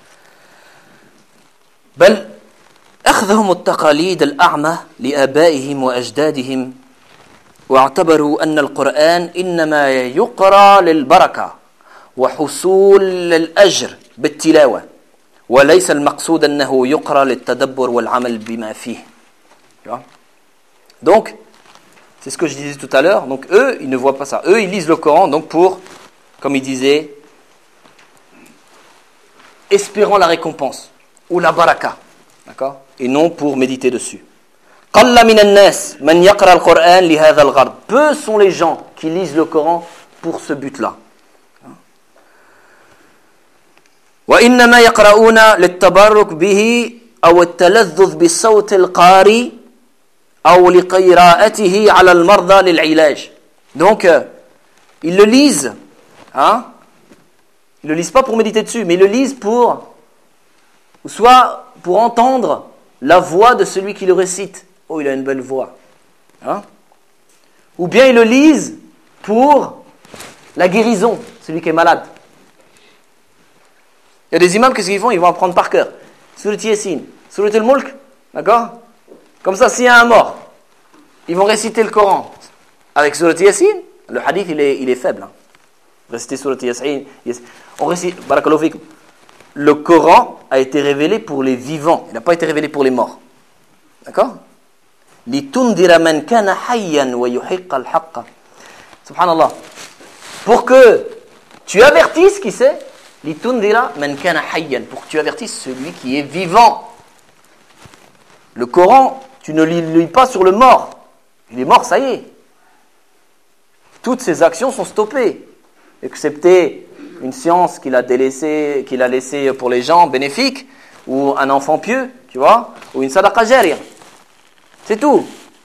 بل أخذهم التقاليد الأعمى لآبائهم وأجدادهم واعتبروا أن القرآن إنما يقرأ للبركة وحصول الأجر بالتلاوة وليس المقصود أنه يقرأ للتدبر والعمل بما فيه. Donc, c'est ce que je disais tout à l'heure. Donc, eux, ils ne voient pas ça. Eux, ils lisent le Coran donc pour, comme ils disaient, espérant la récompense ou la baraka, d'accord, et non pour méditer dessus. قل من الناس من يقرأ القرآن لهذا الغرض. Peu sont les gens qui lisent le Coran pour ce but-là. وإنما يقرؤون للتبرك به أو التلذذ بصوت القارئ أو لقراءته على المرضى للعلاج. Donc euh, ils le lisent, hein? Ils le lisent pas pour méditer dessus, mais ils le lisent pour, ou soit pour entendre la voix de celui qui le récite. Oh, il a une belle voix. Hein? Ou bien ils le lisent pour la guérison, celui qui est malade. Il y a des imams, qu'est-ce qu'ils font? Ils vont apprendre par cœur. Surat Yasin, Surat al-Mulk, d'accord? Comme ça, s'il y a un mort, ils vont réciter le Coran avec Surat Yasin. Le hadith, il est, il est faible. Hein? Réciter Surat Yasin. On récite, barakallahu fikum. Le Coran a été révélé pour les vivants. Il n'a pas été révélé pour les morts. D'accord? لِتُنْذِرَ مَنْ كَانَ حَيًّا وَيُحِقَّ الْحَقَّ. Subhanallah. Pour que tu avertisses, qui c'est? لِتُنْذِرَ مَنْ كَانَ حَيًّا. Pour que tu avertisses celui qui est vivant. Le Coran, tu ne le lis pas sur le mort. Il est mort, ça y est. Toutes ses actions sont stoppées. Excepté une science qu'il a délaissée, qu'il a laissée pour les gens bénéfiques, ou un enfant pieux, tu vois, ou une sadaqa jariya. C'est tout.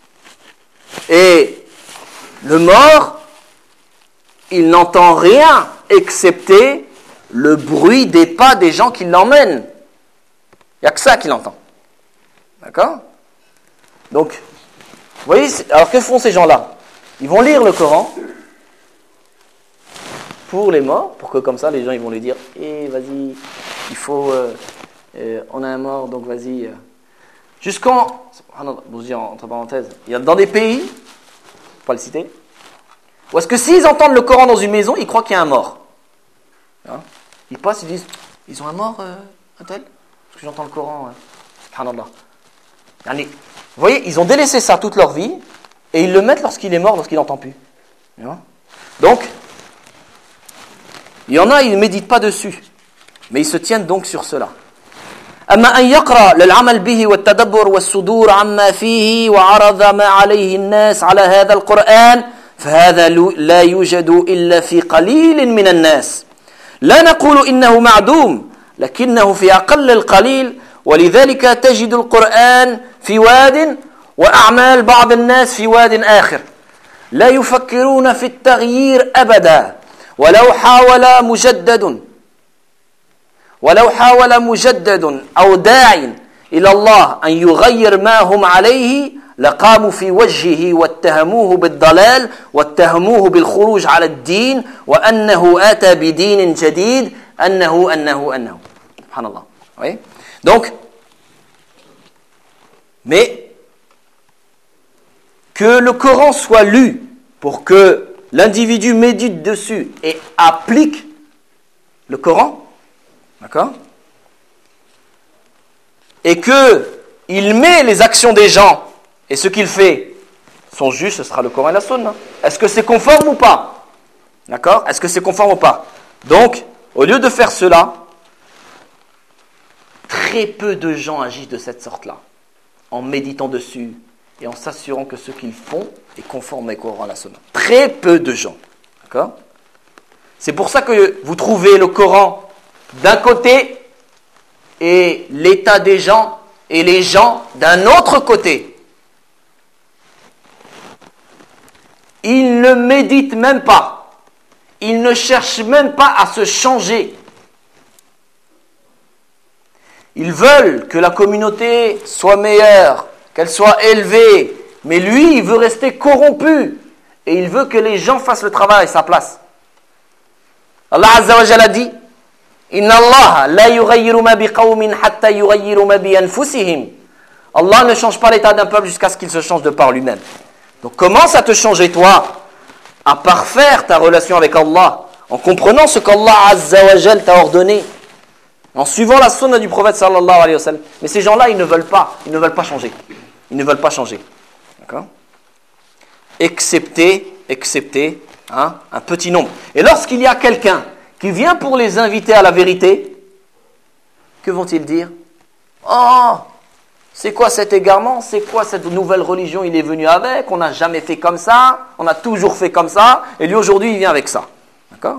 Et le mort, il n'entend rien excepté le bruit des pas des gens qui l'emmènent. Il n'y a que ça qu'il entend. D'accord? Donc, vous voyez, alors que font ces gens-là? Ils vont lire le Coran pour les morts, pour que comme ça les gens ils vont lui dire eh vas-y, il faut euh, euh, on a un mort donc vas-y euh. Jusqu'en, vous dire entre parenthèses, il y a dans des pays, faut pas le citer, où est-ce que s'ils entendent le Coran dans une maison, ils croient qu'il y a un mort. Hein? Ils passent, ils disent ils ont un mort euh, un tel parce que j'entends le Coran. Euh. Subhanallah. Vous voyez, ils ont délaissé ça toute leur vie et ils le mettent lorsqu'il est mort, lorsqu'il n'entend plus. Donc, il y en a, ils ne méditent pas dessus, mais ils se tiennent donc sur cela. أما أن يقرأ للعمل به والتدبر والصدور عما فيه وعرض ما عليه الناس على هذا القرآن فهذا لا يوجد إلا في قليل من الناس. لا نقول إنه معدوم لكنه في أقل القليل ولذلك تجد القرآن في واد وأعمال بعض الناس في واد آخر لا يفكرون في التغيير أبدا ولو حاول مجدد ولو حاول مجدد أو داع إلى الله أن يغير ما هم عليه لقاموا في وجهه واتهموه بالضلال واتهموه بالخروج على الدين وأنه أتى بدين جديد أنه أنه أنه سبحان الله. Oui. Donc, mais que le Coran soit lu pour que l'individu médite dessus et applique le Coran, d'accord, et que il met les actions des gens et ce qu'il fait sont justes, ce sera le Coran et la Sunna. Est-ce que c'est conforme ou pas? D'accord? Est-ce que c'est conforme ou pas? Donc, au lieu de faire cela, très peu de gens agissent de cette sorte-là, en méditant dessus et en s'assurant que ce qu'ils font est conforme au Coran et la Sunna. Très peu de gens. D'accord? C'est pour ça que vous trouvez le Coran d'un côté et l'état des gens et les gens d'un autre côté. Ils ne méditent même pas. Ils ne cherchent même pas à se changer. Ils veulent que la communauté soit meilleure, qu'elle soit élevée, mais lui, il veut rester corrompu et il veut que les gens fassent le travail à sa place. Allah Azza wa Jalla dit: Inna Allah la yughayyiru ma biqawmin hatta yughayyiru ma bi anfusihim. Allah ne change pas l'état d'un peuple jusqu'à ce qu'il se change de par lui-même. Donc commence à te changer toi, à parfaire ta relation avec Allah, en comprenant ce qu'Allah Azza wa Jalla t'a ordonné, en suivant la sunna du prophète sallallahu alayhi wa sallam. Mais ces gens-là, ils ne veulent pas, ils ne veulent pas changer. Ils ne veulent pas changer. D'accord? Excepté, excepté, hein, un petit nombre. Et lorsqu'il y a quelqu'un qui vient pour les inviter à la vérité, que vont-ils dire? Oh, c'est quoi cet égarement? C'est quoi cette nouvelle religion? Il est venu avec, on n'a jamais fait comme ça, on a toujours fait comme ça, et lui aujourd'hui il vient avec ça. D'accord?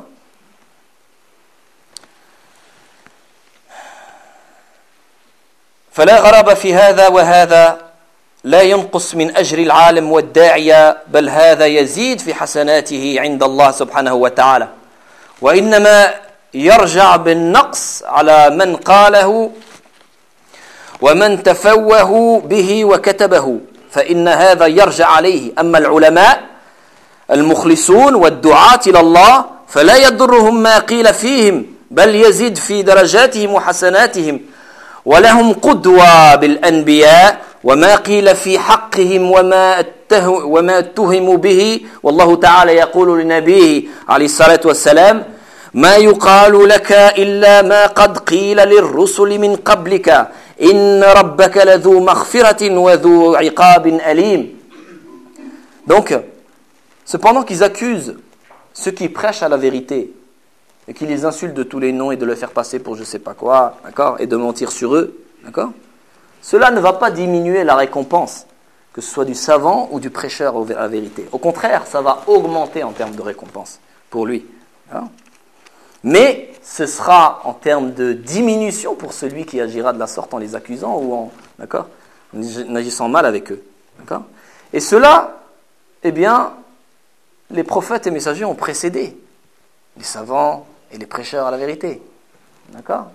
فلا غرابة في هذا وهذا لا ينقص من أجر العالم والداعية بل هذا يزيد في حسناته عند الله سبحانه وتعالى وإنما يرجع بالنقص على من قاله ومن تفوه به وكتبه فإن هذا يرجع عليه أما العلماء المخلصون والدعاة إلى الله فلا يضرهم ما قيل فيهم بل يزيد في درجاتهم وحسناتهم ولهم قدوة بالأنبياء وما قيل في حقهم وما وما اتهموا به والله تعالى يقول لنبيه عليه الصلاة والسلام ما يقال لك إلا ما قد قيل للرسل من قبلك إن ربك لذو مغفرة وذو عقاب أليم. Donc, cependant qu'ils accusent ceux qui prêchent à la vérité et qui les insultent de tous les noms et de le faire passer pour je sais pas quoi, d'accord, et de mentir sur eux, d'accord, cela ne va pas diminuer la récompense, que ce soit du savant ou du prêcheur à la vérité. Au contraire, ça va augmenter en termes de récompense pour lui. Hein. Mais ce sera en termes de diminution pour celui qui agira de la sorte en les accusant ou en, d'accord, en agissant mal avec eux. D'accord. Et cela, eh bien, les prophètes et messagers ont précédé les savants et les prêcheurs à la vérité. D'accord.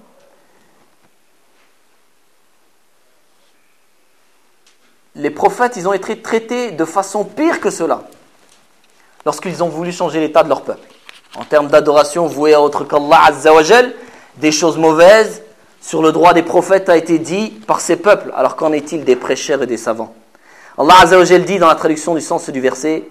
Les prophètes, ils ont été traités de façon pire que cela lorsqu'ils ont voulu changer l'état de leur peuple. En termes d'adoration vouée à autre qu'Allah Azza wa Jal, des choses mauvaises sur le droit des prophètes a été dit par ces peuples. Alors qu'en est-il des prêcheurs et des savants? Allah Azza wa Jal dit dans la traduction du sens du verset: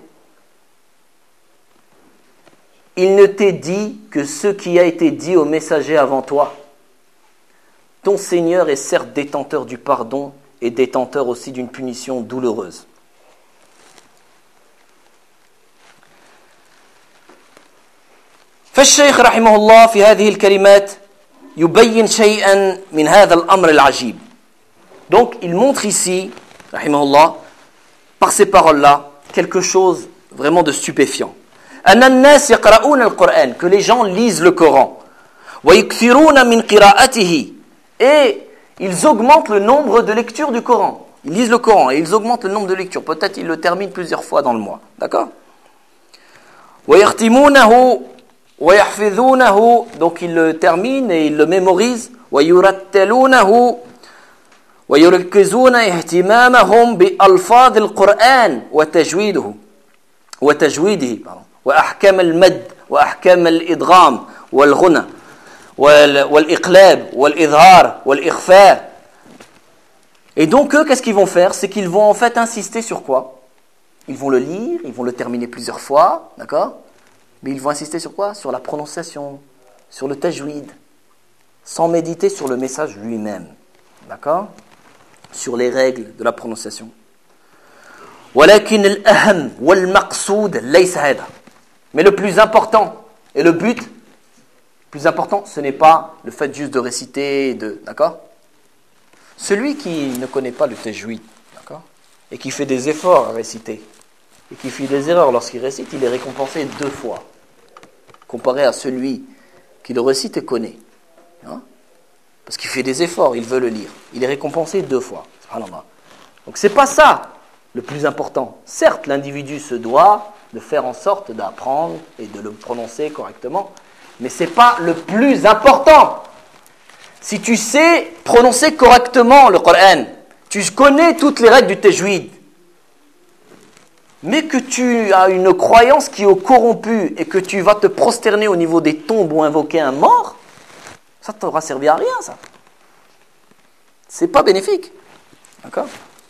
il ne t'est dit que ce qui a été dit aux messagers avant toi. Ton Seigneur est certes détenteur du pardon et détenteur aussi d'une punition douloureuse. فالشيخ رحمه الله في هذه الكلمات يبين شيئا من هذا الأمر العجيب. Donc il montre ici, رحمه الله, par ces paroles-là, quelque chose vraiment de stupéfiant. أن الناس يقرؤون القرآن, que les gens lisent le Coran, ويكثرون من قراءته, et ils augmentent le nombre de lectures du Coran. Ils lisent le Coran et ils augmentent le nombre de lectures. Peut-être ils le terminent plusieurs fois dans le mois. D'accord? ويختمونه ويحفظونه, donc ils le terminent et ils le mémorisent. ويرتلونه ويركزون اهتمامهم بألفاظ القرآن وتجويده وتجويده وأحكام المد وأحكام الإدغام والغنى والإقلاب والإظهار والإخفاء. Et donc eux, qu'est-ce qu'ils vont faire? C'est qu'ils vont en fait insister sur quoi? Ils vont le lire, ils vont le terminer plusieurs fois, d'accord? Mais ils vont insister sur quoi? Sur la prononciation, sur le tajwid, sans méditer sur le message lui-même, d'accord? Sur les règles de la prononciation. ولكن الأهم والمقصود ليس هذا. Mais le plus important et le but, le plus important, ce n'est pas le fait juste de réciter, de, d'accord? Celui qui ne connaît pas le tajwid, d'accord, et qui fait des efforts à réciter, et qui fait des erreurs lorsqu'il récite, il est récompensé deux fois, comparé à celui qui le récite et connaît. Hein? Parce qu'il fait des efforts, il veut le lire. Il est récompensé deux fois. Subhanallah. Donc c'est pas ça le plus important. Certes, l'individu se doit de faire en sorte d'apprendre et de le prononcer correctement, mais c'est pas le plus important. Si tu sais prononcer correctement le Coran, tu connais toutes les règles du tajwid, mais que tu as une croyance qui est corrompue et que tu vas te prosterner au niveau des tombes ou invoquer un mort, ça ne t'aura servi à rien, ça. C'est pas bénéfique. D'accord?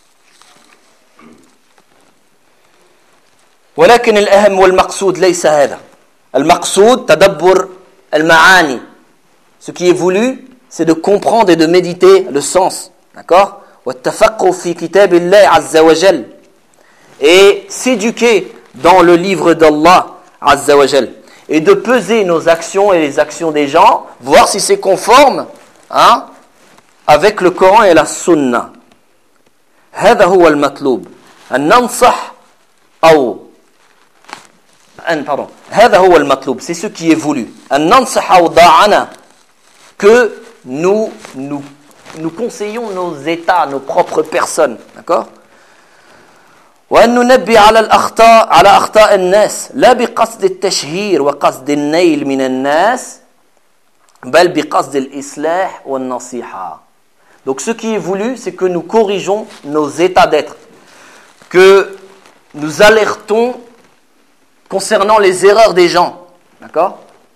ولكن الأهم والمقصود ليس هذا. المقصود تدبر المعاني. Ce qui est voulu, c'est de comprendre et de méditer le sens. D'accord? والتفقه في كتاب الله عز وجل. Et s'éduquer dans le livre d'Allah Azza wa Jal. Et de peser nos actions et les actions des gens, voir si c'est conforme, hein, avec le Coran et la Sunna. هذا هو المطلوب. أن ننصح أو أن pardon. هذا هو المطلوب. C'est ce qui est voulu. أن ننصح أوضاعنا. Que nous, nous, nous conseillons nos états, nos propres personnes. D'accord? وأن ننبه على الأخطاء على أخطاء الناس لا بقصد التشهير وقصد النيل من الناس بل بقصد الإصلاح والنصيحة. Donc ce qui est voulu, c'est que nous corrigeons nos états d'être, que nous alertons concernant les erreurs des gens, d'accord?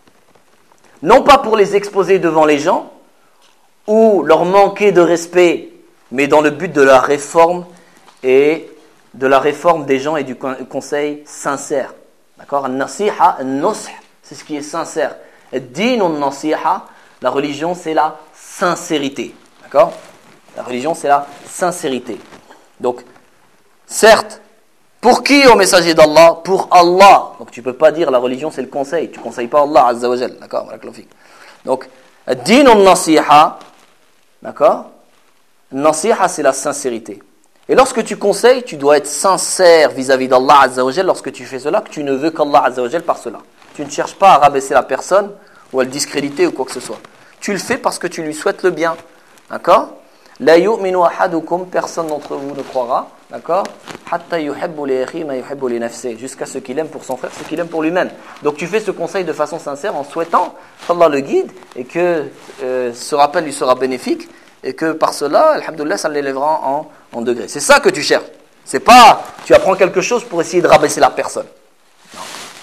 Non pas pour les exposer devant les gens ou leur manquer de respect, mais dans le but de la réforme et de la réforme des gens et du conseil sincère. D'accord? An-nasiha, an-nush, c'est ce qui est sincère. Ad-din an-nasiha, la religion, c'est la sincérité. D'accord? La religion, c'est la sincérité. Donc, certes, pour qui au messager d'Allah? Pour Allah. Donc, tu ne peux pas dire la religion, c'est le conseil. Tu ne conseilles pas Allah, Azza wa Jal. D'accord? Donc, ad-din an-nasiha, d'accord? Nasiha, c'est la sincérité. Et lorsque tu conseilles, tu dois être sincère vis-à-vis d'Allah Azza wa Jal lorsque tu fais cela, que tu ne veux qu'Allah Azza wa Jal par cela. Tu ne cherches pas à rabaisser la personne ou à le discréditer ou quoi que ce soit. Tu le fais parce que tu lui souhaites le bien. D'accord? La yu'minu ahadukum, personne d'entre vous ne croira. D'accord? Hatta yuhibbu li akhi ma yuhibbu li nafsihi, jusqu'à ce qu'il aime pour son frère, ce qu'il aime pour lui-même. Donc tu fais ce conseil de façon sincère en souhaitant qu'Allah le guide et que euh, ce rappel lui sera bénéfique. Et que par cela, alhamdoulilah, ça l'élèvera en, en degré. C'est ça que tu cherches. C'est pas, tu apprends quelque chose pour essayer de rabaisser la personne. Non.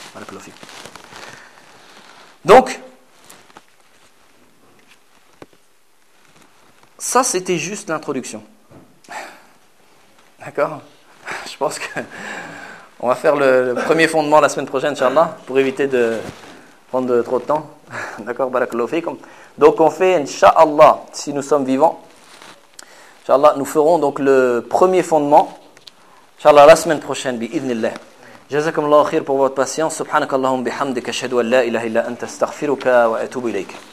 Donc, ça c'était juste l'introduction. D'accord? Je pense que on va faire le, le premier fondement la semaine prochaine, Inch'Allah, pour éviter de prendre de, trop de temps. D'accord? Barakallahu fikum. Donc on fait, Inch'Allah, si nous sommes vivants, Inch'Allah, nous ferons donc le premier fondement, Inch'Allah, la semaine prochaine, bi'idhnillah. Jazakumullahu khair pour votre patience. Subhanakallahum bihamdika ashhadu an la ilaha illa anta astaghfiruka wa atubu ilayk.